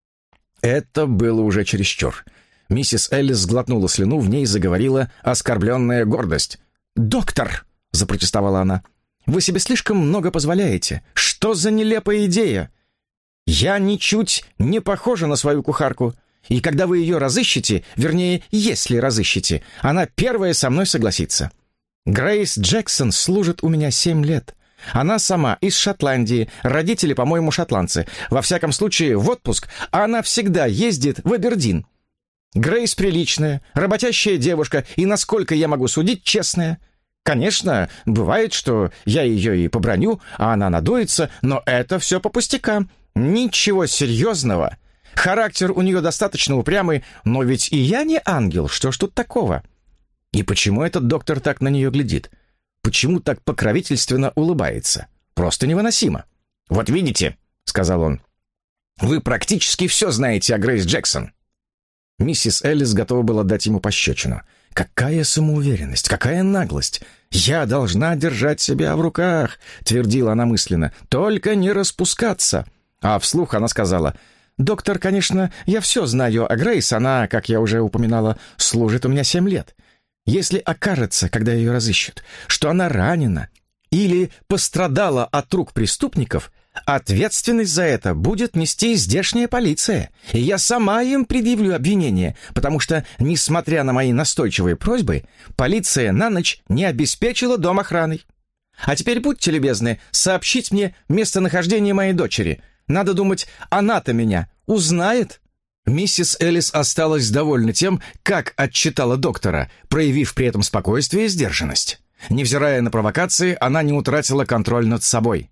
Это было уже чересчур. Миссис Эллис сглотнула слюну, в ней заговорила оскорбленная гордость. «Доктор!» — запротестовала она. «Вы себе слишком много позволяете. Что за нелепая идея? Я ничуть не похожа на свою кухарку. И когда вы ее разыщете, вернее, если разыщете, она первая со мной согласится. Грейс Джексон служит у меня семь лет. Она сама из Шотландии, родители, по-моему, шотландцы. Во всяком случае, в отпуск, а она всегда ездит в Абердин. Грейс приличная, работящая девушка и, насколько я могу судить, честная. Конечно, бывает, что я ее и побраню, а она надуется, но это все по пустякам. Ничего серьезного. Характер у нее достаточно упрямый, но ведь и я не ангел, что ж тут такого? И почему этот доктор так на нее глядит? Почему так покровительственно улыбается? Просто невыносимо. «Вот видите», — сказал он, — «вы практически все знаете о Грейс Джексон». Миссис Эллис готова была дать ему пощечину. «Какая самоуверенность, какая наглость! Я должна держать себя в руках», — твердила она мысленно. «Только не распускаться». А вслух она сказала: «Доктор, конечно, я все знаю о Грейс. Она, как я уже упоминала, служит у меня семь лет. Если окажется, когда ее разыщут, что она ранена или пострадала от рук преступников, ответственность за это будет нести здешняя полиция, и я сама им предъявлю обвинение, потому что, несмотря на мои настойчивые просьбы, полиция на ночь не обеспечила дом охраной. А теперь будьте любезны сообщить мне местонахождение моей дочери. Надо думать, она-то меня узнает». Миссис Эллис осталась довольна тем, как отчитала доктора, проявив при этом спокойствие и сдержанность. Невзирая на провокации, она не утратила контроль над собой.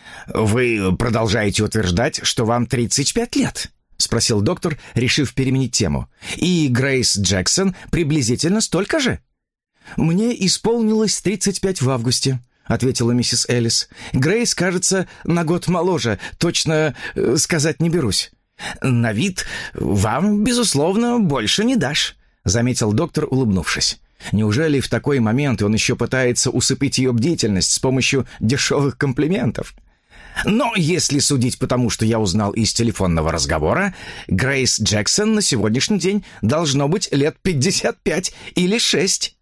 «Вы продолжаете утверждать, что вам тридцать пять лет?» — спросил доктор, решив переменить тему. «И Грейс Джексон приблизительно столько же?» «Мне исполнилось тридцать пять в августе», — ответила миссис Эллис. «Грейс, кажется, на год моложе, точно э, сказать не берусь». «На вид вам, безусловно, больше не дашь», — заметил доктор, улыбнувшись. Неужели в такой момент он еще пытается усыпить ее бдительность с помощью дешевых комплиментов? «Но если судить по тому, что я узнал из телефонного разговора, Грейс Джексон на сегодняшний день должно быть лет пятьдесят пять или шесть».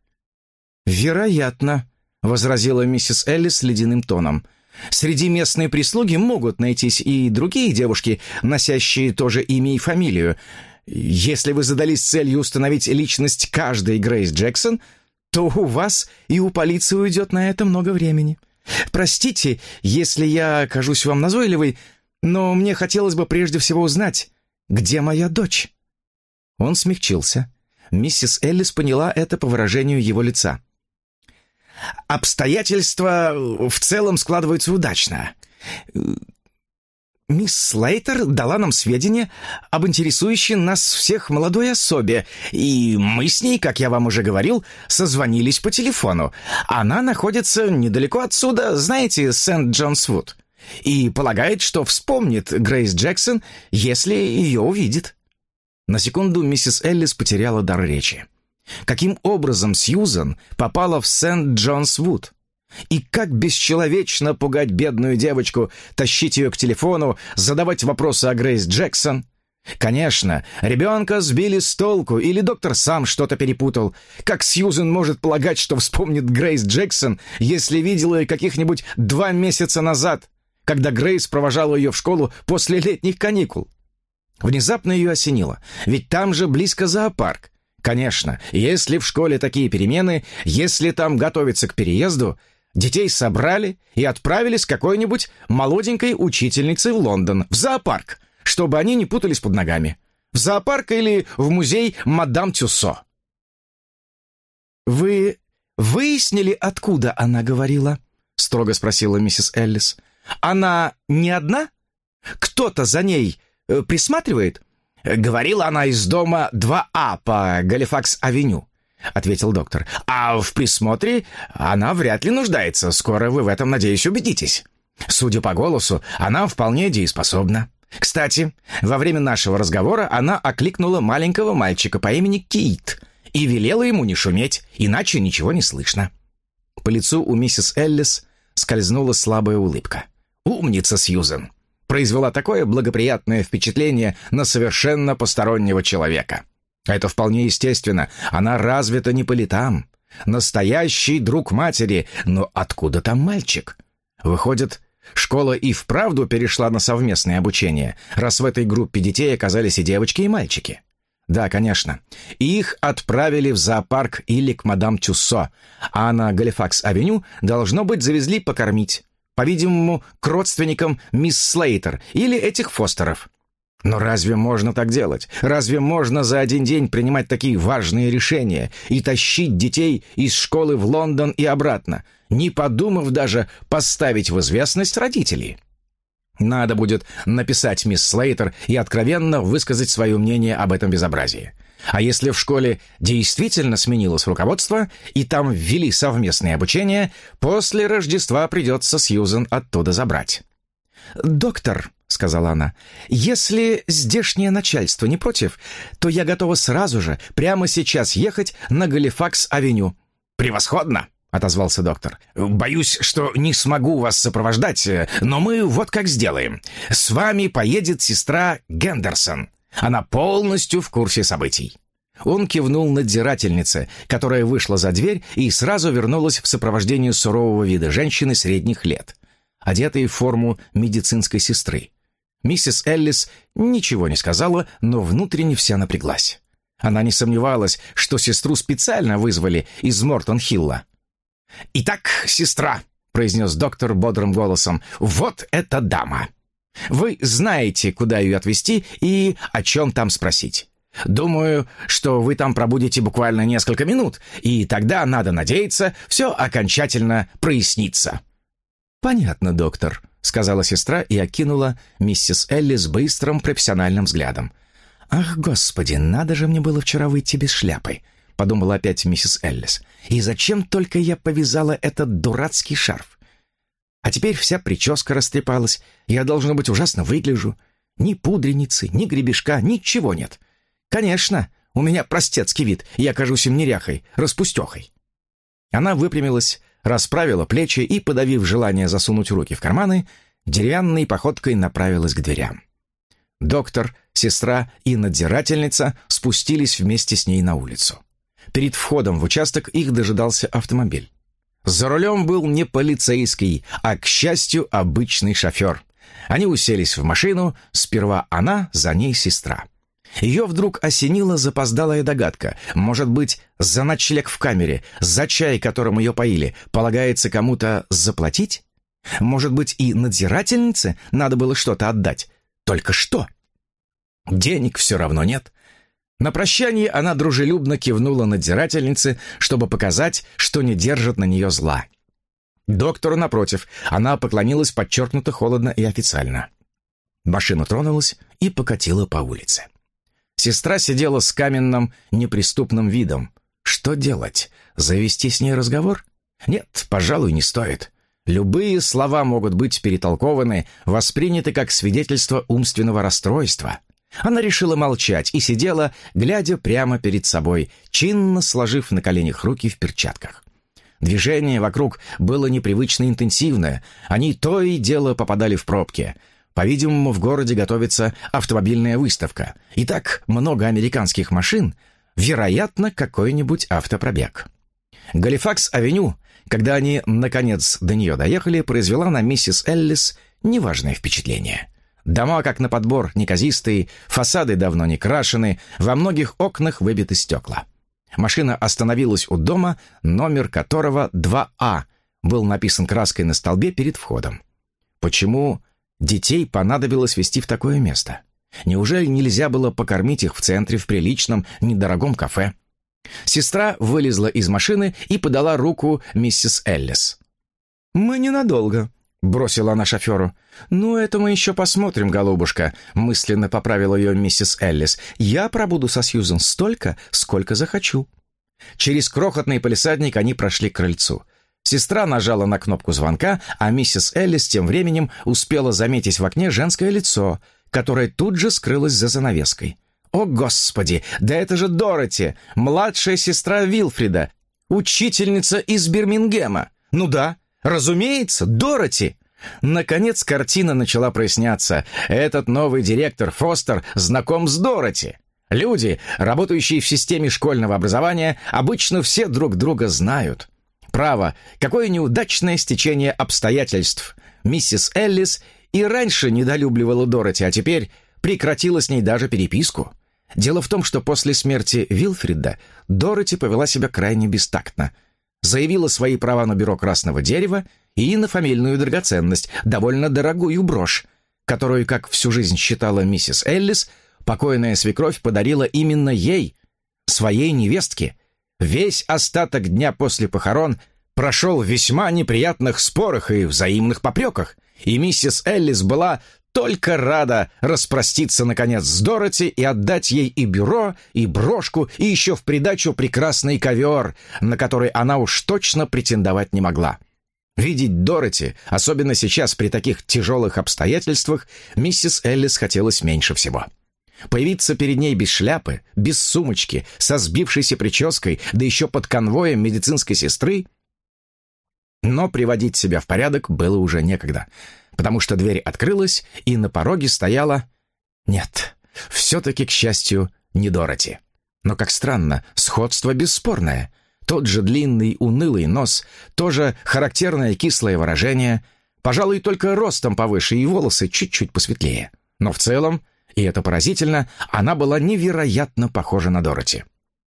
«Вероятно», — возразила миссис Эллис ледяным тоном. «Среди местной прислуги могут найтись и другие девушки, носящие тоже имя и фамилию. Если вы задались целью установить личность каждой Грейс Джексон, то у вас и у полиции уйдет на это много времени. Простите, если я окажусь вам назойливой, но мне хотелось бы прежде всего узнать, где моя дочь». Он смягчился. Миссис Эллис поняла это по выражению его лица. «Обстоятельства в целом складываются удачно. мисс Слейтер дала нам сведения об интересующей нас всех молодой особе, и мы с ней, как я вам уже говорил, созвонились по телефону. Она находится недалеко отсюда, знаете, Сент-Джонс-Вуд, и полагает, что вспомнит Грейс Джексон, если ее увидит». На секунду миссис Эллис потеряла дар речи. Каким образом Сьюзан попала в Сент-Джонс-Вуд? И как бесчеловечно пугать бедную девочку, тащить ее к телефону, задавать вопросы о Грейс Джексон. Конечно, ребенка сбили с толку, или доктор сам что-то перепутал. Как Сьюзен может полагать, что вспомнит Грейс Джексон, если видела ее каких-нибудь два месяца назад, когда Грейс провожала ее в школу после летних каникул? Внезапно ее осенило, ведь там же близко зоопарк. Конечно, если в школе такие перемены, если там готовятся к переезду, детей собрали и отправили с какой-нибудь молоденькой учительницей в Лондон, в зоопарк, чтобы они не путались под ногами. В зоопарк или в музей мадам Тюссо. «Вы выяснили, откуда она говорила?» — строго спросила миссис Эллис. «Она не одна? Кто-то за ней э, присматривает?» «Говорила она из дома два А по Галифакс-авеню», — ответил доктор. «А в присмотре она вряд ли нуждается. Скоро вы в этом, надеюсь, убедитесь. Судя по голосу, она вполне дееспособна. Кстати, во время нашего разговора она окликнула маленького мальчика по имени Кит и велела ему не шуметь, иначе ничего не слышно». По лицу у миссис Эллис скользнула слабая улыбка. «Умница, Сьюзен! Произвела такое благоприятное впечатление на совершенно постороннего человека. Это вполне естественно, она развита не по летам. Настоящий друг матери, но откуда там мальчик? Выходит, школа и вправду перешла на совместное обучение, раз в этой группе детей оказались и девочки, и мальчики. Да, конечно. Их отправили в зоопарк или к мадам Тюссо, а на Галифакс-авеню, должно быть, завезли покормить. По-видимому, к родственникам мисс Слейтер или этих Фостеров. Но разве можно так делать? Разве можно за один день принимать такие важные решения и тащить детей из школы в Лондон и обратно, не подумав даже поставить в известность родителей? Надо будет написать мисс Слейтер и откровенно высказать свое мнение об этом безобразии. А если в школе действительно сменилось руководство, и там ввели совместное обучение, после Рождества придется Сьюзен оттуда забрать. «Доктор», — сказала она, — «если здешнее начальство не против, то я готова сразу же, прямо сейчас ехать на Галифакс-авеню». «Превосходно», — отозвался доктор. «Боюсь, что не смогу вас сопровождать, но мы вот как сделаем. С вами поедет сестра Гендерсон. Она полностью в курсе событий». Он кивнул надзирательнице, которая вышла за дверь и сразу вернулась в сопровождении сурового вида женщины средних лет, одетой в форму медицинской сестры. Миссис Эллис ничего не сказала, но внутренне вся напряглась. Она не сомневалась, что сестру специально вызвали из Мортон-Хилла. «Итак, сестра», — произнес доктор бодрым голосом, — «вот эта дама. Вы знаете, куда ее отвезти и о чем там спросить. Думаю, что вы там пробудете буквально несколько минут, и тогда, надо надеяться, все окончательно прояснится». «Понятно, доктор», — сказала сестра и окинула миссис Эллис быстрым профессиональным взглядом. «Ах, Господи, надо же мне было вчера выйти без шляпы», — подумала опять миссис Эллис. «И зачем только я повязала этот дурацкий шарф? А теперь вся прическа растрепалась, я, должно быть, ужасно выгляжу. Ни пудреницы, ни гребешка, ничего нет. Конечно, у меня простецкий вид, я кажусь им неряхой, распустехой». Она выпрямилась, расправила плечи и, подавив желание засунуть руки в карманы, деревянной походкой направилась к дверям. Доктор, сестра и надзирательница спустились вместе с ней на улицу. Перед входом в участок их дожидался автомобиль. За рулем был не полицейский, а, к счастью, обычный шофер. Они уселись в машину, сперва она, за ней сестра. Ее вдруг осенила запоздалая догадка. Может быть, за ночлег в камере, за чай, которым ее поили, полагается кому-то заплатить? Может быть, и надзирательнице надо было что-то отдать? Только что? Денег все равно нет. На прощание она дружелюбно кивнула надзирательнице, чтобы показать, что не держит на нее зла. Доктору, напротив, она поклонилась подчеркнуто холодно и официально. Машина тронулась и покатила по улице. Сестра сидела с каменным, неприступным видом. Что делать? Завести с ней разговор? Нет, пожалуй, не стоит. Любые слова могут быть перетолкованы, восприняты как свидетельство умственного расстройства. Она решила молчать и сидела, глядя прямо перед собой, чинно сложив на коленях руки в перчатках. Движение вокруг было непривычно интенсивное, они то и дело попадали в пробки. По-видимому, в городе готовится автомобильная выставка. И так много американских машин, вероятно, какой-нибудь автопробег. Галифакс-авеню, когда они, наконец, до нее доехали, произвела на миссис Эллис неважное впечатление. Дома, как на подбор, неказистые, фасады давно не крашены, во многих окнах выбиты стекла. Машина остановилась у дома, номер которого два А был написан краской на столбе перед входом. Почему детей понадобилось везти в такое место? Неужели нельзя было покормить их в центре в приличном, недорогом кафе? Сестра вылезла из машины и подала руку миссис Эллис. «Мы ненадолго», — бросила она шоферу. «Ну, это мы еще посмотрим, голубушка», — мысленно поправила ее миссис Эллис. «Я пробуду со Сьюзен столько, сколько захочу». Через крохотный палисадник они прошли к крыльцу. Сестра нажала на кнопку звонка, а миссис Эллис тем временем успела заметить в окне женское лицо, которое тут же скрылось за занавеской. «О, Господи! Да это же Дороти, младшая сестра Вилфрида, учительница из Бирмингема! Ну да, разумеется, Дороти!» Наконец картина начала проясняться. Этот новый директор Фостер знаком с Дороти. Люди, работающие в системе школьного образования, обычно все друг друга знают. Право, какое неудачное стечение обстоятельств. Миссис Эллис и раньше недолюбливала Дороти, а теперь прекратила с ней даже переписку. Дело в том, что после смерти Вилфрида Дороти повела себя крайне бестактно. Заявила свои права на бюро красного дерева и на фамильную драгоценность, довольно дорогую брошь, которую, как всю жизнь считала миссис Эллис, покойная свекровь подарила именно ей, своей невестке. Весь остаток дня после похорон прошел в весьма неприятных спорах и взаимных попреках, и миссис Эллис была только рада распроститься, наконец, с Дороти и отдать ей и бюро, и брошку, и еще в придачу прекрасный ковер, на который она уж точно претендовать не могла. Видеть Дороти, особенно сейчас при таких тяжелых обстоятельствах, миссис Эллис хотелось меньше всего. Появиться перед ней без шляпы, без сумочки, со сбившейся прической, да еще под конвоем медицинской сестры. Но приводить себя в порядок было уже некогда, потому что дверь открылась, и на пороге стояла... Нет, все-таки, к счастью, не Дороти. Но, как странно, сходство бесспорное. Тот же длинный, унылый нос, тоже характерное кислое выражение, пожалуй, только ростом повыше и волосы чуть-чуть посветлее. Но в целом, и это поразительно, она была невероятно похожа на Дороти.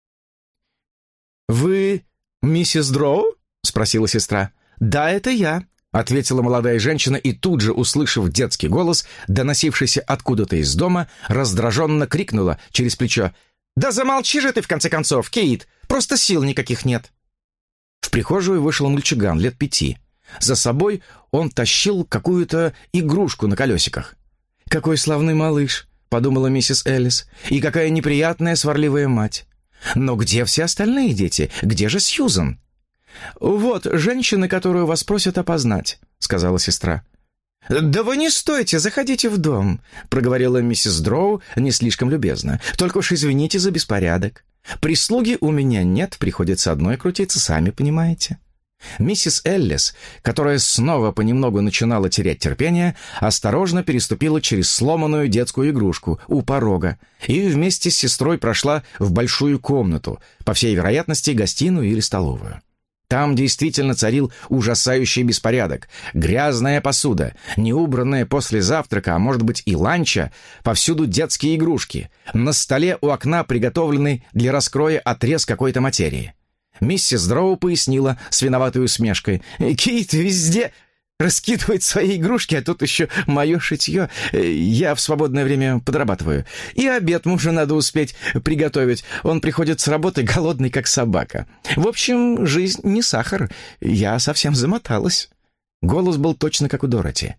«Вы миссис Дроу?» — спросила сестра. «Да, это я», — ответила молодая женщина, и тут же, услышав детский голос, доносившийся откуда-то из дома, раздраженно крикнула через плечо: «Да замолчи же ты, в конце концов, Кейт! Просто сил никаких нет!» В прихожую вышел мальчуган лет пяти. За собой он тащил какую-то игрушку на колесиках. «Какой славный малыш!» — подумала миссис Эллис. «И какая неприятная сварливая мать! Но где все остальные дети? Где же Сьюзен?» «Вот женщина, которую вас просят опознать», — сказала сестра. «Да вы не стойте, заходите в дом», — проговорила миссис Дроу не слишком любезно. «Только уж извините за беспорядок. Прислуги у меня нет, приходится одной крутиться, сами понимаете». Миссис Эллис, которая снова понемногу начинала терять терпение, осторожно переступила через сломанную детскую игрушку у порога и вместе с сестрой прошла в большую комнату, по всей вероятности, гостиную или столовую. Там действительно царил ужасающий беспорядок. Грязная посуда, неубранная после завтрака, а может быть и ланча, повсюду детские игрушки. На столе у окна приготовленный для раскроя отрез какой-то материи. Миссис Дроу пояснила с виноватой усмешкой: «Кейт везде раскидывает свои игрушки, а тут еще мое шитье. Я в свободное время подрабатываю. И обед мужу надо успеть приготовить. Он приходит с работы голодный, как собака. В общем, жизнь не сахар. Я совсем замоталась». Голос был точно как у Дороти.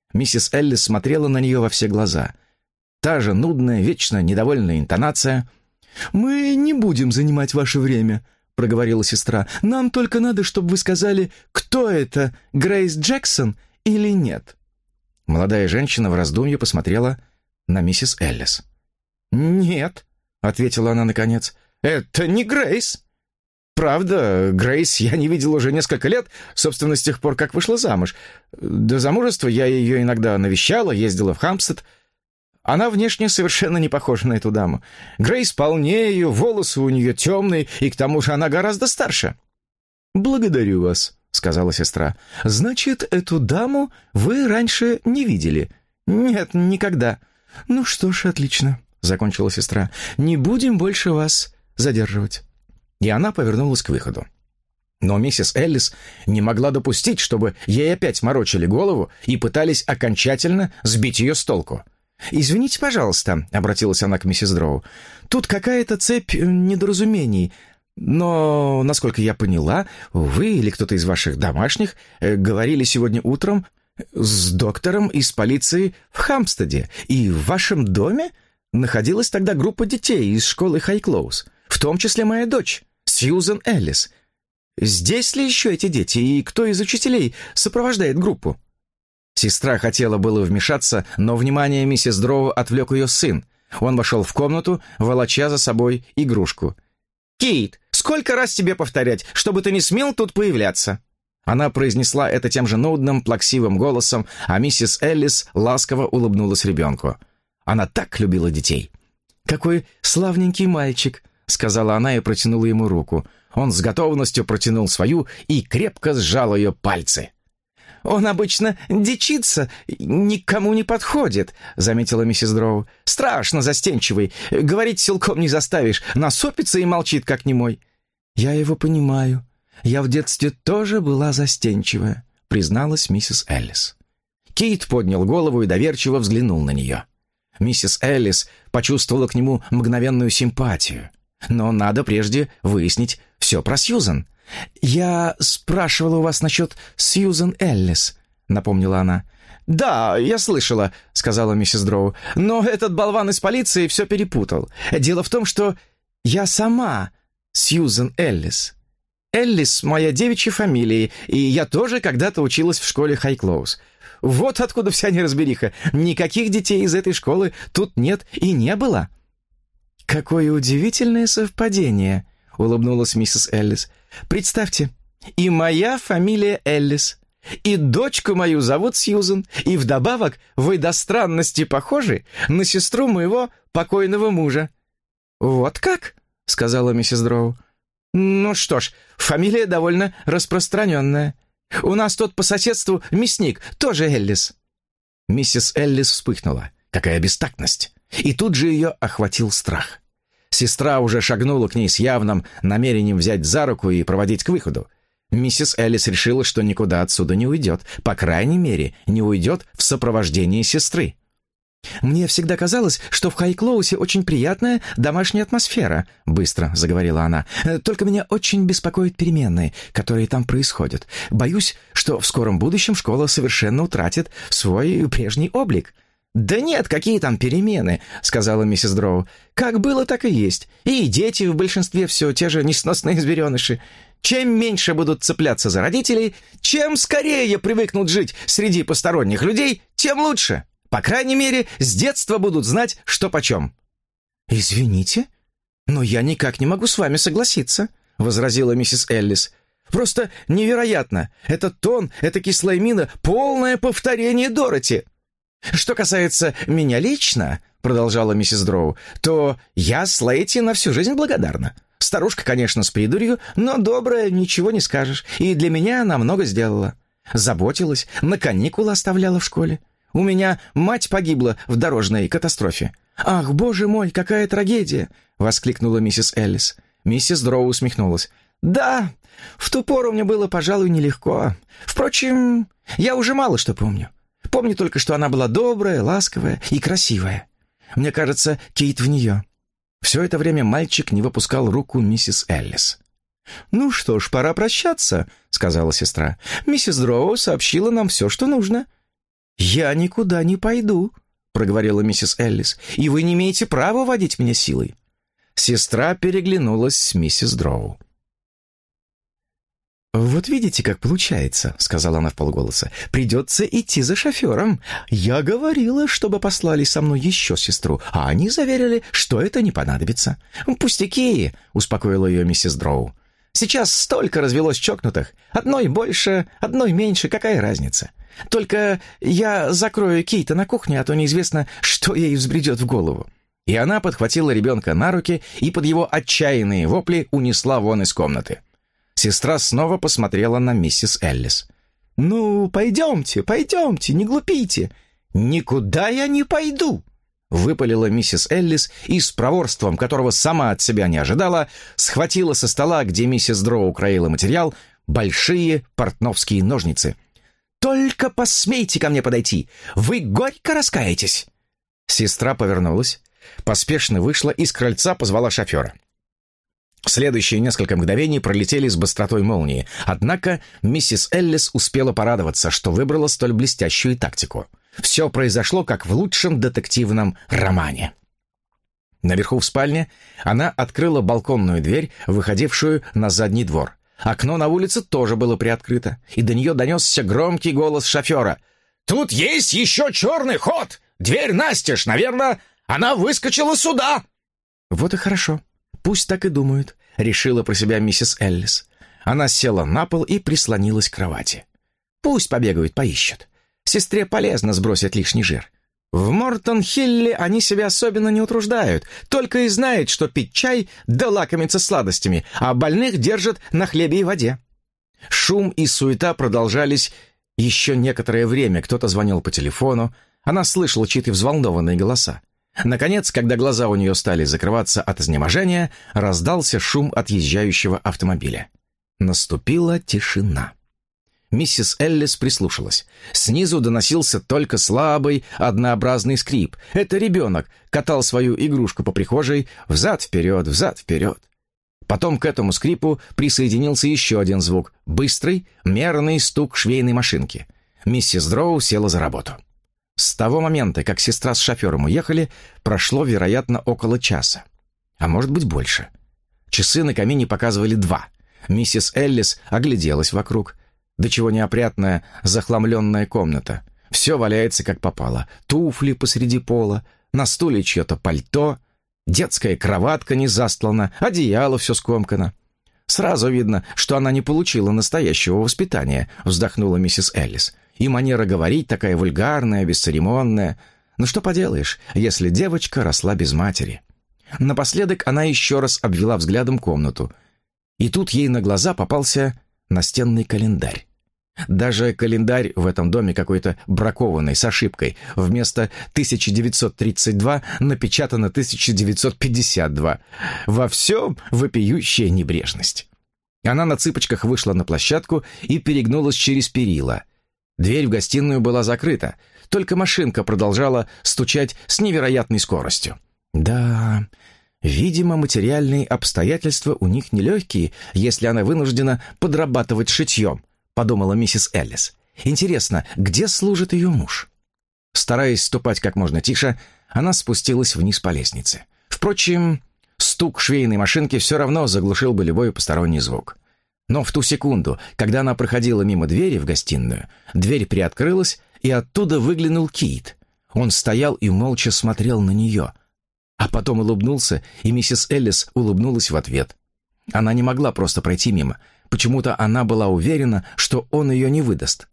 Миссис Эллис смотрела на нее во все глаза. Та же нудная, вечно недовольная интонация. «Мы не будем занимать ваше время», — проговорила сестра. «Нам только надо, чтобы вы сказали, кто это, Грейс Джексон или нет». Молодая женщина в раздумье посмотрела на миссис Эллис. «Нет», — ответила она наконец, — «это не Грейс». «Правда, Грейс я не видел уже несколько лет, собственно, с тех пор, как вышла замуж. До замужества я ее иногда навещала, ездила в Хампстед. Она внешне совершенно не похожа на эту даму. Грейс полнее, волосы у нее темные, и к тому же она гораздо старше». «Благодарю вас», — сказала сестра. «Значит, эту даму вы раньше не видели?» «Нет, никогда». «Ну что ж, отлично», — закончила сестра. «Не будем больше вас задерживать». И она повернулась к выходу. Но миссис Эллис не могла допустить, чтобы ей опять морочили голову и пытались окончательно сбить ее с толку. «Извините, пожалуйста», — обратилась она к миссис Дроу, — «тут какая-то цепь недоразумений, но, насколько я поняла, вы или кто-то из ваших домашних говорили сегодня утром с доктором из полиции в Хампстеде, и в вашем доме находилась тогда группа детей из школы Хай-Клоуз, в том числе моя дочь, Сьюзен Эллис. Здесь ли еще эти дети, и кто из учителей сопровождает группу?» Сестра хотела было вмешаться, но внимание миссис Дроу отвлек ее сын. Он вошел в комнату, волоча за собой игрушку. «Кейт, сколько раз тебе повторять, чтобы ты не смел тут появляться?» Она произнесла это тем же нудным, плаксивым голосом, а миссис Эллис ласково улыбнулась ребенку. Она так любила детей. «Какой славненький мальчик», — сказала она и протянула ему руку. Он с готовностью протянул свою и крепко сжал ее пальцы. «Он обычно дичится, никому не подходит», — заметила миссис Дроу. «Страшно застенчивый, говорить силком не заставишь, насупится и молчит, как немой». «Я его понимаю. Я в детстве тоже была застенчивая», — призналась миссис Эллис. Кейт поднял голову и доверчиво взглянул на нее. Миссис Эллис почувствовала к нему мгновенную симпатию. Но надо прежде выяснить все про Сьюзен. «Я спрашивала у вас насчет Сьюзен Эллис», — напомнила она. «Да, я слышала», — сказала миссис Дроу. «Но этот болван из полиции все перепутал. Дело в том, что я сама Сьюзен Эллис. Эллис — моя девичья фамилия, и я тоже когда-то училась в школе Хай-Клоуз. Вот откуда вся неразбериха. Никаких детей из этой школы тут нет и не было». «Какое удивительное совпадение», — улыбнулась миссис Эллис. «Представьте, и моя фамилия Эллис, и дочку мою зовут Сьюзен, и вдобавок вы до странности похожи на сестру моего покойного мужа». «Вот как?» — сказала миссис Дроу. «Ну что ж, фамилия довольно распространенная. У нас тут по соседству мясник, тоже Эллис». Миссис Эллис вспыхнула. Какая бестактность! И тут же ее охватил страх. Сестра уже шагнула к ней с явным намерением взять за руку и проводить к выходу. Миссис Эллис решила, что никуда отсюда не уйдет, по крайней мере, не уйдет в сопровождении сестры. «Мне всегда казалось, что в Хай-Клоусе очень приятная домашняя атмосфера», — быстро заговорила она. «Только меня очень беспокоят перемены, которые там происходят. Боюсь, что в скором будущем школа совершенно утратит свой прежний облик». «Да нет, какие там перемены», — сказала миссис Дроу. «Как было, так и есть. И дети в большинстве все те же несносные звереныши. Чем меньше будут цепляться за родителей, чем скорее привыкнут жить среди посторонних людей, тем лучше. По крайней мере, с детства будут знать, что почем». «Извините, но я никак не могу с вами согласиться», — возразила миссис Эллис. «Просто невероятно. Этот тон, эта кислая мина — полное повторение Дороти». «Что касается меня лично, — продолжала миссис Дроу, — то я Слейти на всю жизнь благодарна. Старушка, конечно, с придурью, но добрая, ничего не скажешь, и для меня она много сделала. Заботилась, на каникулы оставляла в школе. У меня мать погибла в дорожной катастрофе». «Ах, боже мой, какая трагедия!» — воскликнула миссис Эллис. Миссис Дроу усмехнулась. «Да, в ту пору мне было, пожалуй, нелегко. Впрочем, я уже мало что помню. Помню только, что она была добрая, ласковая и красивая. Мне кажется, Кейт в нее». Все это время мальчик не выпускал руку миссис Эллис. «Ну что ж, пора прощаться», — сказала сестра. «Миссис Дроу сообщила нам все, что нужно». «Я никуда не пойду», — проговорила миссис Эллис, «и вы не имеете права водить меня силой». Сестра переглянулась с миссис Дроу. «Вот видите, как получается», — сказала она вполголоса. «Придется идти за шофером. Я говорила, чтобы послали со мной еще сестру, а они заверили, что это не понадобится». «Пустяки», — успокоила ее миссис Дроу. «Сейчас столько развелось чокнутых. Одной больше, одной меньше, какая разница? Только я закрою Кейта на кухне, а то неизвестно, что ей взбредет в голову». И она подхватила ребенка на руки и под его отчаянные вопли унесла вон из комнаты. Сестра снова посмотрела на миссис Эллис. «Ну, пойдемте, пойдемте, не глупите». «Никуда я не пойду», — выпалила миссис Эллис и с проворством, которого сама от себя не ожидала, схватила со стола, где миссис Дроу кроила материал, большие портновские ножницы. «Только посмейте ко мне подойти! Вы горько раскаетесь!» Сестра повернулась, поспешно вышла и с крыльца позвала шофера. Следующие несколько мгновений пролетели с быстротой молнии, однако миссис Эллис успела порадоваться, что выбрала столь блестящую тактику. Все произошло, как в лучшем детективном романе. Наверху в спальне она открыла балконную дверь, выходившую на задний двор. Окно на улице тоже было приоткрыто, и до нее донесся громкий голос шофера. «Тут есть еще черный ход! Дверь настежь, наверное, она выскочила сюда!» «Вот и хорошо. Пусть так и думают», — решила про себя миссис Эллис. Она села на пол и прислонилась к кровати. «Пусть побегают, поищут. Сестре полезно сбросить лишний жир. В Мортон-Хилле они себя особенно не утруждают, только и знают, что пить чай да лакомиться сладостями, а больных держат на хлебе и воде». Шум и суета продолжались еще некоторое время. Кто-то звонил по телефону. Она слышала чьи-то взволнованные голоса. Наконец, когда глаза у нее стали закрываться от изнеможения, раздался шум отъезжающего автомобиля. Наступила тишина. Миссис Эллис прислушалась. Снизу доносился только слабый, однообразный скрип. Это ребенок катал свою игрушку по прихожей взад-вперед, взад-вперед. Потом к этому скрипу присоединился еще один звук — быстрый, мерный стук швейной машинки. Миссис Дроу села за работу. С того момента, как сестра с шофером уехали, прошло, вероятно, около часа. А может быть, больше. Часы на камине показывали два. Миссис Эллис огляделась вокруг. До чего неопрятная, захламленная комната. Все валяется как попало. Туфли посреди пола, на стуле чье-то пальто, детская кроватка не застлана, одеяло все скомкано. «Сразу видно, что она не получила настоящего воспитания», — вздохнула миссис Эллис. «И манера говорить такая вульгарная, бесцеремонная. Но что поделаешь, если девочка росла без матери». Напоследок она еще раз обвела взглядом комнату. И тут ей на глаза попался настенный календарь. Даже календарь в этом доме какой-то бракованный, с ошибкой. Вместо тысяча девятьсот тридцать два напечатано тысяча девятьсот пятьдесят два. Во всем вопиющая небрежность. Она на цыпочках вышла на площадку и перегнулась через перила. Дверь в гостиную была закрыта, только машинка продолжала стучать с невероятной скоростью. Да, видимо, материальные обстоятельства у них нелегкие, если она вынуждена подрабатывать шитьем, подумала миссис Эллис. Интересно, где служит ее муж? Стараясь ступать как можно тише, она спустилась вниз по лестнице. Впрочем, стук швейной машинки все равно заглушил бы любой посторонний звук. Но в ту секунду, когда она проходила мимо двери в гостиную, дверь приоткрылась, и оттуда выглянул Кейт. Он стоял и молча смотрел на нее. А потом улыбнулся, и миссис Эллис улыбнулась в ответ. Она не могла просто пройти мимо. Почему-то она была уверена, что он ее не выдаст.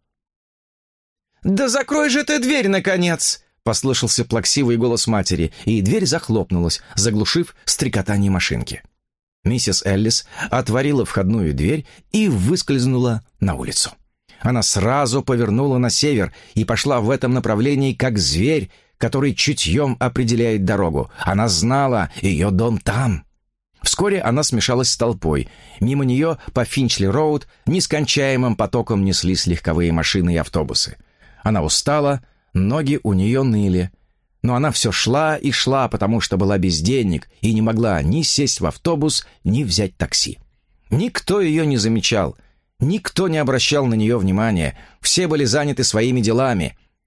«Да закрой же ты дверь, наконец!» — послышался плаксивый голос матери, и дверь захлопнулась, заглушив стрекотание машинки. Миссис Эллис отворила входную дверь и выскользнула на улицу. Она сразу повернула на север и пошла в этом направлении как зверь, который чутьем определяет дорогу. Она знала, ее дом там. Вскоре она смешалась с толпой. Мимо нее по Финчли-роуд нескончаемым потоком неслись легковые машины и автобусы. Она устала, ноги у нее ныли. Но она все шла и шла, потому что была без денег и не могла ни сесть в автобус, ни взять такси. Никто ее не замечал, никто не обращал на нее внимания, все были заняты своими делами.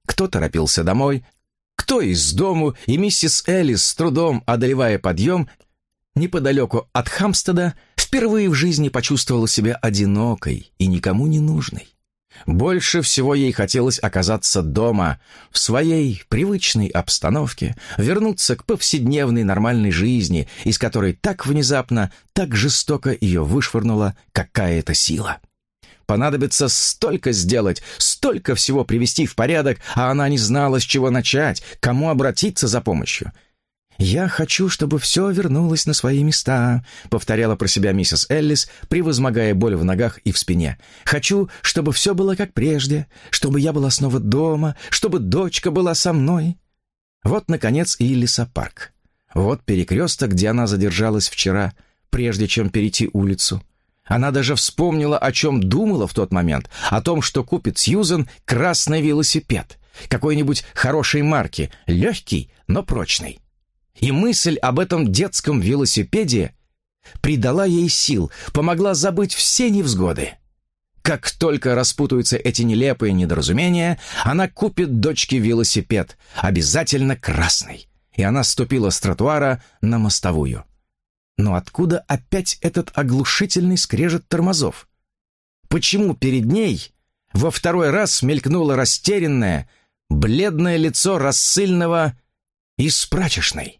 Кто торопился домой, кто из дому, и миссис Эллис, с трудом одолевая подъем, неподалеку от Хампстеда, впервые в жизни почувствовала себя одинокой и никому не нужной. Больше всего ей хотелось оказаться дома, в своей привычной обстановке, вернуться к повседневной нормальной жизни, из которой так внезапно, так жестоко ее вышвырнула какая-то сила. Понадобится столько сделать, столько всего привести в порядок, а она не знала, с чего начать, кому обратиться за помощью. «Я хочу, чтобы все вернулось на свои места», — повторяла про себя миссис Эллис, превозмогая боль в ногах и в спине. «Хочу, чтобы все было как прежде, чтобы я была снова дома, чтобы дочка была со мной». Вот, наконец, и лесопарк. Вот перекресток, где она задержалась вчера, прежде чем перейти улицу. Она даже вспомнила, о чем думала в тот момент, о том, что купит Сьюзен красный велосипед, какой-нибудь хорошей марки, легкий, но прочный. И мысль об этом детском велосипеде придала ей сил, помогла забыть все невзгоды. Как только распутаются эти нелепые недоразумения, она купит дочке велосипед, обязательно красный. И она ступила с тротуара на мостовую. Но откуда опять этот оглушительный скрежет тормозов? Почему перед ней во второй раз мелькнуло растерянное, бледное лицо рассыльного из прачечной?